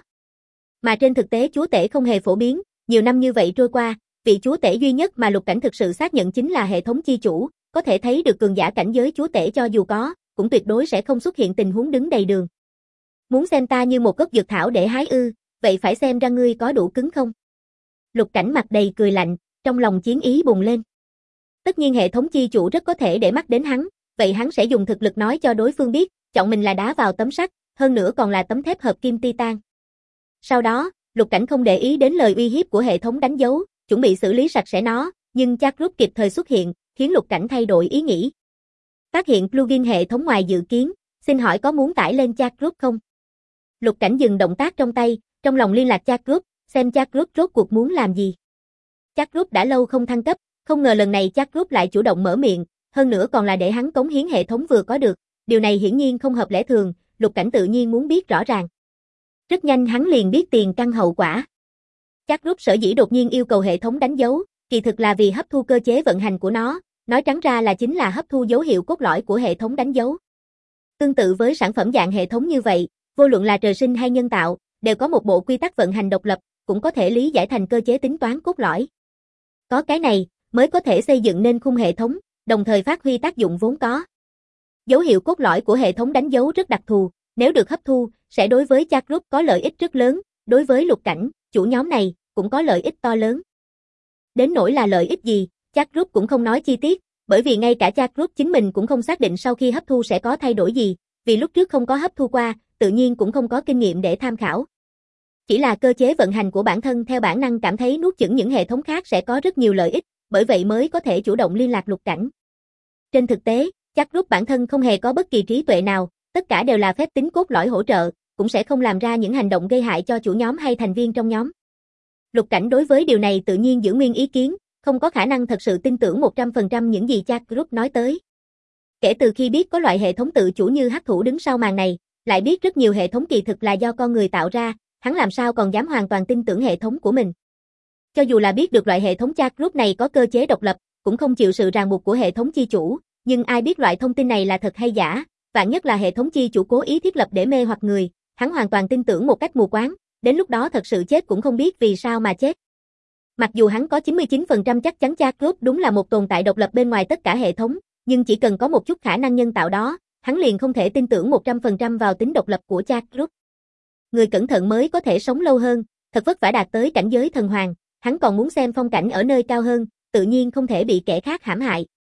Mà trên thực tế chúa tể không hề phổ biến, nhiều năm như vậy trôi qua, vị chúa tể duy nhất mà Lục Cảnh thực sự xác nhận chính là hệ thống chi chủ, có thể thấy được cường giả cảnh giới chúa tể cho dù có, cũng tuyệt đối sẽ không xuất hiện tình huống đứng đầy đường. Muốn xem ta như một gốc dược thảo để hái ư, vậy phải xem ra ngươi có đủ cứng không? Lục Cảnh mặt đầy cười lạnh, trong lòng chiến ý bùng lên. Tất nhiên hệ thống chi chủ rất có thể để mắt đến hắn, vậy hắn sẽ dùng thực lực nói cho đối phương biết, chọn mình là đá vào tấm sắt, hơn nữa còn là tấm thép hợp kim titan. Sau đó, Lục Cảnh không để ý đến lời uy hiếp của hệ thống đánh dấu, chuẩn bị xử lý sạch sẽ nó, nhưng chat group kịp thời xuất hiện, khiến Lục Cảnh thay đổi ý nghĩ. Phát hiện plugin hệ thống ngoài dự kiến, xin hỏi có muốn tải lên chat group không? Lục Cảnh dừng động tác trong tay, trong lòng liên lạc chat group, xem chat group rốt cuộc muốn làm gì. Chat group đã lâu không thăng cấp, không ngờ lần này chat group lại chủ động mở miệng, hơn nữa còn là để hắn cống hiến hệ thống vừa có được, điều này hiển nhiên không hợp lẽ thường, Lục Cảnh tự nhiên muốn biết rõ ràng. Rất nhanh hắn liền biết tiền căn hậu quả. Chat group sở dĩ đột nhiên yêu cầu hệ thống đánh dấu, kỳ thực là vì hấp thu cơ chế vận hành của nó, nói trắng ra là chính là hấp thu dấu hiệu cốt lõi của hệ thống đánh dấu. Tương tự với sản phẩm dạng hệ thống như vậy, vô luận là trời sinh hay nhân tạo, đều có một bộ quy tắc vận hành độc lập, cũng có thể lý giải thành cơ chế tính toán cốt lõi. Có cái này, mới có thể xây dựng nên khung hệ thống, đồng thời phát huy tác dụng vốn có. Dấu hiệu cốt lõi của hệ thống đánh dấu rất đặc thù, nếu được hấp thu, sẽ đối với chat group có lợi ích rất lớn, đối với Lục Cảnh, chủ nhóm này, cũng có lợi ích to lớn. Đến nỗi là lợi ích gì, chat group cũng không nói chi tiết, bởi vì ngay cả chat group chính mình cũng không xác định sau khi hấp thu sẽ có thay đổi gì, vì lúc trước không có hấp thu qua, tự nhiên cũng không có kinh nghiệm để tham khảo. Chỉ là cơ chế vận hành của bản thân theo bản năng cảm thấy nuốt chửng những hệ thống khác sẽ có rất nhiều lợi ích, bởi vậy mới có thể chủ động liên lạc Lục Cảnh. Trên thực tế, chat group bản thân không hề có bất kỳ trí tuệ nào, tất cả đều là phép tính cốt lõi hỗ trợ, cũng sẽ không làm ra những hành động gây hại cho chủ nhóm hay thành viên trong nhóm. Lục Cảnh đối với điều này tự nhiên giữ nguyên ý kiến, không có khả năng thật sự tin tưởng một trăm phần trăm những gì chat group nói tới. Kể từ khi biết có loại hệ thống tự chủ như hắc thủ đứng sau màn này, lại biết rất nhiều hệ thống kỳ thực là do con người tạo ra, hắn làm sao còn dám hoàn toàn tin tưởng hệ thống của mình. Cho dù là biết được loại hệ thống chat group này có cơ chế độc lập, cũng không chịu sự ràng buộc của hệ thống chi chủ, nhưng ai biết loại thông tin này là thật hay giả, vạn nhất là hệ thống chi chủ cố ý thiết lập để mê hoặc người, hắn hoàn toàn tin tưởng một cách mù quáng, đến lúc đó thật sự chết cũng không biết vì sao mà chết. Mặc dù hắn có chín mươi chín phần trăm chắc chắn chat group đúng là một tồn tại độc lập bên ngoài tất cả hệ thống, nhưng chỉ cần có một chút khả năng nhân tạo đó, hắn liền không thể tin tưởng một trăm phần trăm vào tính độc lập của chat group. Người cẩn thận mới có thể sống lâu hơn, thật vất vả đạt tới cảnh giới thần hoàng, hắn còn muốn xem phong cảnh ở nơi cao hơn, tự nhiên không thể bị kẻ khác hãm hại.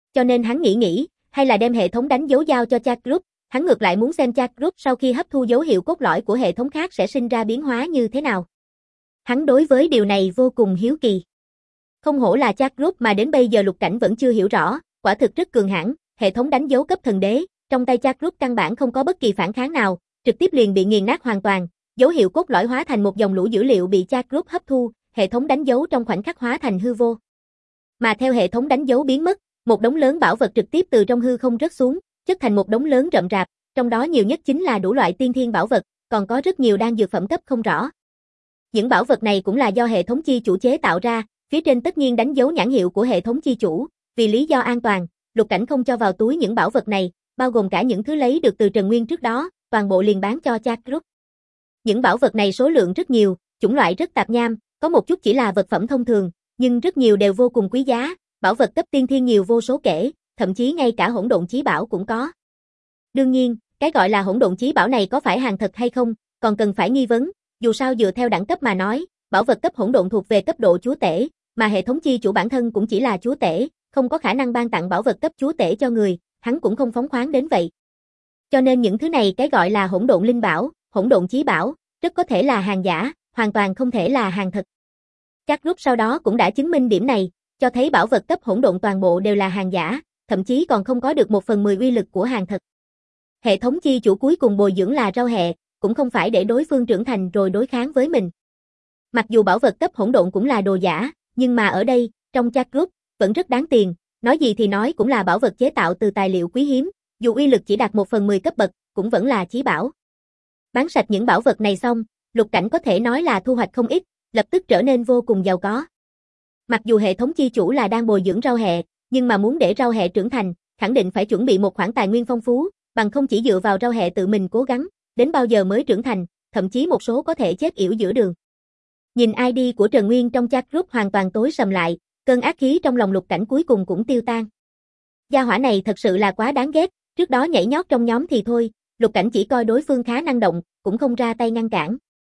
Cho nên hắn nghĩ nghĩ, hay là đem hệ thống đánh dấu giao cho chat group, hắn ngược lại muốn xem chat group sau khi hấp thu dấu hiệu cốt lõi của hệ thống khác sẽ sinh ra biến hóa như thế nào. Hắn đối với điều này vô cùng hiếu kỳ. Không hổ là chat group mà đến bây giờ Lục Cảnh vẫn chưa hiểu rõ, quả thực rất cường hãn, hệ thống đánh dấu cấp thần đế, trong tay chat group căn bản không có bất kỳ phản kháng nào, trực tiếp liền bị nghiền nát hoàn toàn, dấu hiệu cốt lõi hóa thành một dòng lũ dữ liệu bị chat group hấp thu, hệ thống đánh dấu trong khoảnh khắc hóa thành hư vô. Mà theo hệ thống đánh dấu biến mất, một đống lớn bảo vật trực tiếp từ trong hư không rớt xuống, chất thành một đống lớn rậm rạp, trong đó nhiều nhất chính là đủ loại tiên thiên bảo vật, còn có rất nhiều đan dược phẩm cấp không rõ. Những bảo vật này cũng là do hệ thống chi chủ chế tạo ra, phía trên tất nhiên đánh dấu nhãn hiệu của hệ thống chi chủ, vì lý do an toàn, Lục Cảnh không cho vào túi những bảo vật này, bao gồm cả những thứ lấy được từ Trần Nguyên trước đó, toàn bộ liền bán cho chat group. Những bảo vật này số lượng rất nhiều, chủng loại rất tạp nham, có một chút chỉ là vật phẩm thông thường, nhưng rất nhiều đều vô cùng quý giá, bảo vật cấp tiên thiên nhiều vô số kể, thậm chí ngay cả hỗn độn chí bảo cũng có. Đương nhiên, cái gọi là hỗn độn chí bảo này có phải hàng thật hay không, còn cần phải nghi vấn, dù sao dựa theo đẳng cấp mà nói, bảo vật cấp hỗn độn thuộc về cấp độ chúa tể, mà hệ thống chi chủ bản thân cũng chỉ là chúa tể, không có khả năng ban tặng bảo vật cấp chúa tể cho người, hắn cũng không phóng khoáng đến vậy. Cho nên những thứ này cái gọi là hỗn độn linh bảo, hỗn độn chí bảo, rất có thể là hàng giả, hoàn toàn không thể là hàng thật. Chat group sau đó cũng đã chứng minh điểm này, cho thấy bảo vật cấp hỗn độn toàn bộ đều là hàng giả, thậm chí còn không có được một phần mười uy lực của hàng thật. Hệ thống chi chủ cuối cùng bồi dưỡng là rau hẹ, cũng không phải để đối phương trưởng thành rồi đối kháng với mình. Mặc dù bảo vật cấp hỗn độn cũng là đồ giả, nhưng mà ở đây, trong chat group, vẫn rất đáng tiền, nói gì thì nói cũng là bảo vật chế tạo từ tài liệu quý hiếm, dù uy lực chỉ đạt một phần mười cấp bậc, cũng vẫn là chí bảo. Bán sạch những bảo vật này xong, Lục Cảnh có thể nói là thu hoạch không ít, lập tức trở nên vô cùng giàu có. Mặc dù hệ thống chi chủ là đang bồi dưỡng rau hẹ, nhưng mà muốn để rau hẹ trưởng thành, khẳng định phải chuẩn bị một khoản tài nguyên phong phú, bằng không chỉ dựa vào rau hẹ tự mình cố gắng, đến bao giờ mới trưởng thành, thậm chí một số có thể chết yểu giữa đường. Nhìn i đê của Trần Nguyên trong chat group hoàn toàn tối sầm lại, cơn ác khí trong lòng Lục Cảnh cuối cùng cũng tiêu tan. Gia hỏa này thật sự là quá đáng ghét, trước đó nhảy nhót trong nhóm thì thôi, Lục Cảnh chỉ coi đối phương khá năng động, cũng không ra tay ngăn cản.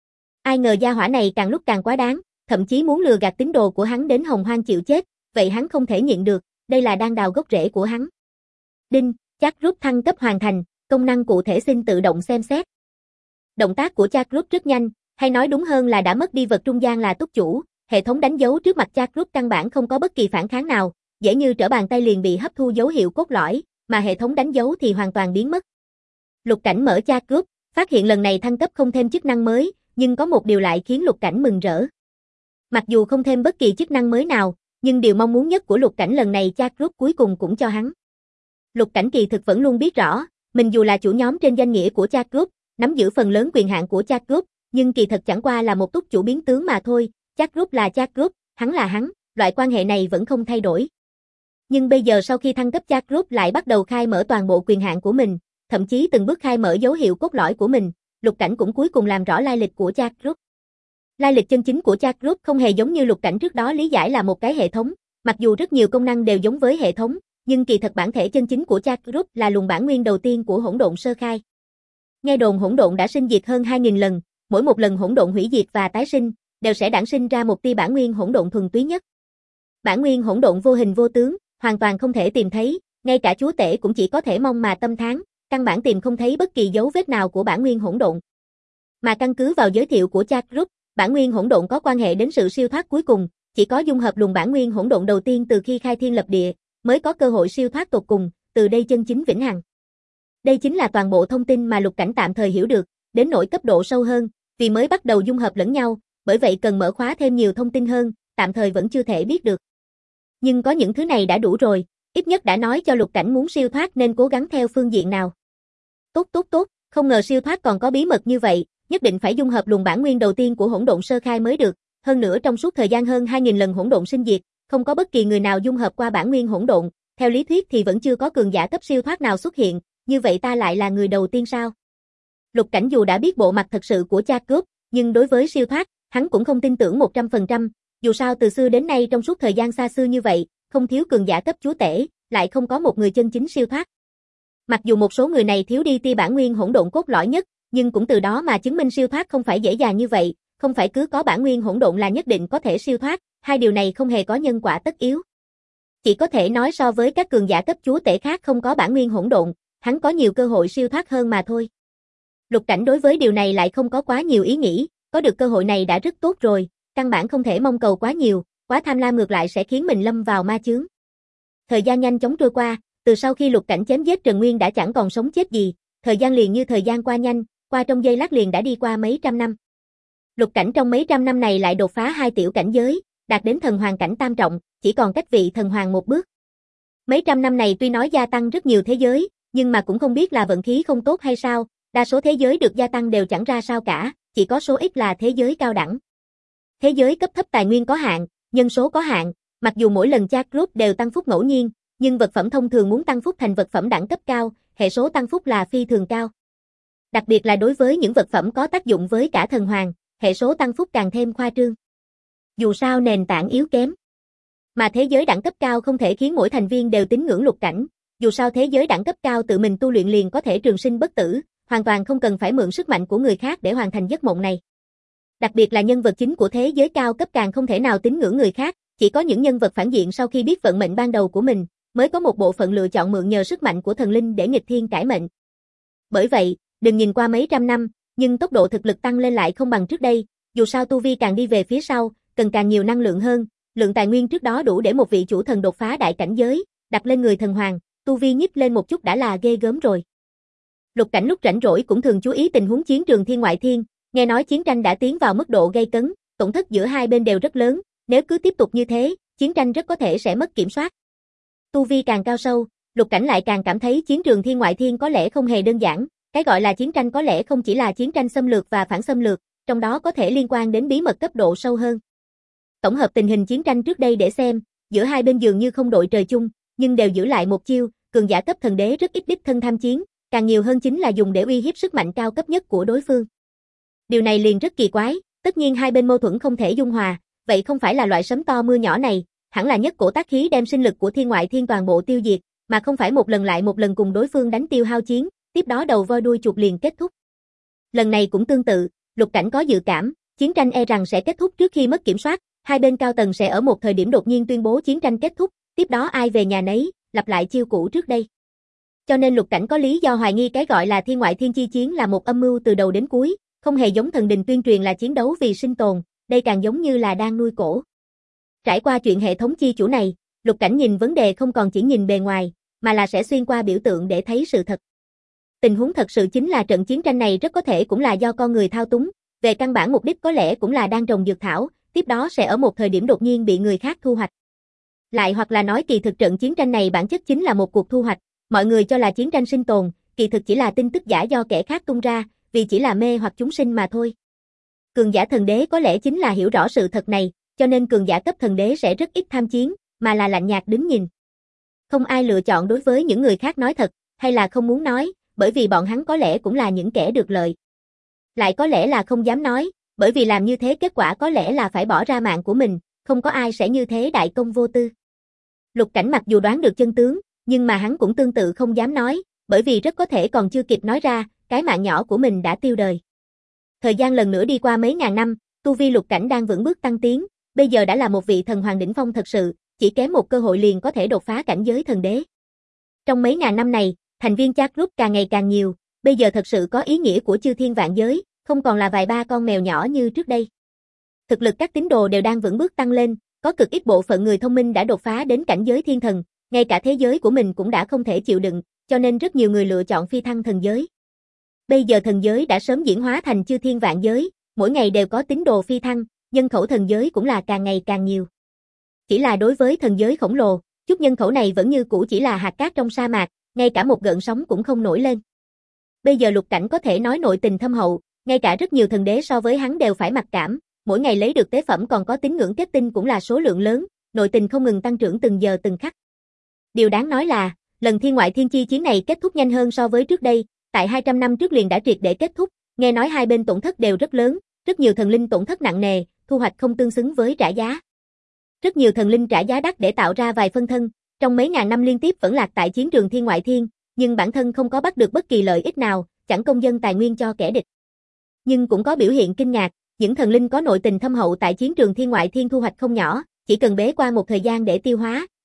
Ai ngờ gia hỏa này càng lúc càng quá đáng, thậm chí muốn lừa gạt tín đồ của hắn đến hồng hoang chịu chết, vậy hắn không thể nhịn được, đây là đang đào gốc rễ của hắn. Đinh, chat group thăng cấp hoàn thành, công năng cụ thể xin tự động xem xét. Động tác của chat group rất nhanh, hay nói đúng hơn là đã mất đi vật trung gian là túc chủ, hệ thống đánh dấu trước mặt chat group căn bản không có bất kỳ phản kháng nào, dễ như trở bàn tay liền bị hấp thu dấu hiệu cốt lõi, mà hệ thống đánh dấu thì hoàn toàn biến mất. Lục Cảnh mở chat group, phát hiện lần này thăng cấp không thêm chức năng mới, nhưng có một điều lại khiến Lục Cảnh mừng rỡ. Mặc dù không thêm bất kỳ chức năng mới nào, nhưng điều mong muốn nhất của Lục Cảnh lần này chat group cuối cùng cũng cho hắn. Lục Cảnh kỳ thực vẫn luôn biết rõ, mình dù là chủ nhóm trên danh nghĩa của chat group, nắm giữ phần lớn quyền hạn của chat group, nhưng kỳ thật chẳng qua là một túc chủ biến tướng mà thôi, chat group là chat group, hắn là hắn, loại quan hệ này vẫn không thay đổi. Nhưng bây giờ sau khi thăng cấp chat group lại bắt đầu khai mở toàn bộ quyền hạn của mình, thậm chí từng bước khai mở dấu hiệu cốt lõi của mình, Lục Cảnh cũng cuối cùng làm rõ lai lịch của chat group. Lai lịch chân chính của chat group không hề giống như Lục Cảnh trước đó lý giải là một cái hệ thống, mặc dù rất nhiều công năng đều giống với hệ thống, nhưng kỳ thật bản thể chân chính của chat group là luồng bản nguyên đầu tiên của hỗn độn sơ khai. Nghe đồn hỗn độn đã sinh diệt hơn hai nghìn lần, mỗi một lần hỗn độn hủy diệt và tái sinh, đều sẽ đản sinh ra một tia bản nguyên hỗn độn thuần túy nhất. Bản nguyên hỗn độn vô hình vô tướng, hoàn toàn không thể tìm thấy, ngay cả chúa tể cũng chỉ có thể mong mà tâm thán, căn bản tìm không thấy bất kỳ dấu vết nào của bản nguyên hỗn độn. Mà căn cứ vào giới thiệu của chat group, bản nguyên hỗn độn có quan hệ đến sự siêu thoát cuối cùng, chỉ có dung hợp luồng bản nguyên hỗn độn đầu tiên từ khi khai thiên lập địa, mới có cơ hội siêu thoát tột cùng, từ đây chân chính vĩnh hằng. Đây chính là toàn bộ thông tin mà Lục Cảnh tạm thời hiểu được, đến nỗi cấp độ sâu hơn, vì mới bắt đầu dung hợp lẫn nhau, bởi vậy cần mở khóa thêm nhiều thông tin hơn, tạm thời vẫn chưa thể biết được. Nhưng có những thứ này đã đủ rồi, ít nhất đã nói cho Lục Cảnh muốn siêu thoát nên cố gắng theo phương diện nào. Tốt tốt tốt, không ngờ siêu thoát còn có bí mật như vậy, nhất định phải dung hợp luồng bản nguyên đầu tiên của hỗn độn sơ khai mới được, hơn nữa trong suốt thời gian hơn hai nghìn lần hỗn độn sinh diệt, không có bất kỳ người nào dung hợp qua bản nguyên hỗn độn, theo lý thuyết thì vẫn chưa có cường giả cấp siêu thoát nào xuất hiện, như vậy ta lại là người đầu tiên sao? Lục Cảnh dù đã biết bộ mặt thật sự của chat group, nhưng đối với siêu thoát, hắn cũng không tin tưởng một trăm phần trăm, dù sao từ xưa đến nay trong suốt thời gian xa xưa như vậy, không thiếu cường giả cấp chúa tể, lại không có một người chân chính siêu thoát. Mặc dù một số người này thiếu đi tia bản nguyên hỗn độn cốt lõi nhất, nhưng cũng từ đó mà chứng minh siêu thoát không phải dễ dàng như vậy, không phải cứ có bản nguyên hỗn độn là nhất định có thể siêu thoát, hai điều này không hề có nhân quả tất yếu. Chỉ có thể nói so với các cường giả cấp chúa tể khác không có bản nguyên hỗn độn, hắn có nhiều cơ hội siêu thoát hơn mà thôi. Lục Cảnh đối với điều này lại không có quá nhiều ý nghĩ, có được cơ hội này đã rất tốt rồi, căn bản không thể mong cầu quá nhiều, quá tham lam ngược lại sẽ khiến mình lâm vào ma chướng. Thời gian nhanh chóng trôi qua, từ sau khi Lục Cảnh chém giết Trần Nguyên đã chẳng còn sống chết gì, thời gian liền như thời gian qua nhanh, qua trong giây lát liền đã đi qua mấy trăm năm. Lục Cảnh trong mấy trăm năm này lại đột phá hai tiểu cảnh giới, đạt đến thần hoàng cảnh tam trọng, chỉ còn cách vị thần hoàng một bước. Mấy trăm năm này tuy nói gia tăng rất nhiều thế giới, nhưng mà cũng không biết là vận khí không tốt hay sao, đa số thế giới được gia tăng đều chẳng ra sao cả, chỉ có số ít là thế giới cao đẳng. Thế giới cấp thấp tài nguyên có hạn, nhân số có hạn, mặc dù mỗi lần chat group đều tăng phúc ngẫu nhiên, nhưng vật phẩm thông thường muốn tăng phúc thành vật phẩm đẳng cấp cao, hệ số tăng phúc là phi thường cao. Đặc biệt là đối với những vật phẩm có tác dụng với cả thần hoàng, hệ số tăng phúc càng thêm khoa trương. Dù sao nền tảng yếu kém. Mà thế giới đẳng cấp cao không thể khiến mỗi thành viên đều tín ngưỡng Lục Cảnh, dù sao thế giới đẳng cấp cao tự mình tu luyện liền có thể trường sinh bất tử, hoàn toàn không cần phải mượn sức mạnh của người khác để hoàn thành giấc mộng này. Đặc biệt là nhân vật chính của thế giới cao cấp càng không thể nào tín ngưỡng người khác, chỉ có những nhân vật phản diện sau khi biết vận mệnh ban đầu của mình, mới có một bộ phận lựa chọn mượn nhờ sức mạnh của thần linh để nghịch thiên cải mệnh. Bởi vậy, đừng nhìn qua mấy trăm năm, nhưng tốc độ thực lực tăng lên lại không bằng trước đây, dù sao tu vi càng đi về phía sau, cần càng nhiều năng lượng hơn, lượng tài nguyên trước đó đủ để một vị chủ thần đột phá đại cảnh giới, đặt lên người thần hoàng, tu vi nhích lên một chút đã là ghê gớm rồi. Lục Cảnh lúc rảnh rỗi cũng thường chú ý tình huống chiến trường thiên ngoại thiên, nghe nói chiến tranh đã tiến vào mức độ gay cấn, tổn thất giữa hai bên đều rất lớn, nếu cứ tiếp tục như thế, chiến tranh rất có thể sẽ mất kiểm soát. Tu vi càng cao sâu, Lục Cảnh lại càng cảm thấy chiến trường thiên ngoại thiên có lẽ không hề đơn giản, cái gọi là chiến tranh có lẽ không chỉ là chiến tranh xâm lược và phản xâm lược, trong đó có thể liên quan đến bí mật cấp độ sâu hơn. Tổng hợp tình hình chiến tranh trước đây để xem, giữa hai bên dường như không đội trời chung, nhưng đều giữ lại một chiêu, cường giả cấp thần đế rất ít đích thân tham chiến, càng nhiều hơn chính là dùng để uy hiếp sức mạnh cao cấp nhất của đối phương. Điều này liền rất kỳ quái, tất nhiên hai bên mâu thuẫn không thể dung hòa, vậy không phải là loại sấm to mưa nhỏ này, hẳn là nhất cổ tác khí đem sinh lực của thiên ngoại thiên toàn bộ tiêu diệt, mà không phải một lần lại một lần cùng đối phương đánh tiêu hao chiến, tiếp đó đầu voi đuôi chuột liền kết thúc. Lần này cũng tương tự, Lục Cảnh có dự cảm, chiến tranh e rằng sẽ kết thúc trước khi mất kiểm soát, hai bên cao tầng sẽ ở một thời điểm đột nhiên tuyên bố chiến tranh kết thúc, tiếp đó ai về nhà nấy, lặp lại chiêu cũ trước đây. Cho nên Lục Cảnh có lý do hoài nghi cái gọi là thiên ngoại thiên chi chiến là một âm mưu từ đầu đến cuối, không hề giống thần đình tuyên truyền là chiến đấu vì sinh tồn, đây càng giống như là đang nuôi cổ. Trải qua chuyện hệ thống chi chủ này, Lục Cảnh nhìn vấn đề không còn chỉ nhìn bề ngoài, mà là sẽ xuyên qua biểu tượng để thấy sự thật. Tình huống thật sự chính là trận chiến tranh này rất có thể cũng là do con người thao túng, về căn bản mục đích có lẽ cũng là đang trồng dược thảo, tiếp đó sẽ ở một thời điểm đột nhiên bị người khác thu hoạch. Lại hoặc là nói kỳ thực trận chiến tranh này bản chất chính là một cuộc thu hoạch, mọi người cho là chiến tranh sinh tồn, kỳ thực chỉ là tin tức giả do kẻ khác tung ra, vì chỉ là mê hoặc chúng sinh mà thôi. Cường giả thần đế có lẽ chính là hiểu rõ sự thật này, cho nên cường giả cấp thần đế sẽ rất ít tham chiến, mà là lạnh nhạt đứng nhìn. Không ai lựa chọn đối với những người khác nói thật, hay là không muốn nói, bởi vì bọn hắn có lẽ cũng là những kẻ được lợi. Lại có lẽ là không dám nói, bởi vì làm như thế kết quả có lẽ là phải bỏ ra mạng của mình, không có ai sẽ như thế đại công vô tư. Lục Cảnh mặc dù đoán được chân tướng, nhưng mà hắn cũng tương tự không dám nói, bởi vì rất có thể còn chưa kịp nói ra, cái mạng nhỏ của mình đã tiêu đời. Thời gian lần nữa đi qua mấy ngàn năm, tu vi Lục Cảnh đang vững bước tăng tiến, bây giờ đã là một vị thần hoàng đỉnh phong thật sự, chỉ kém một cơ hội liền có thể đột phá cảnh giới thần đế. Trong mấy ngàn năm này, thành viên chat group càng ngày càng nhiều, bây giờ thật sự có ý nghĩa của chư thiên vạn giới, không còn là vài ba con mèo nhỏ như trước đây. Thực lực các tín đồ đều đang vững bước tăng lên, có cực ít bộ phận người thông minh đã đột phá đến cảnh giới thiên thần, ngay cả thế giới của mình cũng đã không thể chịu đựng, cho nên rất nhiều người lựa chọn phi thăng thần giới. Bây giờ thần giới đã sớm diễn hóa thành chư thiên vạn giới, mỗi ngày đều có tín đồ phi thăng, nhân khẩu thần giới cũng là càng ngày càng nhiều. Chỉ là đối với thần giới khổng lồ, chút nhân khẩu này vẫn như cũ chỉ là hạt cát trong sa mạc, ngay cả một gợn sóng cũng không nổi lên. Bây giờ Lục Cảnh có thể nói nội tình thâm hậu, ngay cả rất nhiều thần đế so với hắn đều phải mặc cảm, mỗi ngày lấy được tế phẩm còn có tín ngưỡng kết tinh cũng là số lượng lớn, nội tình không ngừng tăng trưởng từng giờ từng khắc. Điều đáng nói là, lần thiên ngoại thiên chi chiến này kết thúc nhanh hơn so với trước đây, tại hai trăm năm trước liền đã triệt để kết thúc, nghe nói hai bên tổn thất đều rất lớn, rất nhiều thần linh tổn thất nặng nề, thu hoạch không tương xứng với trả giá. Rất nhiều thần linh trả giá đắt để tạo ra vài phân thân, trong mấy ngàn năm liên tiếp vẫn lạc tại chiến trường thiên ngoại thiên, nhưng bản thân không có bắt được bất kỳ lợi ích nào, chẳng công dân tài nguyên cho kẻ địch. Nhưng cũng có biểu hiện kinh ngạc, những thần linh có nội tình thâm hậu tại chiến trường thiên ngoại thiên thu hoạch không nhỏ, chỉ cần bế qua một thời gian để tiêu hóa,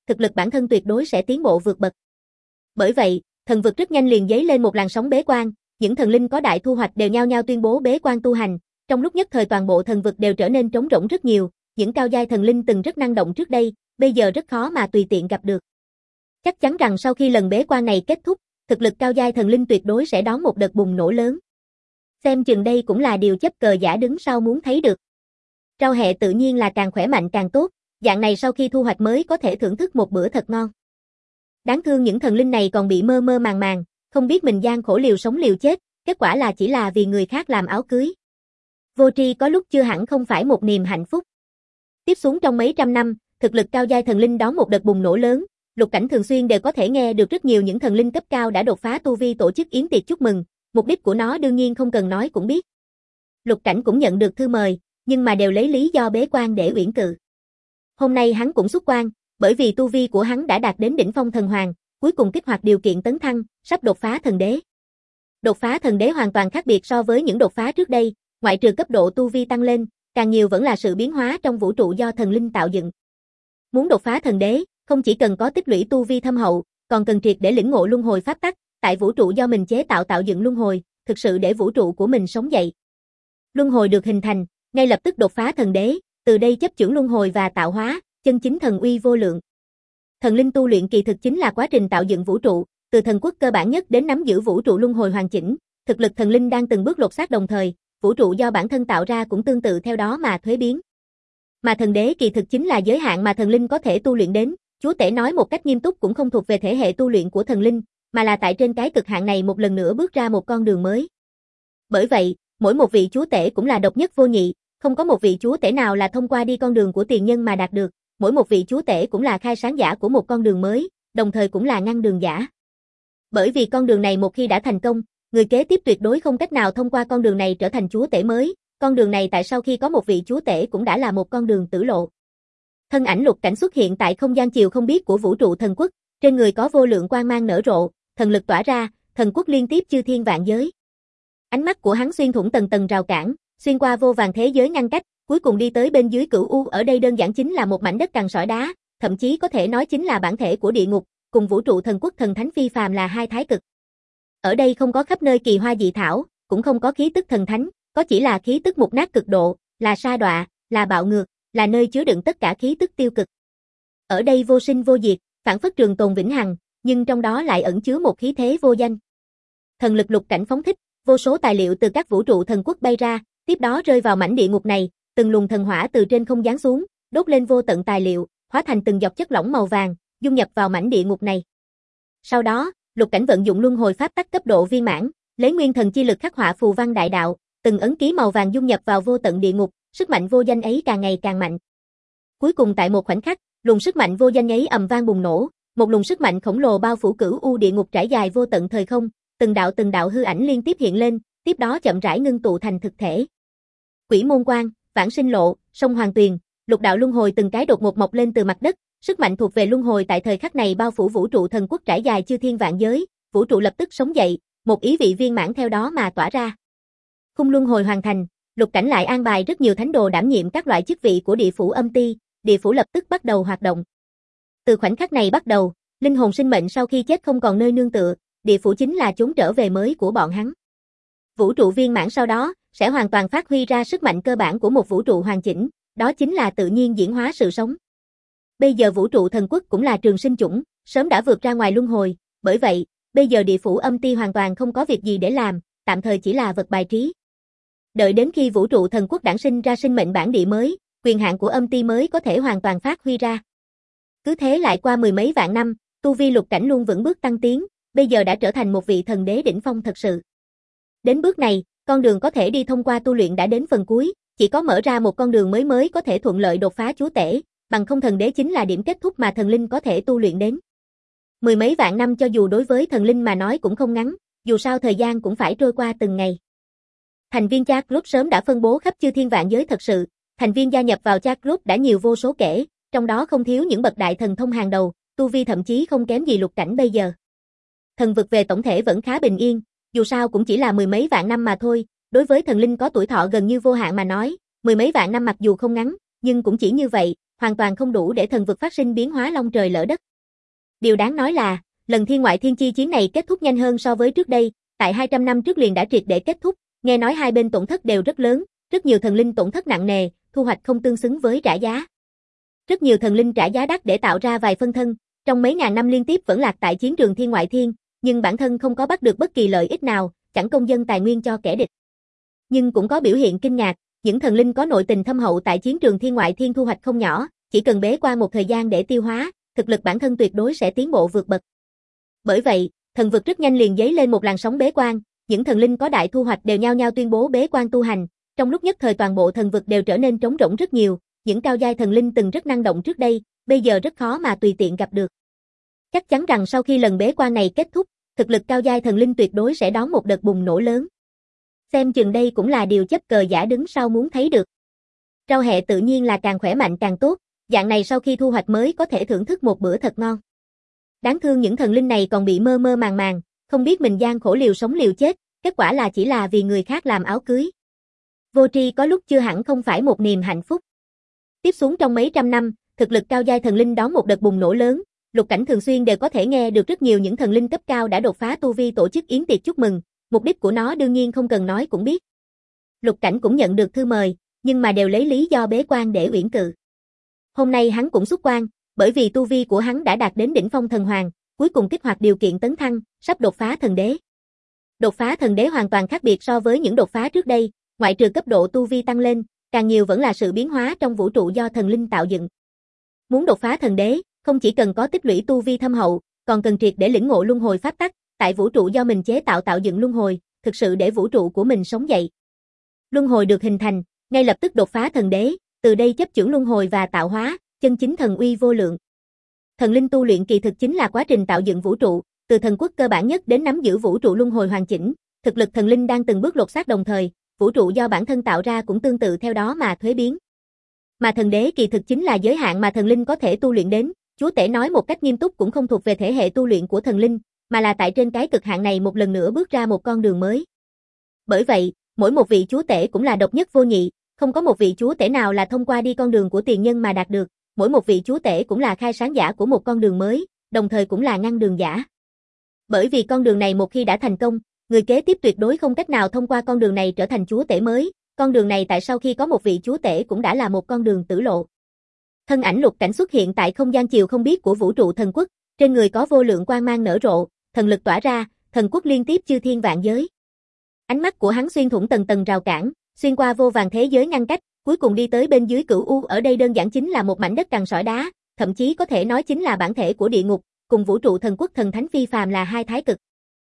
thực lực bản thân tuyệt đối sẽ tiến bộ vượt bậc. Bởi vậy, thần vực rất nhanh liền dấy lên một làn sóng bế quan, những thần linh có đại thu hoạch đều nhao nhao tuyên bố bế quan tu hành, trong lúc nhất thời toàn bộ thần vực đều trở nên trống rỗng rất nhiều, những cao giai thần linh từng rất năng động trước đây, bây giờ rất khó mà tùy tiện gặp được. Chắc chắn rằng sau khi lần bế quan này kết thúc, thực lực cao giai thần linh tuyệt đối sẽ đón một đợt bùng nổ lớn. Xem chừng đây cũng là điều chấp cờ giả đứng sau muốn thấy được. Rau hẹ tự nhiên là càng khỏe mạnh càng tốt, dạng này sau khi thu hoạch mới có thể thưởng thức một bữa thật ngon. Đáng thương những thần linh này còn bị mơ mơ màng màng, không biết mình gian khổ liều sống liều chết, kết quả là chỉ là vì người khác làm áo cưới. Vô tri có lúc chưa hẳn không phải một niềm hạnh phúc. Tiếp xuống trong mấy trăm năm, thực lực cao giai thần linh đón một đợt bùng nổ lớn, Lục Cảnh thường xuyên đều có thể nghe được rất nhiều những thần linh cấp cao đã đột phá tu vi tổ chức yến tiệc chúc mừng, mục đích của nó đương nhiên không cần nói cũng biết. Lục Cảnh cũng nhận được thư mời, nhưng mà đều lấy lý do bế quan để uyển cự. Hôm nay hắn cũng xuất quan, bởi vì tu vi của hắn đã đạt đến đỉnh phong thần hoàng, cuối cùng kích hoạt điều kiện tấn thăng, sắp đột phá thần đế. Đột phá thần đế hoàn toàn khác biệt so với những đột phá trước đây, ngoại trừ cấp độ tu vi tăng lên, càng nhiều vẫn là sự biến hóa trong vũ trụ do thần linh tạo dựng. Muốn đột phá thần đế, không chỉ cần có tích lũy tu vi thâm hậu, còn cần triệt để lĩnh ngộ luân hồi pháp tắc, tại vũ trụ do mình chế tạo tạo dựng luân hồi, thực sự để vũ trụ của mình sống dậy. Luân hồi được hình thành, ngay lập tức đột phá thần đế, từ đây chấp chưởng luân hồi và tạo hóa, chân chính thần uy vô lượng. Thần linh tu luyện kỳ thực chính là quá trình tạo dựng vũ trụ, từ thần quốc cơ bản nhất đến nắm giữ vũ trụ luân hồi hoàn chỉnh, thực lực thần linh đang từng bước lột xác đồng thời, vũ trụ do bản thân tạo ra cũng tương tự theo đó mà thuế biến. Mà thần đế kỳ thực chính là giới hạn mà thần linh có thể tu luyện đến, chúa tể nói một cách nghiêm túc cũng không thuộc về thể hệ tu luyện của thần linh, mà là tại trên cái cực hạn này một lần nữa bước ra một con đường mới. Bởi vậy, mỗi một vị chúa tể cũng là độc nhất vô nhị, không có một vị chúa tể nào là thông qua đi con đường của tiền nhân mà đạt được, mỗi một vị chúa tể cũng là khai sáng giả của một con đường mới, đồng thời cũng là ngăn đường giả. Bởi vì con đường này một khi đã thành công, người kế tiếp tuyệt đối không cách nào thông qua con đường này trở thành chúa tể mới, con đường này tại sau khi có một vị chúa tể cũng đã là một con đường tử lộ. Thân ảnh Lục Cảnh xuất hiện tại không gian chiều không biết của vũ trụ thần quốc, trên người có vô lượng quang mang nở rộ, thần lực tỏa ra, thần quốc liên tiếp chư thiên vạn giới. Ánh mắt của hắn xuyên thủng tầng tầng rào cản, xuyên qua vô vàn thế giới ngăn cách, cuối cùng đi tới bên dưới cửu u, ở đây đơn giản chính là một mảnh đất cằn sỏi đá, thậm chí có thể nói chính là bản thể của địa ngục, cùng vũ trụ thần quốc thần thánh phi phàm là hai thái cực. Ở đây không có khắp nơi kỳ hoa dị thảo, cũng không có khí tức thần thánh, có chỉ là khí tức mục nát cực độ, là sa đọa, là bạo ngược, là nơi chứa đựng tất cả khí tức tiêu cực. Ở đây vô sinh vô diệt, phản phất trường tồn vĩnh hằng, nhưng trong đó lại ẩn chứa một khí thế vô danh. Thần lực Lục Cảnh phóng thích, vô số tài liệu từ các vũ trụ thần quốc bay ra, tiếp đó rơi vào mảnh địa ngục này, từng luồng thần hỏa từ trên không giáng xuống, đốt lên vô tận tài liệu, hóa thành từng giọt chất lỏng màu vàng, dung nhập vào mảnh địa ngục này. Sau đó, Lục Cảnh vận dụng luân hồi pháp tắc cấp độ viên mãn, lấy nguyên thần chi lực khắc họa phù văn đại đạo, từng ấn ký màu vàng dung nhập vào vô tận địa ngục, sức mạnh vô danh ấy càng ngày càng mạnh. Cuối cùng tại một khoảnh khắc, luồng sức mạnh vô danh ấy ầm vang bùng nổ, một luồng sức mạnh khổng lồ bao phủ cửu u địa ngục trải dài vô tận thời không, từng đạo từng đạo hư ảnh liên tiếp hiện lên, tiếp đó chậm rãi ngưng tụ thành thực thể. Quỷ môn quan, vãng sinh lộ, sông Hoàng Tuyền, lục đạo luân hồi từng cái đột ngột mọc lên từ mặt đất, sức mạnh thuộc về luân hồi tại thời khắc này bao phủ vũ trụ thần quốc trải dài chư thiên vạn giới, vũ trụ lập tức sống dậy, một ý vị viên mãn theo đó mà tỏa ra. Khung luân hồi hoàn thành, Lục Cảnh lại an bài rất nhiều thánh đồ đảm nhiệm các loại chức vị của địa phủ âm ti, địa phủ lập tức bắt đầu hoạt động. Từ khoảnh khắc này bắt đầu, linh hồn sinh mệnh sau khi chết không còn nơi nương tựa, địa phủ chính là chốn trở về mới của bọn hắn. Vũ trụ viên mãn sau đó sẽ hoàn toàn phát huy ra sức mạnh cơ bản của một vũ trụ hoàn chỉnh, đó chính là tự nhiên diễn hóa sự sống. Bây giờ vũ trụ thần quốc cũng là trường sinh chủng, sớm đã vượt ra ngoài luân hồi, bởi vậy, bây giờ địa phủ âm ti hoàn toàn không có việc gì để làm, tạm thời chỉ là vật bài trí. Đợi đến khi vũ trụ thần quốc đản sinh ra sinh mệnh bản địa mới, quyền hạn của âm ti mới có thể hoàn toàn phát huy ra. Cứ thế lại qua mười mấy vạn năm, tu vi Lục Cảnh luôn vững bước tăng tiến, bây giờ đã trở thành một vị thần đế đỉnh phong thật sự. Đến bước này, con đường có thể đi thông qua tu luyện đã đến phần cuối, chỉ có mở ra một con đường mới mới có thể thuận lợi đột phá chúa tể, bằng không thần đế chính là điểm kết thúc mà thần linh có thể tu luyện đến. Mười mấy vạn năm cho dù đối với thần linh mà nói cũng không ngắn, dù sao thời gian cũng phải trôi qua từng ngày. Thành viên chat group sớm đã phân bố khắp chư thiên vạn giới thật sự, thành viên gia nhập vào chat group đã nhiều vô số kể, trong đó không thiếu những bậc đại thần thông hàng đầu, tu vi thậm chí không kém gì Lục Cảnh bây giờ. Thần vực về tổng thể vẫn khá bình yên, dù sao cũng chỉ là mười mấy vạn năm mà thôi, đối với thần linh có tuổi thọ gần như vô hạn mà nói, mười mấy vạn năm mặc dù không ngắn, nhưng cũng chỉ như vậy, hoàn toàn không đủ để thần vực phát sinh biến hóa long trời lỡ đất. Điều đáng nói là, lần thiên ngoại thiên chi chiến này kết thúc nhanh hơn so với trước đây, tại hai trăm năm trước liền đã triệt để kết thúc, nghe nói hai bên tổn thất đều rất lớn, rất nhiều thần linh tổn thất nặng nề, thu hoạch không tương xứng với trả giá. Rất nhiều thần linh trả giá đắt để tạo ra vài phân thân, trong mấy ngàn năm liên tiếp vẫn lạc tại chiến trường thiên ngoại thiên, nhưng bản thân không có bắt được bất kỳ lợi ích nào, chẳng công dân tài nguyên cho kẻ địch. Nhưng cũng có biểu hiện kinh ngạc, những thần linh có nội tình thâm hậu tại chiến trường thiên ngoại thiên thu hoạch không nhỏ, chỉ cần bế quan một thời gian để tiêu hóa, thực lực bản thân tuyệt đối sẽ tiến bộ vượt bậc. Bởi vậy, thần vực rất nhanh liền dấy lên một làn sóng bế quan, những thần linh có đại thu hoạch đều nhao nhao tuyên bố bế quan tu hành, trong lúc nhất thời toàn bộ thần vực đều trở nên trống rỗng rất nhiều, những cao giai thần linh từng rất năng động trước đây, bây giờ rất khó mà tùy tiện gặp được. Chắc chắn rằng sau khi lần bế quan này kết thúc, thực lực cao giai thần linh tuyệt đối sẽ đón một đợt bùng nổ lớn. Xem chừng đây cũng là điều chấp cờ giả đứng sau muốn thấy được. Rau hẹ tự nhiên là càng khỏe mạnh càng tốt, dạng này sau khi thu hoạch mới có thể thưởng thức một bữa thật ngon. Đáng thương những thần linh này còn bị mơ mơ màng màng, không biết mình gian khổ liều sống liều chết, kết quả là chỉ là vì người khác làm áo cưới. Vô tri có lúc chưa hẳn không phải một niềm hạnh phúc. Tiếp xuống trong mấy trăm năm, thực lực cao giai thần linh đón một đợt bùng nổ lớn, Lục Cảnh thường xuyên đều có thể nghe được rất nhiều những thần linh cấp cao đã đột phá tu vi tổ chức yến tiệc chúc mừng, mục đích của nó đương nhiên không cần nói cũng biết. Lục Cảnh cũng nhận được thư mời, nhưng mà đều lấy lý do bế quan để uyển cự. Hôm nay hắn cũng xuất quan, bởi vì tu vi của hắn đã đạt đến đỉnh phong thần hoàng, cuối cùng kích hoạt điều kiện tấn thăng, sắp đột phá thần đế. Đột phá thần đế hoàn toàn khác biệt so với những đột phá trước đây, ngoại trừ cấp độ tu vi tăng lên, càng nhiều vẫn là sự biến hóa trong vũ trụ do thần linh tạo dựng. Muốn đột phá thần đế, không chỉ cần có tích lũy tu vi thâm hậu, còn cần triệt để lĩnh ngộ luân hồi pháp tắc, tại vũ trụ do mình chế tạo tạo dựng luân hồi, thực sự để vũ trụ của mình sống dậy. Luân hồi được hình thành, ngay lập tức đột phá thần đế, từ đây chấp chưởng luân hồi và tạo hóa, chân chính thần uy vô lượng. Thần linh tu luyện kỳ thực chính là quá trình tạo dựng vũ trụ, từ thần quốc cơ bản nhất đến nắm giữ vũ trụ luân hồi hoàn chỉnh, thực lực thần linh đang từng bước lột xác đồng thời, vũ trụ do bản thân tạo ra cũng tương tự theo đó mà thuế biến. Mà thần đế kỳ thực chính là giới hạn mà thần linh có thể tu luyện đến, chúa tể nói một cách nghiêm túc cũng không thuộc về thể hệ tu luyện của thần linh, mà là tại trên cái cực hạn này một lần nữa bước ra một con đường mới. Bởi vậy, mỗi một vị chúa tể cũng là độc nhất vô nhị, không có một vị chúa tể nào là thông qua đi con đường của tiền nhân mà đạt được, mỗi một vị chúa tể cũng là khai sáng giả của một con đường mới, đồng thời cũng là ngăn đường giả. Bởi vì con đường này một khi đã thành công, người kế tiếp tuyệt đối không cách nào thông qua con đường này trở thành chúa tể mới, con đường này tại sau khi có một vị chúa tể cũng đã là một con đường tử lộ. Thân ảnh Lục Cảnh xuất hiện tại không gian chiều không biết của vũ trụ thần quốc, trên người có vô lượng quang mang nở rộ, thần lực tỏa ra, thần quốc liên tiếp chư thiên vạn giới. Ánh mắt của hắn xuyên thủng tầng tầng rào cản, xuyên qua vô vàn thế giới ngăn cách, cuối cùng đi tới bên dưới cửu u, ở đây đơn giản chính là một mảnh đất cằn sỏi đá, thậm chí có thể nói chính là bản thể của địa ngục, cùng vũ trụ thần quốc thần thánh phi phàm là hai thái cực.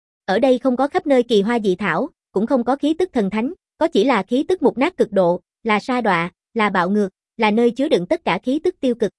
Ở đây không có khắp nơi kỳ hoa dị thảo, cũng không có khí tức thần thánh, có chỉ là khí tức mục nát cực độ, là sa đọa, là bạo ngược, là nơi chứa đựng tất cả khí tức tiêu cực.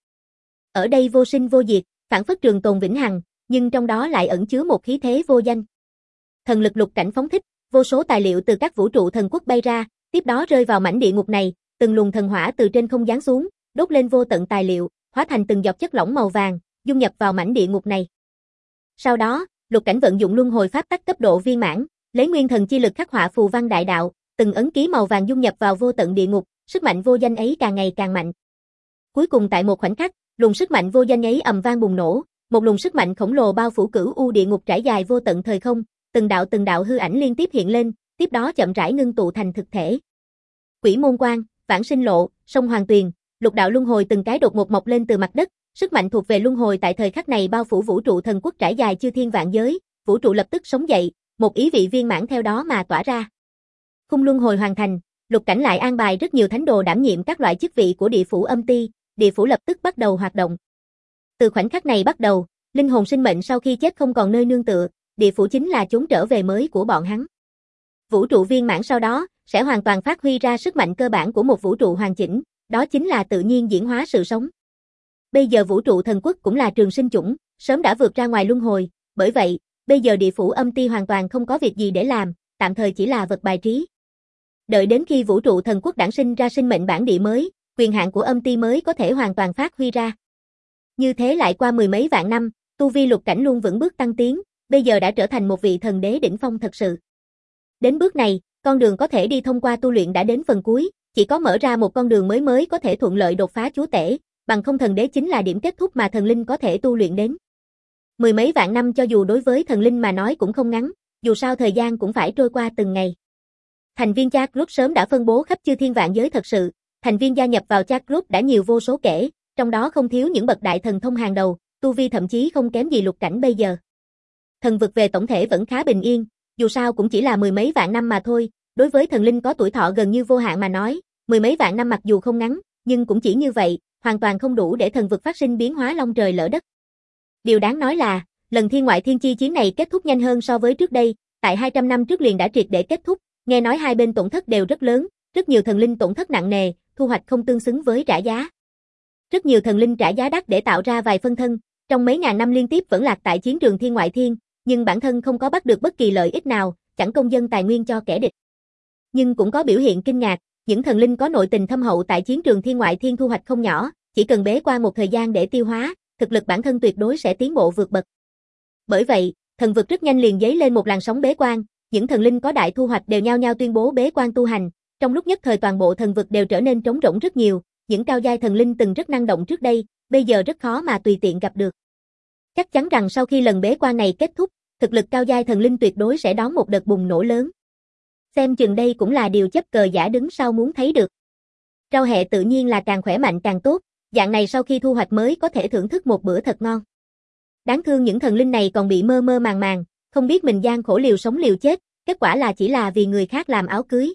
Ở đây vô sinh vô diệt, phản phất trường tồn vĩnh hằng, nhưng trong đó lại ẩn chứa một khí thế vô danh. Thần lực Lục Cảnh phóng thích, vô số tài liệu từ các vũ trụ thần quốc bay ra, tiếp đó rơi vào mảnh địa ngục này, từng luồng thần hỏa từ trên không giáng xuống, đốt lên vô tận tài liệu, hóa thành từng giọt chất lỏng màu vàng, dung nhập vào mảnh địa ngục này. Sau đó, Lục Cảnh vận dụng luân hồi pháp tắc cấp độ viên mãn, lấy nguyên thần chi lực khắc họa phù văn đại đạo, từng ấn ký màu vàng dung nhập vào vô tận địa ngục, sức mạnh vô danh ấy càng ngày càng mạnh. Cuối cùng tại một khoảnh khắc, luồng sức mạnh vô danh ấy ầm vang bùng nổ, một luồng sức mạnh khổng lồ bao phủ cửu u địa ngục trải dài vô tận thời không, từng đạo từng đạo hư ảnh liên tiếp hiện lên, tiếp đó chậm rãi ngưng tụ thành thực thể. Quỷ môn quan, vãng sinh lộ, sông Hoàng Tuyền, lục đạo luân hồi từng cái đột ngột mọc lên từ mặt đất, sức mạnh thuộc về luân hồi tại thời khắc này bao phủ vũ trụ thần quốc trải dài chư thiên vạn giới, vũ trụ lập tức sống dậy, một ý vị viên mãn theo đó mà tỏa ra. Khung luân hồi hoàn thành, Lục Cảnh lại an bài rất nhiều thánh đồ đảm nhiệm các loại chức vị của địa phủ âm ti, địa phủ lập tức bắt đầu hoạt động. Từ khoảnh khắc này bắt đầu, linh hồn sinh mệnh sau khi chết không còn nơi nương tựa, địa phủ chính là chốn trở về mới của bọn hắn. Vũ trụ viên mãn sau đó sẽ hoàn toàn phát huy ra sức mạnh cơ bản của một vũ trụ hoàn chỉnh, đó chính là tự nhiên diễn hóa sự sống. Bây giờ vũ trụ thần quốc cũng là trường sinh chủng, sớm đã vượt ra ngoài luân hồi, bởi vậy, bây giờ địa phủ âm ti hoàn toàn không có việc gì để làm, tạm thời chỉ là vật bài trí. Đợi đến khi vũ trụ thần quốc đản sinh ra sinh mệnh bản địa mới, quyền hạn của âm ti mới có thể hoàn toàn phát huy ra. Như thế lại qua mười mấy vạn năm, tu vi Lục Cảnh luôn vững bước tăng tiến, bây giờ đã trở thành một vị thần đế đỉnh phong thật sự. Đến bước này, con đường có thể đi thông qua tu luyện đã đến phần cuối, chỉ có mở ra một con đường mới mới có thể thuận lợi đột phá chúa tể, bằng không thần đế chính là điểm kết thúc mà thần linh có thể tu luyện đến. Mười mấy vạn năm cho dù đối với thần linh mà nói cũng không ngắn, dù sao thời gian cũng phải trôi qua từng ngày. Thành viên chat group sớm đã phân bố khắp chư thiên vạn giới thật sự, thành viên gia nhập vào chat group đã nhiều vô số kể, trong đó không thiếu những bậc đại thần thông hàng đầu, tu vi thậm chí không kém gì lục cảnh bây giờ. Thần vực về tổng thể vẫn khá bình yên, dù sao cũng chỉ là mười mấy vạn năm mà thôi, đối với thần linh có tuổi thọ gần như vô hạn mà nói, mười mấy vạn năm mặc dù không ngắn, nhưng cũng chỉ như vậy, hoàn toàn không đủ để thần vực phát sinh biến hóa long trời lỡ đất. Điều đáng nói là, lần thiên ngoại thiên chi chiến này kết thúc nhanh hơn so với trước đây, tại hai trăm năm trước liền đã triệt để kết thúc, nghe nói hai bên tổn thất đều rất lớn, rất nhiều thần linh tổn thất nặng nề, thu hoạch không tương xứng với trả giá. Rất nhiều thần linh trả giá đắt để tạo ra vài phân thân, trong mấy ngàn năm liên tiếp vẫn lạc tại chiến trường thiên ngoại thiên, nhưng bản thân không có bắt được bất kỳ lợi ích nào, chẳng công dâng tài nguyên cho kẻ địch. Nhưng cũng có biểu hiện kinh ngạc, những thần linh có nội tình thâm hậu tại chiến trường thiên ngoại thiên thu hoạch không nhỏ, chỉ cần bế quan một thời gian để tiêu hóa, thực lực bản thân tuyệt đối sẽ tiến bộ vượt bậc. Bởi vậy, thần vực rất nhanh liền dấy lên một làn sóng bế quan, những thần linh có đại thu hoạch đều nhao nhao tuyên bố bế quan tu hành, trong lúc nhất thời toàn bộ thần vực đều trở nên trống rỗng rất nhiều, những cao giai thần linh từng rất năng động trước đây, bây giờ rất khó mà tùy tiện gặp được. Chắc chắn rằng sau khi lần bế quan này kết thúc, thực lực cao giai thần linh tuyệt đối sẽ đón một đợt bùng nổ lớn. Xem chừng đây cũng là điều chấp cờ giả đứng sau muốn thấy được. Rau hẹ tự nhiên là càng khỏe mạnh càng tốt, dạng này sau khi thu hoạch mới có thể thưởng thức một bữa thật ngon. Đáng thương những thần linh này còn bị mơ mơ màng màng, không biết mình gian khổ liều sống liều chết, kết quả là chỉ là vì người khác làm áo cưới.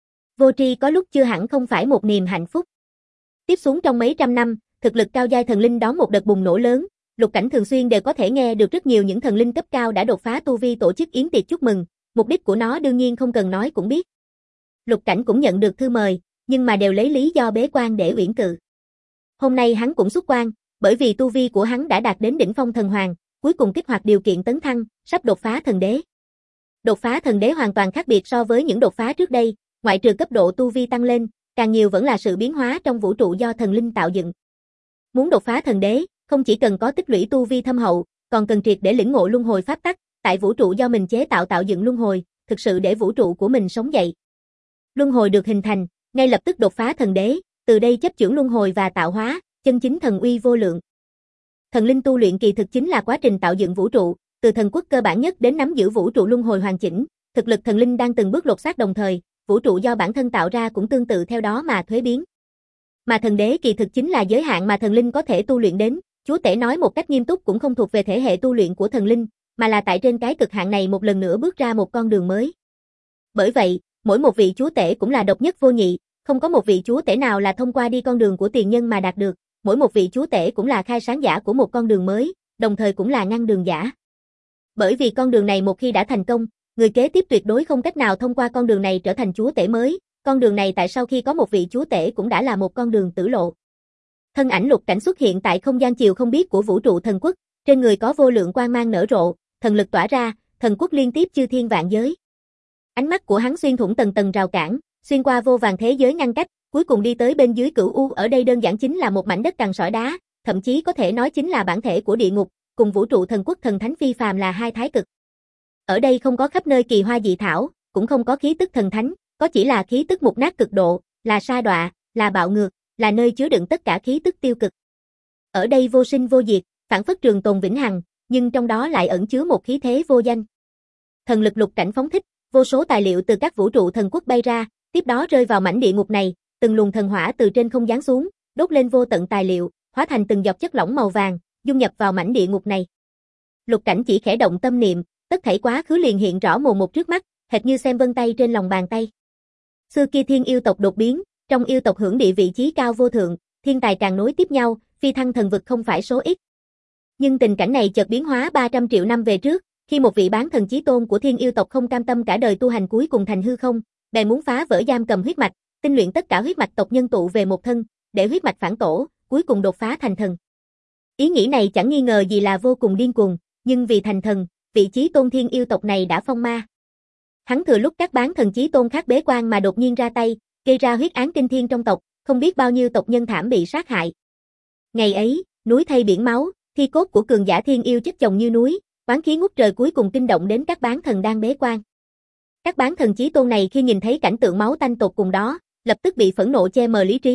Vô tri có lúc chưa hẳn không phải một niềm hạnh phúc. Tiếp xuống trong mấy trăm năm, thực lực cao giai thần linh đón một đợt bùng nổ lớn, lục cảnh thường xuyên đều có thể nghe được rất nhiều những thần linh cấp cao đã đột phá tu vi tổ chức yến tiệc chúc mừng, mục đích của nó đương nhiên không cần nói cũng biết. Lục cảnh cũng nhận được thư mời, nhưng mà đều lấy lý do bế quan để uyển cự. Hôm nay hắn cũng xuất quan, bởi vì tu vi của hắn đã đạt đến đỉnh phong thần hoàng, cuối cùng kích hoạt điều kiện tấn thăng, sắp đột phá thần đế. Đột phá thần đế hoàn toàn khác biệt so với những đột phá trước đây, ngoại trừ cấp độ tu vi tăng lên, càng nhiều vẫn là sự biến hóa trong vũ trụ do thần linh tạo dựng. Muốn đột phá thần đế, không chỉ cần có tích lũy tu vi thâm hậu, còn cần triệt để lĩnh ngộ luân hồi pháp tắc, tại vũ trụ do mình chế tạo tạo dựng luân hồi, thực sự để vũ trụ của mình sống dậy. Luân hồi được hình thành, ngay lập tức đột phá thần đế, từ đây chấp chưởng luân hồi và tạo hóa, chân chính thần uy vô lượng. Thần linh tu luyện kỳ thực chính là quá trình tạo dựng vũ trụ, từ thần quốc cơ bản nhất đến nắm giữ vũ trụ luân hồi hoàn chỉnh, thực lực thần linh đang từng bước lột xác đồng thời, vũ trụ do bản thân tạo ra cũng tương tự theo đó mà thuế biến. Mà thần đế kỳ thực chính là giới hạn mà thần linh có thể tu luyện đến, chúa tể nói một cách nghiêm túc cũng không thuộc về thể hệ tu luyện của thần linh, mà là tại trên cái cực hạn này một lần nữa bước ra một con đường mới. Bởi vậy, mỗi một vị chúa tể cũng là độc nhất vô nhị, không có một vị chúa tể nào là thông qua đi con đường của tiền nhân mà đạt được, mỗi một vị chúa tể cũng là khai sáng giả của một con đường mới, đồng thời cũng là ngăn đường giả. Bởi vì con đường này một khi đã thành công, người kế tiếp tuyệt đối không cách nào thông qua con đường này trở thành chúa tể mới, con đường này tại sau khi có một vị chúa tể cũng đã là một con đường tử lộ. Thân ảnh lục cảnh xuất hiện tại không gian chiều không biết của vũ trụ thần quốc, trên người có vô lượng quang mang nở rộ, thần lực tỏa ra, thần quốc liên tiếp chư thiên vạn giới. Ánh mắt của hắn xuyên thủng tầng tầng rào cản, xuyên qua vô vàn thế giới ngăn cách, cuối cùng đi tới bên dưới cửu u, ở đây đơn giản chính là một mảnh đất cằn sỏi đá, thậm chí có thể nói chính là bản thể của địa ngục, cùng vũ trụ thần quốc thần thánh phi phàm là hai thái cực. Ở đây không có khắp nơi kỳ hoa dị thảo, cũng không có khí tức thần thánh, có chỉ là khí tức mục nát cực độ, là sa đọa, là bạo ngược, là nơi chứa đựng tất cả khí tức tiêu cực. Ở đây vô sinh vô diệt, phản phất trường tồn vĩnh hằng, nhưng trong đó lại ẩn chứa một khí thế vô danh. Thần lực lục cảnh phóng thích, vô số tài liệu từ các vũ trụ thần quốc bay ra, tiếp đó rơi vào mảnh địa ngục này, từng luồng thần hỏa từ trên không giáng xuống, đốt lên vô tận tài liệu, hóa thành từng giọt chất lỏng màu vàng, dung nhập vào mảnh địa ngục này. Lục cảnh chỉ khẽ động tâm niệm, tất thảy quá khứ liền hiện rõ mồn một trước mắt, hệt như xem vân tay trên lòng bàn tay. Xưa kia thiên yêu tộc đột biến, trong yêu tộc hưởng địa vị chí cao vô thượng, thiên tài càng nối tiếp nhau, phi thăng thần vực không phải số ít. Nhưng tình cảnh này chợt biến hóa ba trăm triệu năm về trước, khi một vị bán thần chí tôn của thiên yêu tộc không cam tâm cả đời tu hành cuối cùng thành hư không, bèn muốn phá vỡ giam cầm huyết mạch, tinh luyện tất cả huyết mạch tộc nhân tụ về một thân, để huyết mạch phản tổ, cuối cùng đột phá thành thần. Ý nghĩ này chẳng nghi ngờ gì là vô cùng điên cuồng, nhưng vì thành thần, vị chí tôn thiên yêu tộc này đã phong ma. Hắn thừa lúc các bán thần chí tôn khác bế quan mà đột nhiên ra tay, gây ra huyết án kinh thiên trong tộc, không biết bao nhiêu tộc nhân thảm bị sát hại. Ngày ấy, núi thay biển máu, thi cốt của cường giả thiên yêu chất chồng như núi, oán khí ngút trời cuối cùng kinh động đến các bán thần đang bế quan. Các bán thần chí tôn này khi nhìn thấy cảnh tượng máu tanh tột cùng đó, lập tức bị phẫn nộ che mờ lý trí,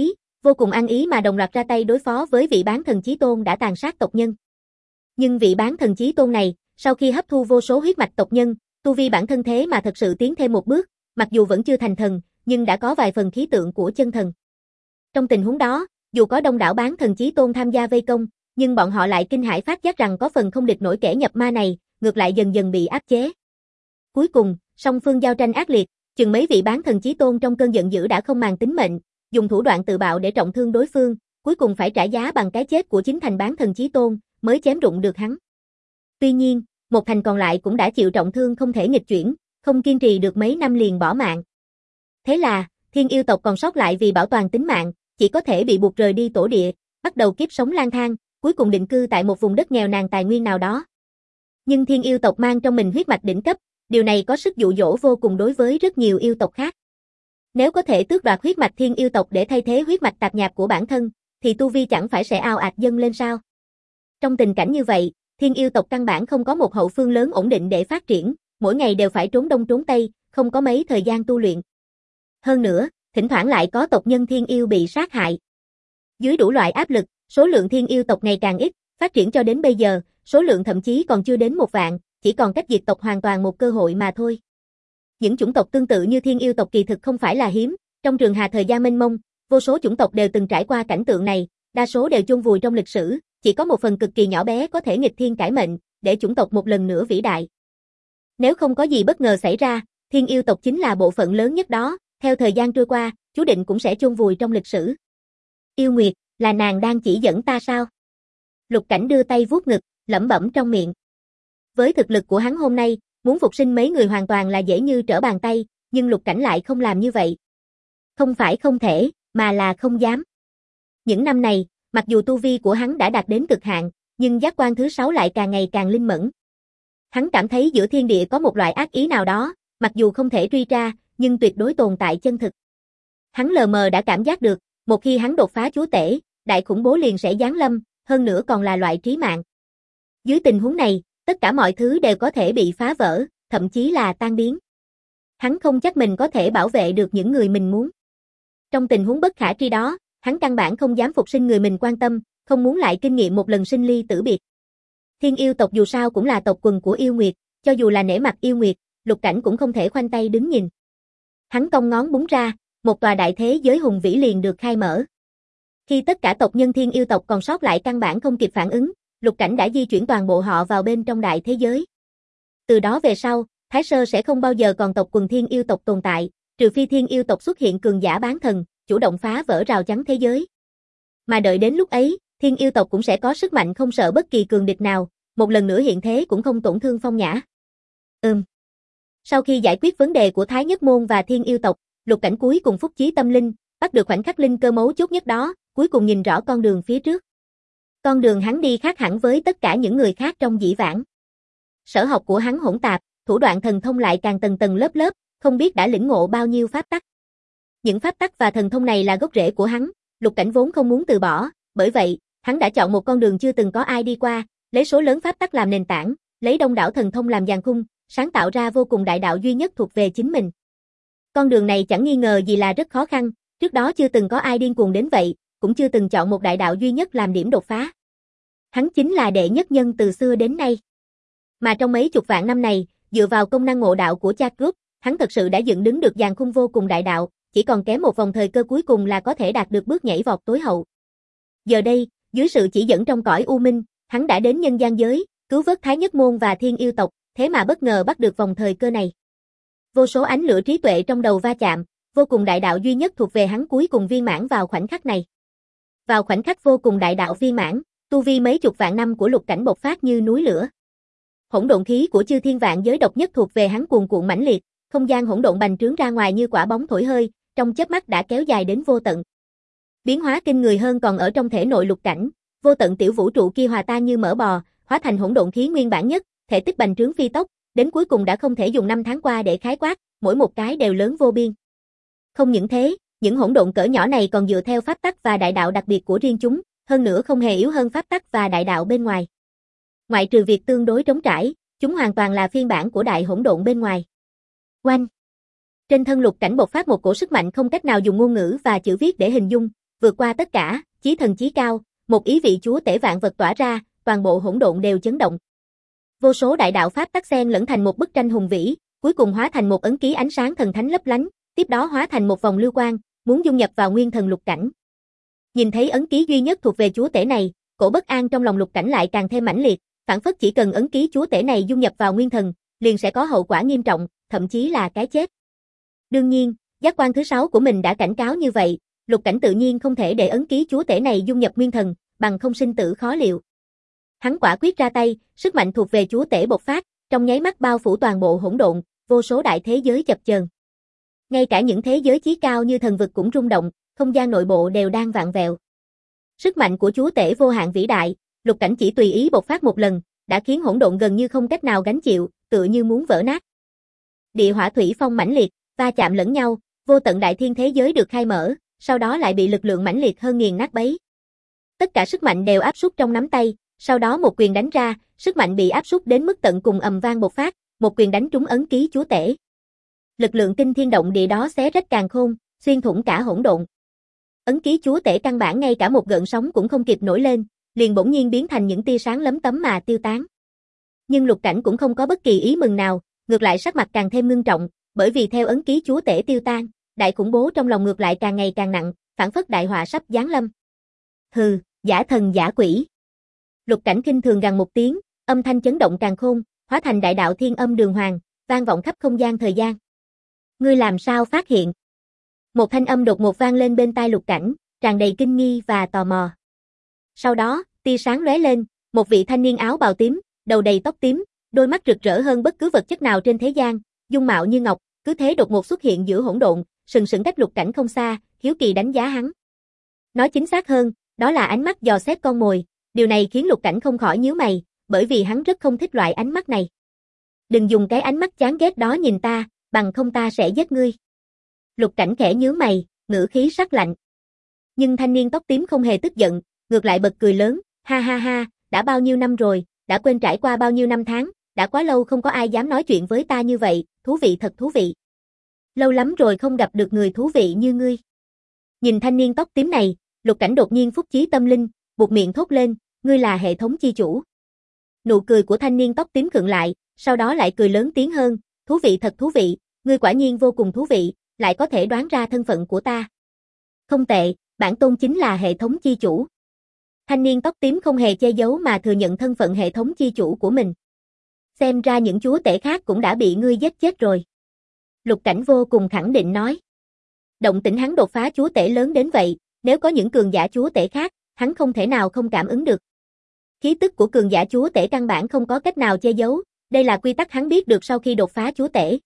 vô cùng ăn ý mà đồng loạt ra tay đối phó với vị bán thần chí tôn đã tàn sát tộc nhân. Nhưng vị bán thần chí tôn này, sau khi hấp thu vô số huyết mạch tộc nhân, tu vi bản thân thế mà thật sự tiến thêm một bước, mặc dù vẫn chưa thành thần, nhưng đã có vài phần khí tượng của chân thần. Trong tình huống đó, dù có đông đảo bán thần chí tôn tham gia vây công, nhưng bọn họ lại kinh hãi phát giác rằng có phần không địch nổi kẻ nhập ma này, ngược lại dần dần bị áp chế. Cuối cùng, song phương giao tranh ác liệt, chừng mấy vị bán thần chí tôn trong cơn giận dữ đã không màng tính mệnh, dùng thủ đoạn tự bạo để trọng thương đối phương, cuối cùng phải trả giá bằng cái chết của chính thành bán thần chí tôn, mới chém rụng được hắn. Tuy nhiên, một thành còn lại cũng đã chịu trọng thương không thể nghịch chuyển, không kiên trì được mấy năm liền bỏ mạng. Thế là, thiên yêu tộc còn sót lại vì bảo toàn tính mạng, chỉ có thể bị buộc rời đi tổ địa, bắt đầu kiếp sống lang thang, cuối cùng định cư tại một vùng đất nghèo nàn tài nguyên nào đó. Nhưng thiên yêu tộc mang trong mình huyết mạch đỉnh cấp, điều này có sức dụ dỗ vô cùng đối với rất nhiều yêu tộc khác. Nếu có thể tước đoạt huyết mạch thiên yêu tộc để thay thế huyết mạch tạp nhạp của bản thân, thì tu vi chẳng phải sẽ ào ạt dâng lên sao? Trong tình cảnh như vậy, thiên yêu tộc căn bản không có một hậu phương lớn ổn định để phát triển, mỗi ngày đều phải trốn đông trốn tây, không có mấy thời gian tu luyện. Hơn nữa, thỉnh thoảng lại có tộc nhân thiên yêu bị sát hại. Dưới đủ loại áp lực, số lượng thiên yêu tộc ngày càng ít, phát triển cho đến bây giờ, số lượng thậm chí còn chưa đến một vạn, chỉ còn cách diệt tộc hoàn toàn một cơ hội mà thôi. Những chủng tộc tương tự như thiên yêu tộc kỳ thực không phải là hiếm, trong trường hà thời gian mênh mông, vô số chủng tộc đều từng trải qua cảnh tượng này, đa số đều chôn vùi trong lịch sử, chỉ có một phần cực kỳ nhỏ bé có thể nghịch thiên cải mệnh, để chủng tộc một lần nữa vĩ đại. Nếu không có gì bất ngờ xảy ra, thiên yêu tộc chính là bộ phận lớn nhất đó, theo thời gian trôi qua, chú định cũng sẽ chôn vùi trong lịch sử. Yêu Nguyệt, là nàng đang chỉ dẫn ta sao? Lục Cảnh đưa tay vuốt ngực, lẩm bẩm trong miệng. Với thực lực của hắn hôm nay, muốn phục sinh mấy người hoàn toàn là dễ như trở bàn tay, nhưng Lục Cảnh lại không làm như vậy. Không phải không thể, mà là không dám. Những năm này, mặc dù tu vi của hắn đã đạt đến cực hạn, nhưng giác quan thứ sáu lại càng ngày càng linh mẫn. Hắn cảm thấy giữa thiên địa có một loại ác ý nào đó, mặc dù không thể truy tra, nhưng tuyệt đối tồn tại chân thực. Hắn lờ mờ đã cảm giác được, một khi hắn đột phá chúa tể, đại khủng bố liền sẽ giáng lâm, hơn nữa còn là loại trí mạng. Dưới tình huống này, tất cả mọi thứ đều có thể bị phá vỡ, thậm chí là tan biến. Hắn không chắc mình có thể bảo vệ được những người mình muốn. Trong tình huống bất khả tri đó, hắn căn bản không dám phục sinh người mình quan tâm, không muốn lại kinh nghiệm một lần sinh ly tử biệt. Thiên yêu tộc dù sao cũng là tộc quần của yêu nguyệt, cho dù là nể mặt yêu nguyệt, Lục Cảnh cũng không thể khoanh tay đứng nhìn. Hắn cong ngón búng ra, một tòa đại thế giới hùng vĩ liền được khai mở. Khi tất cả tộc nhân thiên yêu tộc còn sót lại căn bản không kịp phản ứng, Lục Cảnh đã di chuyển toàn bộ họ vào bên trong đại thế giới. Từ đó về sau, Thái Sơ sẽ không bao giờ còn tộc quần thiên yêu tộc tồn tại, trừ phi thiên yêu tộc xuất hiện cường giả bán thần, chủ động phá vỡ rào chắn thế giới. Mà đợi đến lúc ấy, thiên yêu tộc cũng sẽ có sức mạnh không sợ bất kỳ cường địch nào, một lần nữa hiện thế cũng không tổn thương Phong Nhã. Ừm. Sau khi giải quyết vấn đề của Thái Nhất Môn và thiên yêu tộc, Lục Cảnh cuối cùng phúc chí tâm linh, bắt được khoảnh khắc linh cơ mấu chốt nhất đó, cuối cùng nhìn rõ con đường phía trước. Con đường hắn đi khác hẳn với tất cả những người khác trong dĩ vãng. Sở học của hắn hỗn tạp, thủ đoạn thần thông lại càng tầng tầng lớp lớp, không biết đã lĩnh ngộ bao nhiêu pháp tắc. Những pháp tắc và thần thông này là gốc rễ của hắn, Lục Cảnh vốn không muốn từ bỏ, bởi vậy, hắn đã chọn một con đường chưa từng có ai đi qua, lấy số lớn pháp tắc làm nền tảng, lấy đông đảo thần thông làm giàn khung, sáng tạo ra vô cùng đại đạo duy nhất thuộc về chính mình. Con đường này chẳng nghi ngờ gì là rất khó khăn, trước đó chưa từng có ai điên cuồng đến vậy, cũng chưa từng chọn một đại đạo duy nhất làm điểm đột phá. Hắn chính là đệ nhất nhân từ xưa đến nay. Mà trong mấy chục vạn năm này, dựa vào công năng ngộ đạo của Chat Group, hắn thật sự đã dựng đứng được dàn khung vô cùng đại đạo, chỉ còn kém một vòng thời cơ cuối cùng là có thể đạt được bước nhảy vọt tối hậu. Giờ đây, dưới sự chỉ dẫn trong cõi u minh, hắn đã đến nhân gian giới, cứu vớt Thái Nhất Môn và thiên yêu tộc, thế mà bất ngờ bắt được vòng thời cơ này. Vô số ánh lửa trí tuệ trong đầu va chạm, vô cùng đại đạo duy nhất thuộc về hắn cuối cùng viên mãn vào khoảnh khắc này. Vào khoảnh khắc vô cùng đại đạo viên mãn, tu vi mấy chục vạn năm của Lục Cảnh bộc phát như núi lửa. Hỗn độn khí của chư thiên vạn giới độc nhất thuộc về hắn cuồn cuộn mãnh liệt, không gian hỗn độn bành trướng ra ngoài như quả bóng thổi hơi, trong chớp mắt đã kéo dài đến vô tận. Biến hóa kinh người hơn còn ở trong thể nội Lục Cảnh, vô tận tiểu vũ trụ kia hòa tan như mỡ bò, hóa thành hỗn độn khí nguyên bản nhất, thể tích bành trướng phi tốc, đến cuối cùng đã không thể dùng năm tháng qua để khái quát, mỗi một cái đều lớn vô biên. Không những thế, những hỗn độn cỡ nhỏ này còn dựa theo pháp tắc và đại đạo đặc biệt của riêng chúng, hơn nữa không hề yếu hơn pháp tắc và đại đạo bên ngoài. Ngoại trừ việc tương đối trống trải, chúng hoàn toàn là phiên bản của đại hỗn độn bên ngoài. Oanh! Trên thân Lục Cảnh bộc phát một cổ sức mạnh không cách nào dùng ngôn ngữ và chữ viết để hình dung, vượt qua tất cả, chí thần chí cao, một ý vị chúa tể vạn vật tỏa ra, toàn bộ hỗn độn đều chấn động. Vô số đại đạo pháp tắc xen lẫn thành một bức tranh hùng vĩ, cuối cùng hóa thành một ấn ký ánh sáng thần thánh lấp lánh, tiếp đó hóa thành một vòng lưu quang, muốn dung nhập vào nguyên thần lục cảnh. Nhìn thấy ấn ký duy nhất thuộc về chúa tể này, cổ bất an trong lòng lục cảnh lại càng thêm mãnh liệt, phản phất chỉ cần ấn ký chúa tể này dung nhập vào nguyên thần, liền sẽ có hậu quả nghiêm trọng, thậm chí là cái chết. Đương nhiên, giác quan thứ sáu của mình đã cảnh cáo như vậy, lục cảnh tự nhiên không thể để ấn ký chúa tể này dung nhập nguyên thần, bằng không sinh tử khó liệu. Hắn quả quyết ra tay, sức mạnh thuộc về chúa tể bộc phát, trong nháy mắt bao phủ toàn bộ hỗn độn, vô số đại thế giới chập chờn. Ngay cả những thế giới chí cao như thần vực cũng rung động, không gian nội bộ đều đang vạn vẹo. Sức mạnh của chúa tể vô hạn vĩ đại, lục cảnh chỉ tùy ý bộc phát một lần, đã khiến hỗn độn gần như không cách nào gánh chịu, tựa như muốn vỡ nát. Địa hỏa thủy phong mãnh liệt, va chạm lẫn nhau, vô tận đại thiên thế giới được khai mở, sau đó lại bị lực lượng mãnh liệt hơn nghiền nát bấy. Tất cả sức mạnh đều áp súc trong nắm tay, sau đó một quyền đánh ra, sức mạnh bị áp súc đến mức tận cùng ầm vang bộc phát, một quyền đánh trúng ấn ký chúa tể. Lực lượng kinh thiên động địa đó xé rách càn khôn, xuyên thủng cả hỗn độn. Ấn ký chúa tể căn bản ngay cả một gợn sóng cũng không kịp nổi lên, liền bỗng nhiên biến thành những tia sáng lấm tấm mà tiêu tán. Nhưng lục cảnh cũng không có bất kỳ ý mừng nào, ngược lại sắc mặt càng thêm ngưng trọng, bởi vì theo ấn ký chúa tể tiêu tan, đại khủng bố trong lòng ngược lại càng ngày càng nặng, phản phất đại họa sắp giáng lâm. Hừ, giả thần giả quỷ. Lục cảnh khinh thường gằn một tiếng, âm thanh chấn động càn khôn, hóa thành đại đạo thiên âm đường hoàng, vang vọng khắp không gian thời gian. Ngươi làm sao phát hiện? Một thanh âm đột ngột vang lên bên tai lục cảnh, tràn đầy kinh nghi và tò mò. Sau đó, tia sáng lóe lên, một vị thanh niên áo bào tím, đầu đầy tóc tím, đôi mắt rực rỡ hơn bất cứ vật chất nào trên thế gian, dung mạo như ngọc, cứ thế đột ngột xuất hiện giữa hỗn độn, sừng sững cách lục cảnh không xa, hiếu kỳ đánh giá hắn. Nói chính xác hơn, đó là ánh mắt dò xét con mồi, điều này khiến lục cảnh không khỏi nhíu mày, bởi vì hắn rất không thích loại ánh mắt này. Đừng dùng cái ánh mắt chán ghét đó nhìn ta, bằng không ta sẽ giết ngươi. Lục cảnh khẽ nhíu mày, ngữ khí sắc lạnh. Nhưng thanh niên tóc tím không hề tức giận, ngược lại bật cười lớn, ha ha ha, đã bao nhiêu năm rồi, đã quên trải qua bao nhiêu năm tháng, đã quá lâu không có ai dám nói chuyện với ta như vậy, thú vị thật thú vị. Lâu lắm rồi không gặp được người thú vị như ngươi. Nhìn thanh niên tóc tím này, lục cảnh đột nhiên phúc chí tâm linh, buột miệng thốt lên, ngươi là hệ thống chi chủ. Nụ cười của thanh niên tóc tím khựng lại, sau đó lại cười lớn tiếng hơn, thú vị thật thú vị, ngươi quả nhiên vô cùng thú vị, lại có thể đoán ra thân phận của ta. Không tệ, bản tôn chính là hệ thống chi chủ. Thanh niên tóc tím không hề che giấu mà thừa nhận thân phận hệ thống chi chủ của mình. Xem ra những chúa tể khác cũng đã bị ngươi giết chết rồi. Lục cảnh vô cùng khẳng định nói. Động tĩnh hắn đột phá chúa tể lớn đến vậy, nếu có những cường giả chúa tể khác, hắn không thể nào không cảm ứng được. Khí tức của cường giả chúa tể căn bản không có cách nào che giấu, đây là quy tắc hắn biết được sau khi đột phá chúa tể.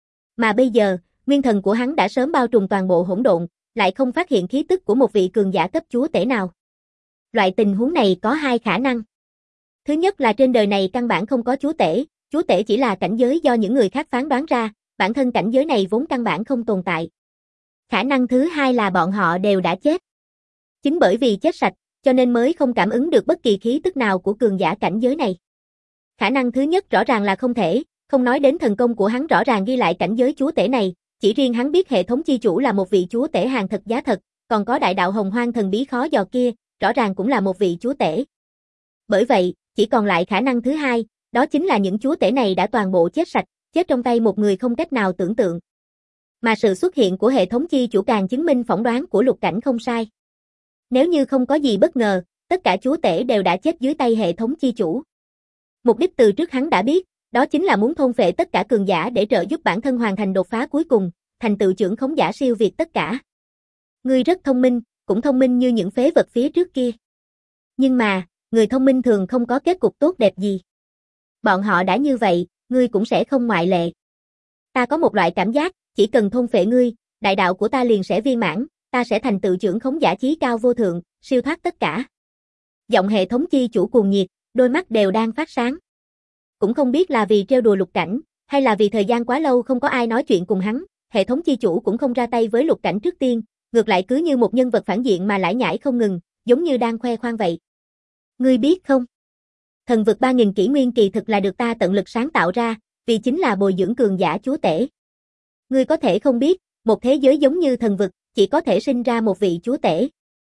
Mà bây giờ, nguyên thần của hắn đã sớm bao trùm toàn bộ hỗn độn, lại không phát hiện khí tức của một vị cường giả cấp chúa tể nào. Loại tình huống này có hai khả năng. Thứ nhất là trên đời này căn bản không có chúa tể, chúa tể chỉ là cảnh giới do những người khác phán đoán ra, bản thân cảnh giới này vốn căn bản không tồn tại. Khả năng thứ hai là bọn họ đều đã chết. Chính bởi vì chết sạch, cho nên mới không cảm ứng được bất kỳ khí tức nào của cường giả cảnh giới này. Khả năng thứ nhất rõ ràng là không thể, không nói đến thần công của hắn rõ ràng ghi lại cảnh giới chúa tể này, chỉ riêng hắn biết hệ thống chi chủ là một vị chúa tể hàng thật giá thật, còn có đại đạo hồng hoang thần bí khó dò kia, rõ ràng cũng là một vị chúa tể. Bởi vậy, chỉ còn lại khả năng thứ hai, đó chính là những chúa tể này đã toàn bộ chết sạch, chết trong tay một người không cách nào tưởng tượng. Mà sự xuất hiện của hệ thống chi chủ càng chứng minh phỏng đoán của lục cảnh không sai. Nếu như không có gì bất ngờ, tất cả chúa tể đều đã chết dưới tay hệ thống chi chủ. Mục đích từ trước hắn đã biết, đó chính là muốn thôn phệ tất cả cường giả để trợ giúp bản thân hoàn thành đột phá cuối cùng, thành tựu trưởng khống giả siêu việt tất cả. Ngươi rất thông minh, cũng thông minh như những phế vật phía trước kia. Nhưng mà, người thông minh thường không có kết cục tốt đẹp gì. Bọn họ đã như vậy, ngươi cũng sẽ không ngoại lệ. Ta có một loại cảm giác, chỉ cần thôn phệ ngươi, đại đạo của ta liền sẽ viên mãn, ta sẽ thành tựu trưởng khống giả chí cao vô thượng, siêu thoát tất cả. Giọng hệ thống chi chủ cuồng nhiệt, đôi mắt đều đang phát sáng. Cũng không biết là vì trêu đùa lục cảnh, hay là vì thời gian quá lâu không có ai nói chuyện cùng hắn, hệ thống chi chủ cũng không ra tay với lục cảnh trước tiên, ngược lại cứ như một nhân vật phản diện mà lải nhải không ngừng, giống như đang khoe khoang vậy. Ngươi biết không? Thần vực ba nghìn kỷ nguyên kỳ thực là được ta tận lực sáng tạo ra, vì chính là bồi dưỡng cường giả chúa tể. Ngươi có thể không biết, một thế giới giống như thần vực, chỉ có thể sinh ra một vị chúa tể.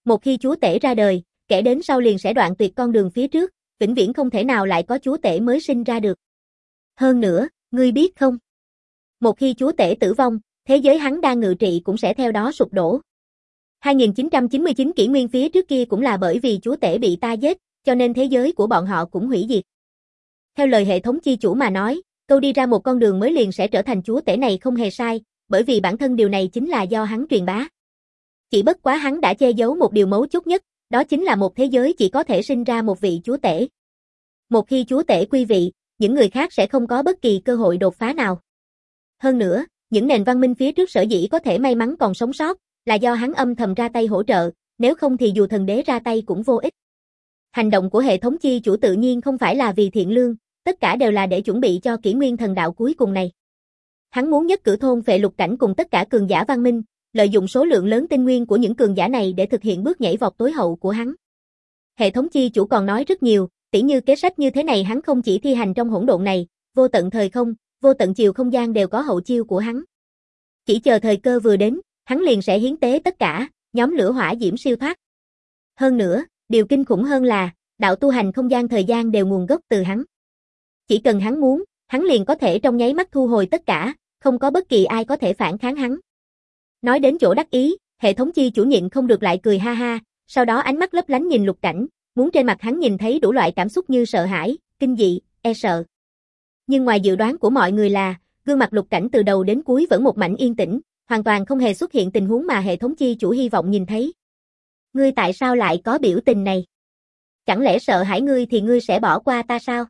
Một khi chúa tể ra đời, kẻ đến sau liền sẽ đoạn tuyệt con đường phía trước, vĩnh viễn không thể nào lại có chúa tể mới sinh ra được. Hơn nữa, ngươi biết không? Một khi chúa tể tử vong, thế giới hắn đang ngự trị cũng sẽ theo đó sụp đổ. hai nghìn chín trăm chín mươi chín kỷ nguyên phía trước kia cũng là bởi vì chúa tể bị ta giết, cho nên thế giới của bọn họ cũng hủy diệt. Theo lời hệ thống chi chủ mà nói, câu đi ra một con đường mới liền sẽ trở thành chúa tể này không hề sai, bởi vì bản thân điều này chính là do hắn truyền bá. Chỉ bất quá hắn đã che giấu một điều mấu chốt nhất, đó chính là một thế giới chỉ có thể sinh ra một vị chúa tể. Một khi chúa tể quy vị, những người khác sẽ không có bất kỳ cơ hội đột phá nào. Hơn nữa, những nền văn minh phía trước sở dĩ có thể may mắn còn sống sót, là do hắn âm thầm ra tay hỗ trợ, nếu không thì dù thần đế ra tay cũng vô ích. Hành động của hệ thống chi chủ tự nhiên không phải là vì thiện lương, tất cả đều là để chuẩn bị cho kỷ nguyên thần đạo cuối cùng này. Hắn muốn nhất cử thôn phệ lục cảnh cùng tất cả cường giả văn minh, lợi dụng số lượng lớn tinh nguyên của những cường giả này để thực hiện bước nhảy vọt tối hậu của hắn. Hệ thống chi chủ còn nói rất nhiều, tỉ như kế sách như thế này hắn không chỉ thi hành trong hỗn độn này, vô tận thời không, vô tận chiều không gian đều có hậu chiêu của hắn. Chỉ chờ thời cơ vừa đến, hắn liền sẽ hiến tế tất cả, nhóm lửa hỏa diễm siêu thoát. Hơn nữa, điều kinh khủng hơn là, đạo tu hành không gian thời gian đều nguồn gốc từ hắn. Chỉ cần hắn muốn, hắn liền có thể trong nháy mắt thu hồi tất cả, không có bất kỳ ai có thể phản kháng hắn. Nói đến chỗ đắc ý, hệ thống chi chủ nhịn không được lại cười ha ha, sau đó ánh mắt lấp lánh nhìn lục cảnh, muốn trên mặt hắn nhìn thấy đủ loại cảm xúc như sợ hãi, kinh dị, e sợ. Nhưng ngoài dự đoán của mọi người là, gương mặt lục cảnh từ đầu đến cuối vẫn một mảnh yên tĩnh, hoàn toàn không hề xuất hiện tình huống mà hệ thống chi chủ hy vọng nhìn thấy. Ngươi tại sao lại có biểu tình này? Chẳng lẽ sợ hãi ngươi thì ngươi sẽ bỏ qua ta sao?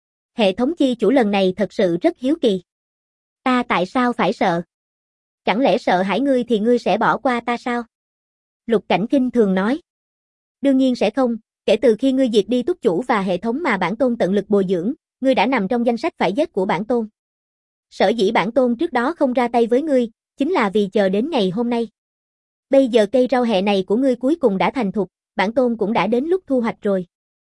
Hệ thống chi chủ lần này thật sự rất hiếu kỳ. Ta tại sao phải sợ? Chẳng lẽ sợ hãi ngươi thì ngươi sẽ bỏ qua ta sao? Lục cảnh khinh thường nói. Đương nhiên sẽ không, kể từ khi ngươi diệt đi túc chủ và hệ thống mà bản tôn tận lực bồi dưỡng, ngươi đã nằm trong danh sách phải giết của bản tôn. Sở dĩ bản tôn trước đó không ra tay với ngươi, chính là vì chờ đến ngày hôm nay. Bây giờ cây rau hẹ này của ngươi cuối cùng đã thành thục, bản tôn cũng đã đến lúc thu hoạch rồi.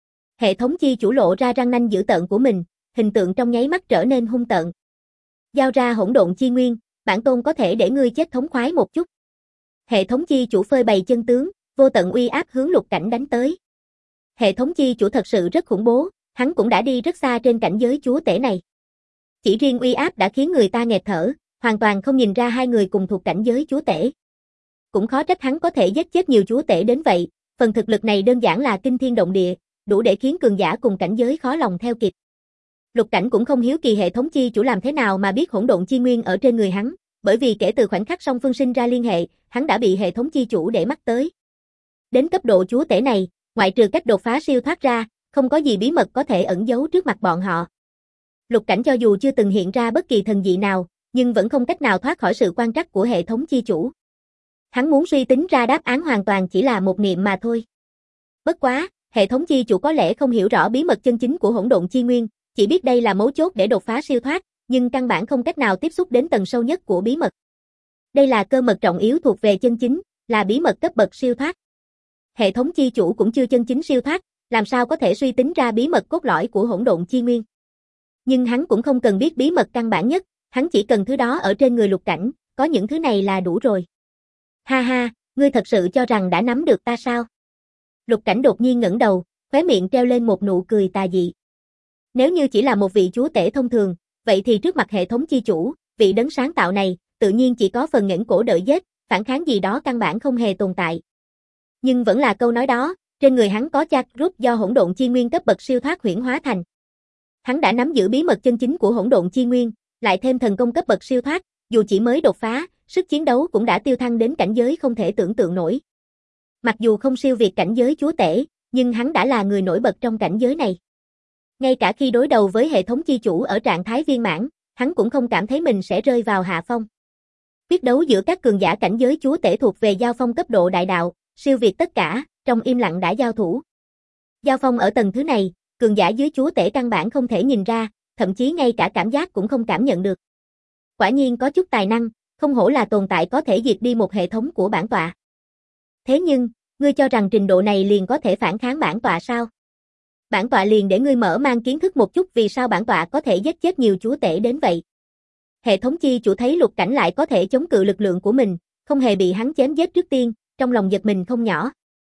Hệ thống chi chủ lộ ra răng nanh dữ tợn của mình, hình tượng trong nháy mắt trở nên hung tợn. Giao ra hỗn độn chi nguyên, bản tôn có thể để ngươi chết thống khoái một chút. Hệ thống chi chủ phơi bày chân tướng, vô tận uy áp hướng lục cảnh đánh tới. Hệ thống chi chủ thật sự rất khủng bố, hắn cũng đã đi rất xa trên cảnh giới chúa tể này. Chỉ riêng uy áp đã khiến người ta nghẹt thở, hoàn toàn không nhìn ra hai người cùng thuộc cảnh giới chúa tể. Cũng khó trách hắn có thể giết chết nhiều chúa tể đến vậy, phần thực lực này đơn giản là kinh thiên động địa, đủ để khiến cường giả cùng cảnh giới khó lòng theo kịp. Lục cảnh cũng không hiếu kỳ hệ thống chi chủ làm thế nào mà biết hỗn độn chi nguyên ở trên người hắn, bởi vì kể từ khoảnh khắc song phương sinh ra liên hệ, hắn đã bị hệ thống chi chủ để mắt tới. Đến cấp độ chúa tể này, ngoại trừ cách đột phá siêu thoát ra, không có gì bí mật có thể ẩn giấu trước mặt bọn họ. Lục cảnh cho dù chưa từng hiện ra bất kỳ thần dị nào, nhưng vẫn không cách nào thoát khỏi sự quan trắc của hệ thống chi chủ. Hắn muốn suy tính ra đáp án hoàn toàn chỉ là một niệm mà thôi. Bất quá, hệ thống chi chủ có lẽ không hiểu rõ bí mật chân chính của hỗn độn chi nguyên, chỉ biết đây là mấu chốt để đột phá siêu thoát, nhưng căn bản không cách nào tiếp xúc đến tầng sâu nhất của bí mật. Đây là cơ mật trọng yếu thuộc về chân chính, là bí mật cấp bậc siêu thoát. Hệ thống chi chủ cũng chưa chân chính siêu thoát, làm sao có thể suy tính ra bí mật cốt lõi của hỗn độn chi nguyên. Nhưng hắn cũng không cần biết bí mật căn bản nhất, hắn chỉ cần thứ đó ở trên người lục cảnh, có những thứ này là đủ rồi. Ha ha, ngươi thật sự cho rằng đã nắm được ta sao? Lục cảnh đột nhiên ngẩng đầu, khóe miệng treo lên một nụ cười tà dị. Nếu như chỉ là một vị chúa tể thông thường, vậy thì trước mặt hệ thống chi chủ, vị đấng sáng tạo này, tự nhiên chỉ có phần nghển cổ đợi giết, phản kháng gì đó căn bản không hề tồn tại. Nhưng vẫn là câu nói đó, trên người hắn có chakra group do hỗn độn chi nguyên cấp bậc siêu thoát huyễn hóa thành. Hắn đã nắm giữ bí mật chân chính của hỗn độn chi nguyên, lại thêm thần công cấp bậc siêu thoát, dù chỉ mới đột phá, sức chiến đấu cũng đã tiêu thăng đến cảnh giới không thể tưởng tượng nổi. Mặc dù không siêu việt cảnh giới chúa tể, nhưng hắn đã là người nổi bật trong cảnh giới này. Ngay cả khi đối đầu với hệ thống chi chủ ở trạng thái viên mãn, hắn cũng không cảm thấy mình sẽ rơi vào hạ phong. Quyết đấu giữa các cường giả cảnh giới chúa tể thuộc về giao phong cấp độ đại đạo, siêu việt tất cả, trong im lặng đã giao thủ. Giao phong ở tầng thứ này, cường giả dưới chúa tể căn bản không thể nhìn ra, thậm chí ngay cả cảm giác cũng không cảm nhận được. Quả nhiên có chút tài năng, không hổ là tồn tại có thể diệt đi một hệ thống của bản tọa. Thế nhưng, ngươi cho rằng trình độ này liền có thể phản kháng bản tọa sao? Bản tọa liền để ngươi mở mang kiến thức một chút vì sao bản tọa có thể giết chết nhiều chúa tể đến vậy. Hệ thống chi chủ thấy lục cảnh lại có thể chống cự lực lượng của mình, không hề bị hắn chém giết trước tiên, trong lòng giật mình không nhỏ.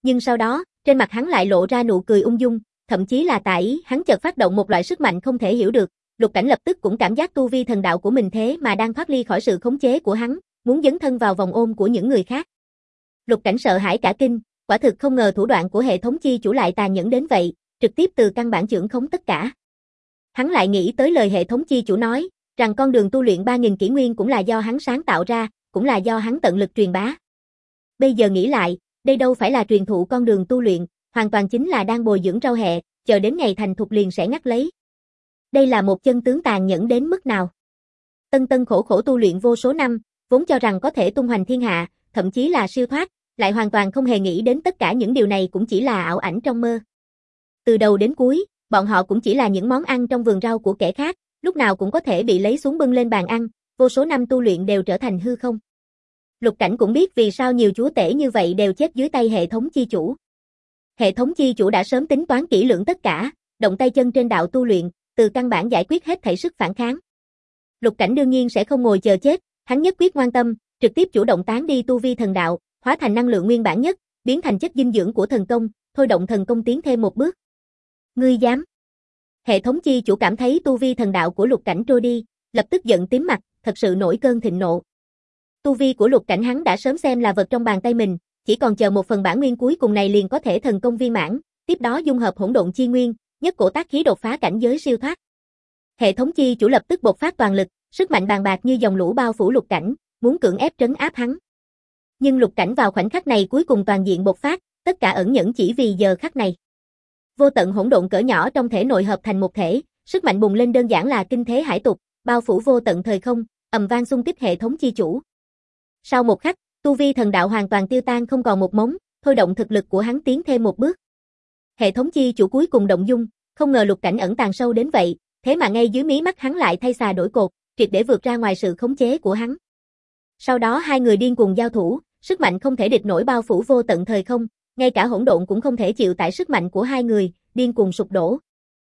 Nhưng sau đó, trên mặt hắn lại lộ ra nụ cười ung dung, thậm chí là tà ý, hắn chợt phát động một loại sức mạnh không thể hiểu được. Lục Cảnh lập tức cũng cảm giác tu vi thần đạo của mình thế mà đang thoát ly khỏi sự khống chế của hắn, muốn dấn thân vào vòng ôm của những người khác. Lục Cảnh sợ hãi cả kinh, quả thực không ngờ thủ đoạn của hệ thống chi chủ lại tàn nhẫn đến vậy, trực tiếp từ căn bản chưởng khống tất cả. Hắn lại nghĩ tới lời hệ thống chi chủ nói, rằng con đường tu luyện ba nghìn kỷ nguyên cũng là do hắn sáng tạo ra, cũng là do hắn tận lực truyền bá. Bây giờ nghĩ lại, đây đâu phải là truyền thụ con đường tu luyện, hoàn toàn chính là đang bồi dưỡng rau hẹ, chờ đến ngày thành thục liền sẽ ngắt lấy. Đây là một chân tướng tàn nhẫn đến mức nào? Tân tân khổ khổ tu luyện vô số năm, vốn cho rằng có thể tung hoành thiên hạ, thậm chí là siêu thoát, lại hoàn toàn không hề nghĩ đến tất cả những điều này cũng chỉ là ảo ảnh trong mơ. Từ đầu đến cuối, bọn họ cũng chỉ là những món ăn trong vườn rau của kẻ khác, lúc nào cũng có thể bị lấy xuống bưng lên bàn ăn, vô số năm tu luyện đều trở thành hư không. Lục Cảnh cũng biết vì sao nhiều chúa tể như vậy đều chết dưới tay hệ thống chi chủ. Hệ thống chi chủ đã sớm tính toán kỹ lưỡng tất cả, động tay chân trên đạo tu luyện, từ căn bản giải quyết hết thảy sức phản kháng. Lục Cảnh đương nhiên sẽ không ngồi chờ chết, hắn nhất quyết ngoan tâm, trực tiếp chủ động tán đi tu vi thần đạo, hóa thành năng lượng nguyên bản nhất, biến thành chất dinh dưỡng của thần công, thôi động thần công tiến thêm một bước. Ngươi dám? Hệ thống chi chủ cảm thấy tu vi thần đạo của Lục Cảnh trôi đi, lập tức giận tím mặt, thật sự nổi cơn thịnh nộ. Tu vi của Lục Cảnh hắn đã sớm xem là vật trong bàn tay mình, chỉ còn chờ một phần bản nguyên cuối cùng này liền có thể thần công viên mãn, tiếp đó dung hợp hỗn độn chi nguyên, nhất cổ tác khí đột phá cảnh giới siêu thoát. Hệ thống chi chủ lập tức bộc phát toàn lực, sức mạnh bàn bạc như dòng lũ bao phủ Lục Cảnh, muốn cưỡng ép trấn áp hắn. Nhưng Lục Cảnh vào khoảnh khắc này cuối cùng toàn diện bộc phát, tất cả ẩn nhẫn chỉ vì giờ khắc này. Vô tận hỗn độn cỡ nhỏ trong thể nội hợp thành một thể, sức mạnh bùng lên đơn giản là kinh thế hải tục, bao phủ vô tận thời không, ầm vang xung kích hệ thống chi chủ. Sau một khắc, tu vi thần đạo hoàn toàn tiêu tan không còn một mống, thôi động thực lực của hắn tiến thêm một bước. Hệ thống chi chủ cuối cùng động dung, không ngờ Lục Cảnh ẩn tàng sâu đến vậy, thế mà ngay dưới mí mắt hắn lại thay xà đổi cột, triệt để vượt ra ngoài sự khống chế của hắn. Sau đó hai người điên cuồng giao thủ, sức mạnh không thể địch nổi bao phủ vô tận thời không, ngay cả hỗn độn cũng không thể chịu tải sức mạnh của hai người, điên cuồng sụp đổ.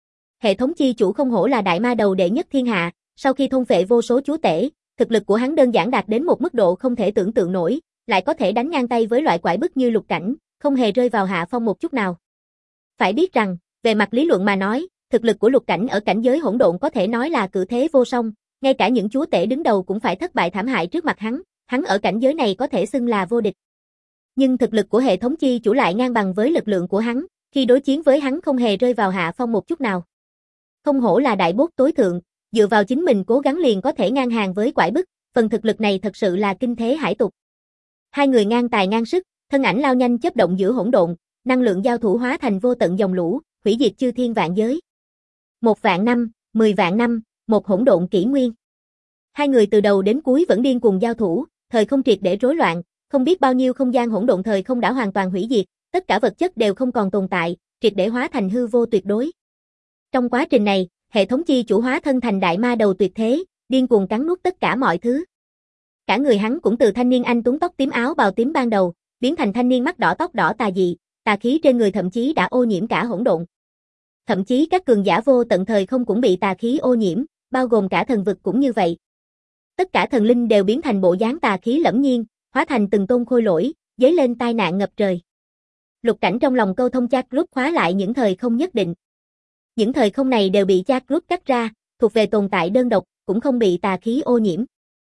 Hệ thống chi chủ không hổ là đại ma đầu đệ nhất thiên hạ, sau khi thôn phệ vô số chúa tể, thực lực của hắn đơn giản đạt đến một mức độ không thể tưởng tượng nổi, lại có thể đánh ngang tay với loại quái bức như Lục Cảnh, không hề rơi vào hạ phong một chút nào. Phải biết rằng, về mặt lý luận mà nói, thực lực của Lục Cảnh ở cảnh giới hỗn độn có thể nói là cự thế vô song, ngay cả những chúa tể đứng đầu cũng phải thất bại thảm hại trước mặt hắn, hắn ở cảnh giới này có thể xưng là vô địch. Nhưng thực lực của hệ thống chi chủ lại ngang bằng với lực lượng của hắn, khi đối chiến với hắn không hề rơi vào hạ phong một chút nào. Không hổ là đại bốt tối thượng, dựa vào chính mình cố gắng liền có thể ngang hàng với quải bức, phần thực lực này thật sự là kinh thế hải tục. Hai người ngang tài ngang sức, thân ảnh lao nhanh chớp động giữa hỗn độn, năng lượng giao thủ hóa thành vô tận dòng lũ, hủy diệt chư thiên vạn giới. Một vạn năm, mười vạn năm, một hỗn độn kỷ nguyên. Hai người từ đầu đến cuối vẫn điên cuồng giao thủ, thời không triệt để rối loạn, không biết bao nhiêu không gian hỗn độn thời không đã hoàn toàn hủy diệt, tất cả vật chất đều không còn tồn tại, triệt để hóa thành hư vô tuyệt đối. Trong quá trình này, hệ thống chi chủ hóa thân thành đại ma đầu tuyệt thế, điên cuồng cắn nuốt tất cả mọi thứ. Cả người hắn cũng từ thanh niên anh tuấn tóc tím áo bào tím ban đầu, biến thành thanh niên mắt đỏ tóc đỏ tà dị, tà khí trên người thậm chí đã ô nhiễm cả hỗn độn. Thậm chí các cường giả vô tận thời không cũng bị tà khí ô nhiễm, bao gồm cả thần vực cũng như vậy. Tất cả thần linh đều biến thành bộ dáng tà khí lẫm nhiên, hóa thành từng tôn khôi lỗi, dấy lên tai nạn ngập trời. Lục Cảnh trong lòng câu thông chat group khóa lại những thời không nhất định. Những thời không này đều bị chat group cắt ra, thuộc về tồn tại đơn độc, cũng không bị tà khí ô nhiễm.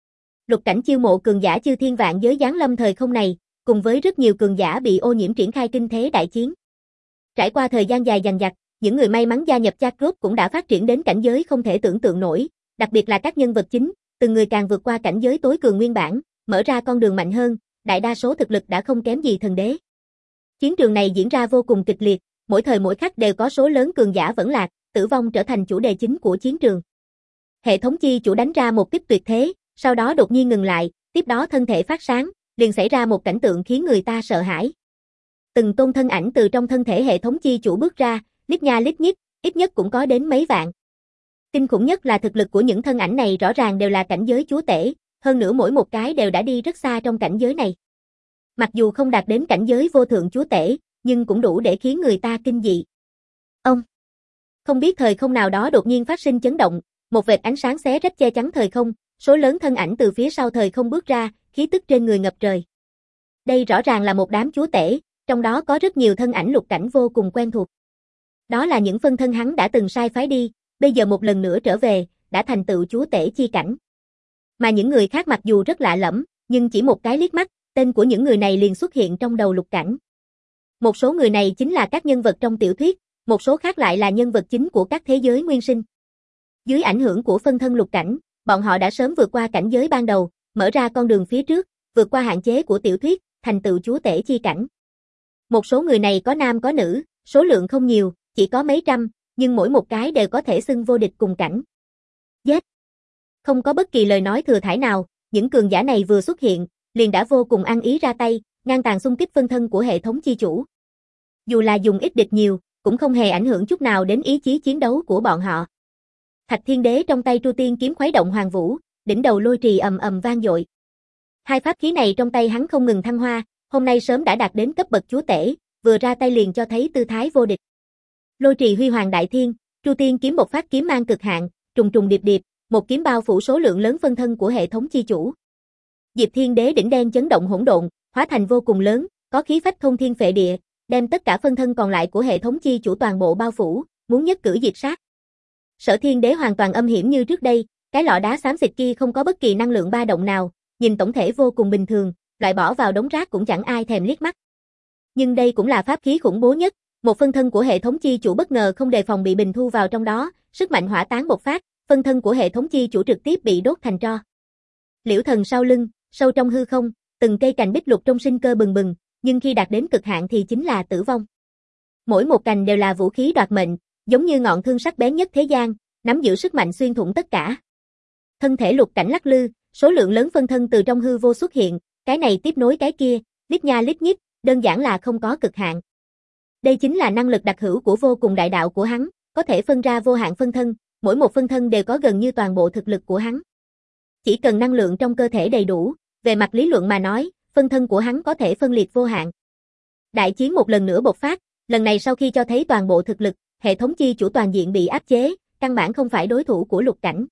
Lục Cảnh chiêu mộ cường giả chư thiên vạn giới giáng lâm thời không này, cùng với rất nhiều cường giả bị ô nhiễm triển khai kinh thế đại chiến. Trải qua thời gian dài dằng dặc, những người may mắn gia nhập chat group cũng đã phát triển đến cảnh giới không thể tưởng tượng nổi, đặc biệt là các nhân vật chính, từng người càng vượt qua cảnh giới tối cường nguyên bản, mở ra con đường mạnh hơn, đại đa số thực lực đã không kém gì thần đế. Chiến trường này diễn ra vô cùng kịch liệt, mỗi thời mỗi khắc đều có số lớn cường giả vẫn lạc, tử vong trở thành chủ đề chính của chiến trường. Hệ thống chi chủ đánh ra một kích tuyệt thế, sau đó đột nhiên ngừng lại, tiếp đó thân thể phát sáng, liền xảy ra một cảnh tượng khiến người ta sợ hãi. Từng tôn thân ảnh từ trong thân thể hệ thống chi chủ bước ra, lít nha lít nhít, ít nhất cũng có đến mấy vạn. Kinh khủng nhất là thực lực của những thân ảnh này rõ ràng đều là cảnh giới chúa tể, hơn nữa mỗi một cái đều đã đi rất xa trong cảnh giới này. Mặc dù không đạt đến cảnh giới vô thượng chúa tể, nhưng cũng đủ để khiến người ta kinh dị. Ông! Không biết thời không nào đó đột nhiên phát sinh chấn động, một vệt ánh sáng xé rách che chắn thời không, số lớn thân ảnh từ phía sau thời không bước ra, khí tức trên người ngập trời. Đây rõ ràng là một đám chúa tể, Trong đó có rất nhiều thân ảnh Lục Cảnh vô cùng quen thuộc. Đó là những phân thân hắn đã từng sai phái đi, bây giờ một lần nữa trở về, đã thành tựu chúa tể chi cảnh. Mà những người khác mặc dù rất lạ lẫm, nhưng chỉ một cái liếc mắt, tên của những người này liền xuất hiện trong đầu Lục Cảnh. Một số người này chính là các nhân vật trong tiểu thuyết, một số khác lại là nhân vật chính của các thế giới nguyên sinh. Dưới ảnh hưởng của phân thân Lục Cảnh, bọn họ đã sớm vượt qua cảnh giới ban đầu, mở ra con đường phía trước, vượt qua hạn chế của tiểu thuyết, thành tựu chúa tể chi cảnh. Một số người này có nam có nữ, số lượng không nhiều, chỉ có mấy trăm, nhưng mỗi một cái đều có thể xưng vô địch cùng cảnh. Giết! Không có bất kỳ lời nói thừa thãi nào, những cường giả này vừa xuất hiện, liền đã vô cùng ăn ý ra tay, ngang tàn xung kích phân thân của hệ thống chi chủ. Dù là dùng ít địch nhiều, cũng không hề ảnh hưởng chút nào đến ý chí chiến đấu của bọn họ. Thạch Thiên Đế trong tay Tru Tiên kiếm khuấy động hoàng vũ, đỉnh đầu lôi trì ầm ầm vang dội. Hai pháp khí này trong tay hắn không ngừng thăng hoa, hôm nay sớm đã đạt đến cấp bậc chúa tể, vừa ra tay liền cho thấy tư thái vô địch. Lôi trì huy hoàng đại thiên, Tru Tiên kiếm một phát kiếm mang cực hạn, trùng trùng điệp điệp, một kiếm bao phủ số lượng lớn phân thân của hệ thống chi chủ. Diệp Thiên Đế đỉnh đen chấn động hỗn độn, hóa thành vô cùng lớn, có khí phách thôn thiên phệ địa, đem tất cả phân thân còn lại của hệ thống chi chủ toàn bộ bao phủ, muốn nhất cử diệt sát. Sở Thiên Đế hoàn toàn âm hiểm như trước đây, cái lọ đá xám xịt kia không có bất kỳ năng lượng ba động nào, nhìn tổng thể vô cùng bình thường, loại bỏ vào đống rác cũng chẳng ai thèm liếc mắt. Nhưng đây cũng là pháp khí khủng bố nhất, một phân thân của hệ thống chi chủ bất ngờ không đề phòng bị bình thu vào trong đó, sức mạnh hỏa tán bộc phát, phân thân của hệ thống chi chủ trực tiếp bị đốt thành tro. Liễu Thần sau lưng, sâu trong hư không, từng cây cành bích lục trong sinh cơ bừng bừng, nhưng khi đạt đến cực hạn thì chính là tử vong. Mỗi một cành đều là vũ khí đoạt mệnh, giống như ngọn thương sắc bén nhất thế gian, nắm giữ sức mạnh xuyên thủng tất cả. Thân thể Lục Cảnh lắc lư, số lượng lớn phân thân từ trong hư vô xuất hiện, cái này tiếp nối cái kia, lít nha lít nhít, đơn giản là không có cực hạn. Đây chính là năng lực đặc hữu của vô cùng đại đạo của hắn, có thể phân ra vô hạn phân thân, mỗi một phân thân đều có gần như toàn bộ thực lực của hắn. Chỉ cần năng lượng trong cơ thể đầy đủ, về mặt lý luận mà nói, phân thân của hắn có thể phân liệt vô hạn. Đại chiến một lần nữa bộc phát, lần này sau khi cho thấy toàn bộ thực lực, hệ thống chi chủ toàn diện bị áp chế, căn bản không phải đối thủ của Lục Cảnh.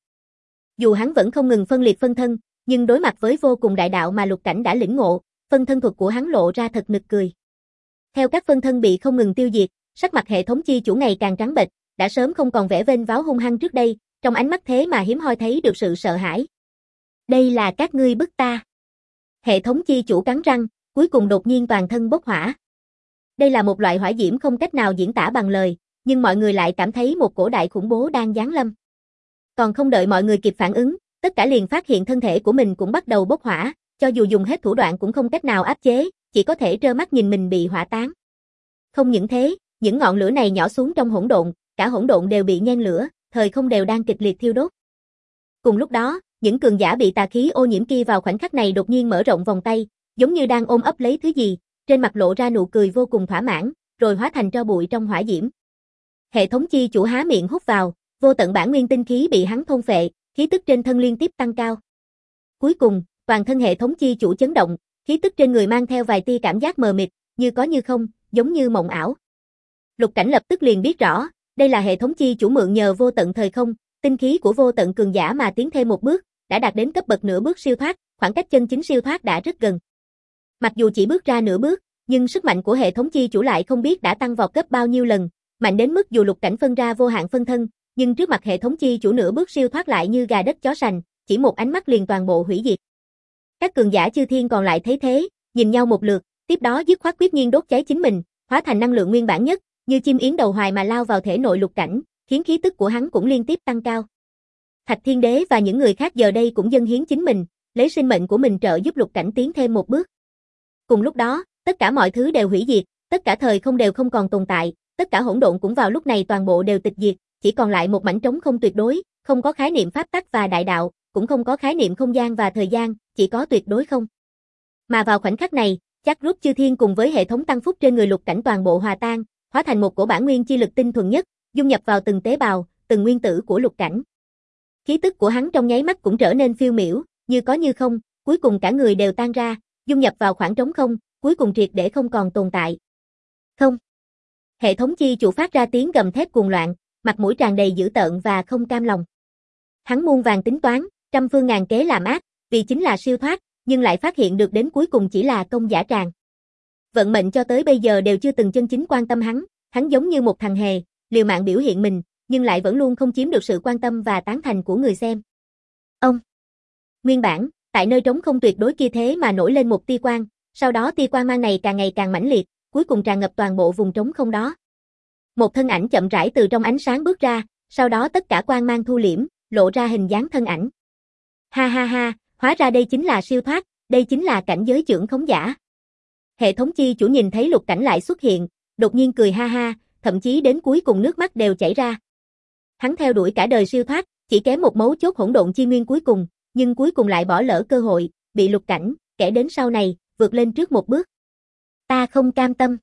Dù hắn vẫn không ngừng phân liệt phân thân, nhưng đối mặt với vô cùng đại đạo mà Lục Cảnh đã lĩnh ngộ, phân thân thuật của hắn lộ ra thật nực cười. Theo các phân thân bị không ngừng tiêu diệt, sắc mặt hệ thống chi chủ ngày càng trắng bệch, đã sớm không còn vẻ vênh váo hung hăng trước đây, trong ánh mắt thế mà hiếm hoi thấy được sự sợ hãi. Đây là các ngươi bức ta. Hệ thống chi chủ cắn răng, cuối cùng đột nhiên toàn thân bốc hỏa. Đây là một loại hỏa diễm không cách nào diễn tả bằng lời, nhưng mọi người lại cảm thấy một cổ đại khủng bố đang giáng lâm. Còn không đợi mọi người kịp phản ứng, tất cả liền phát hiện thân thể của mình cũng bắt đầu bốc hỏa, cho dù dùng hết thủ đoạn cũng không cách nào áp chế, chỉ có thể trơ mắt nhìn mình bị hỏa tán. Không những thế, những ngọn lửa này nhỏ xuống trong hỗn độn, cả hỗn độn đều bị nhen lửa, thời không đều đang kịch liệt thiêu đốt. Cùng lúc đó, những cường giả bị tà khí ô nhiễm kia vào khoảnh khắc này đột nhiên mở rộng vòng tay, giống như đang ôm ấp lấy thứ gì, trên mặt lộ ra nụ cười vô cùng thỏa mãn, rồi hóa thành tro bụi trong hỏa diễm. Hệ thống chi chủ há miệng hút vào, vô tận bản nguyên tinh khí bị hắn thôn phệ, khí tức trên thân liên tiếp tăng cao. Cuối cùng, toàn thân hệ thống chi chủ chấn động, khí tức trên người mang theo vài tia cảm giác mờ mịt, như có như không, giống như mộng ảo. Lục Cảnh lập tức liền biết rõ, đây là hệ thống chi chủ mượn nhờ vô tận thời không, tinh khí của vô tận cường giả mà tiến thêm một bước, đã đạt đến cấp bậc nửa bước siêu thoát, khoảng cách chân chính siêu thoát đã rất gần. Mặc dù chỉ bước ra nửa bước, nhưng sức mạnh của hệ thống chi chủ lại không biết đã tăng vọt gấp bao nhiêu lần, mạnh đến mức dù Lục Cảnh phân ra vô hạn phân thân, nhưng trước mặt hệ thống chi chủ nửa bước siêu thoát lại như gà đất chó sành, chỉ một ánh mắt liền toàn bộ hủy diệt. Các cường giả chư thiên còn lại thấy thế, nhìn nhau một lượt, tiếp đó dứt khoát quyết nhiên đốt cháy chính mình, hóa thành năng lượng nguyên bản nhất, như chim yến đầu hoài mà lao vào thể nội Lục Cảnh, khiến khí tức của hắn cũng liên tiếp tăng cao. Thạch Thiên Đế và những người khác giờ đây cũng dâng hiến chính mình, lấy sinh mệnh của mình trợ giúp Lục Cảnh tiến thêm một bước. Cùng lúc đó, tất cả mọi thứ đều hủy diệt, tất cả thời không đều không còn tồn tại, tất cả hỗn độn cũng vào lúc này toàn bộ đều tịch diệt, chỉ còn lại một mảnh trống không tuyệt đối, không có khái niệm pháp tắc và đại đạo, cũng không có khái niệm không gian và thời gian, chỉ có tuyệt đối không. Mà vào khoảnh khắc này, Chắc Group chư thiên cùng với hệ thống tăng phúc trên người Lục Cảnh toàn bộ hòa tan, hóa thành một cổ bản nguyên chi lực tinh thuần nhất, dung nhập vào từng tế bào, từng nguyên tử của Lục Cảnh. Khí tức của hắn trong nháy mắt cũng trở nên phiêu miểu, như có như không, cuối cùng cả người đều tan ra, dung nhập vào khoảng trống không, cuối cùng triệt để không còn tồn tại. Không. Hệ thống chi chủ phát ra tiếng gầm thét cuồng loạn, mặt mũi tràn đầy dữ tợn và không cam lòng. Hắn muôn vàng tính toán, trăm phương ngàn kế làm ác, vì chính là siêu thoát, nhưng lại phát hiện được đến cuối cùng chỉ là công giả tràng. Vận mệnh cho tới bây giờ đều chưa từng chân chính quan tâm hắn, hắn giống như một thằng hề, liều mạng biểu hiện mình, nhưng lại vẫn luôn không chiếm được sự quan tâm và tán thành của người xem. Ông. Nguyên bản, tại nơi trống không tuyệt đối kia thế mà nổi lên một tia quang, sau đó tia quang mang này càng ngày càng mãnh liệt, cuối cùng tràn ngập toàn bộ vùng trống không đó. Một thân ảnh chậm rãi từ trong ánh sáng bước ra, sau đó tất cả quang mang thu liễm, lộ ra hình dáng thân ảnh. Ha ha ha, hóa ra đây chính là siêu thoát, đây chính là cảnh giới chưởng khống giả. Hệ thống chi chủ nhìn thấy Lục Cảnh lại xuất hiện, đột nhiên cười ha ha, thậm chí đến cuối cùng nước mắt đều chảy ra. Hắn theo đuổi cả đời siêu thoát, chỉ kém một mấu chốt hỗn độn chi nguyên cuối cùng, nhưng cuối cùng lại bỏ lỡ cơ hội, bị Lục Cảnh, kẻ đến sau này, vượt lên trước một bước. Ta không cam tâm.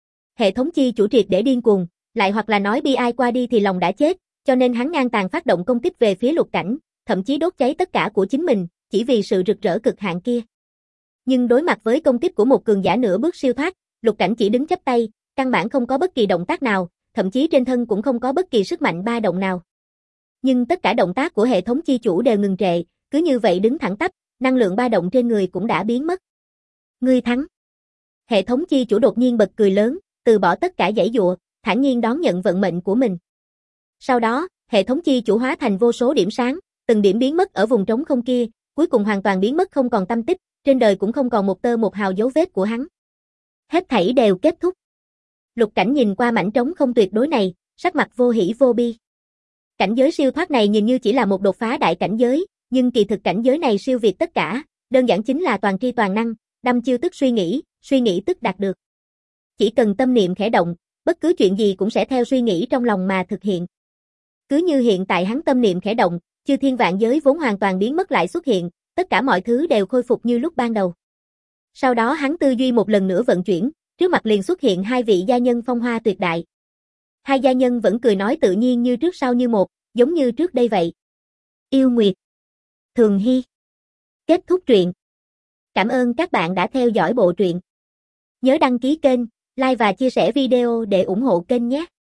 Hệ thống chi chủ triệt để điên cuồng, lại hoặc là nói bi ai qua đi thì lòng đã chết, cho nên hắn ngang tàn phát động công kích về phía Lục Cảnh, thậm chí đốt cháy tất cả của chính mình, chỉ vì sự rực rỡ cực hạn kia. Nhưng đối mặt với công kích của một cường giả nửa bước siêu thoát, Lục Cảnh chỉ đứng chắp tay, căn bản không có bất kỳ động tác nào, thậm chí trên thân cũng không có bất kỳ sức mạnh ba động nào. Nhưng tất cả động tác của hệ thống chi chủ đều ngừng trệ, cứ như vậy đứng thẳng tắp, năng lượng ba động trên người cũng đã biến mất. Ngươi thắng. Hệ thống chi chủ đột nhiên bật cười lớn, từ bỏ tất cả giãy giụa, thản nhiên đón nhận vận mệnh của mình. Sau đó, hệ thống chi chủ hóa thành vô số điểm sáng, từng điểm biến mất ở vùng trống không kia, cuối cùng hoàn toàn biến mất không còn tăm tích, trên đời cũng không còn một tơ một hào dấu vết của hắn. Hết thảy đều kết thúc. Lục Cảnh nhìn qua mảnh trống không tuyệt đối này, sắc mặt vô hỉ vô bi. Cảnh giới siêu thoát này nhìn như chỉ là một đột phá đại cảnh giới, nhưng kỳ thực cảnh giới này siêu việt tất cả, đơn giản chính là toàn tri toàn năng, đâm chiêu tức suy nghĩ, suy nghĩ tức đạt được. Chỉ cần tâm niệm khẽ động, bất cứ chuyện gì cũng sẽ theo suy nghĩ trong lòng mà thực hiện. Cứ như hiện tại hắn tâm niệm khẽ động, chư thiên vạn giới vốn hoàn toàn biến mất lại xuất hiện, tất cả mọi thứ đều khôi phục như lúc ban đầu. Sau đó hắn tư duy một lần nữa vận chuyển, trước mặt liền xuất hiện hai vị gia nhân phong hoa tuyệt đại. Hai gia nhân vẫn cười nói tự nhiên như trước sau như một, giống như trước đây vậy. Yêu Nguyệt, Thường Hy. Kết thúc truyện. Cảm ơn các bạn đã theo dõi bộ truyện. Nhớ đăng ký kênh, like và chia sẻ video để ủng hộ kênh nhé.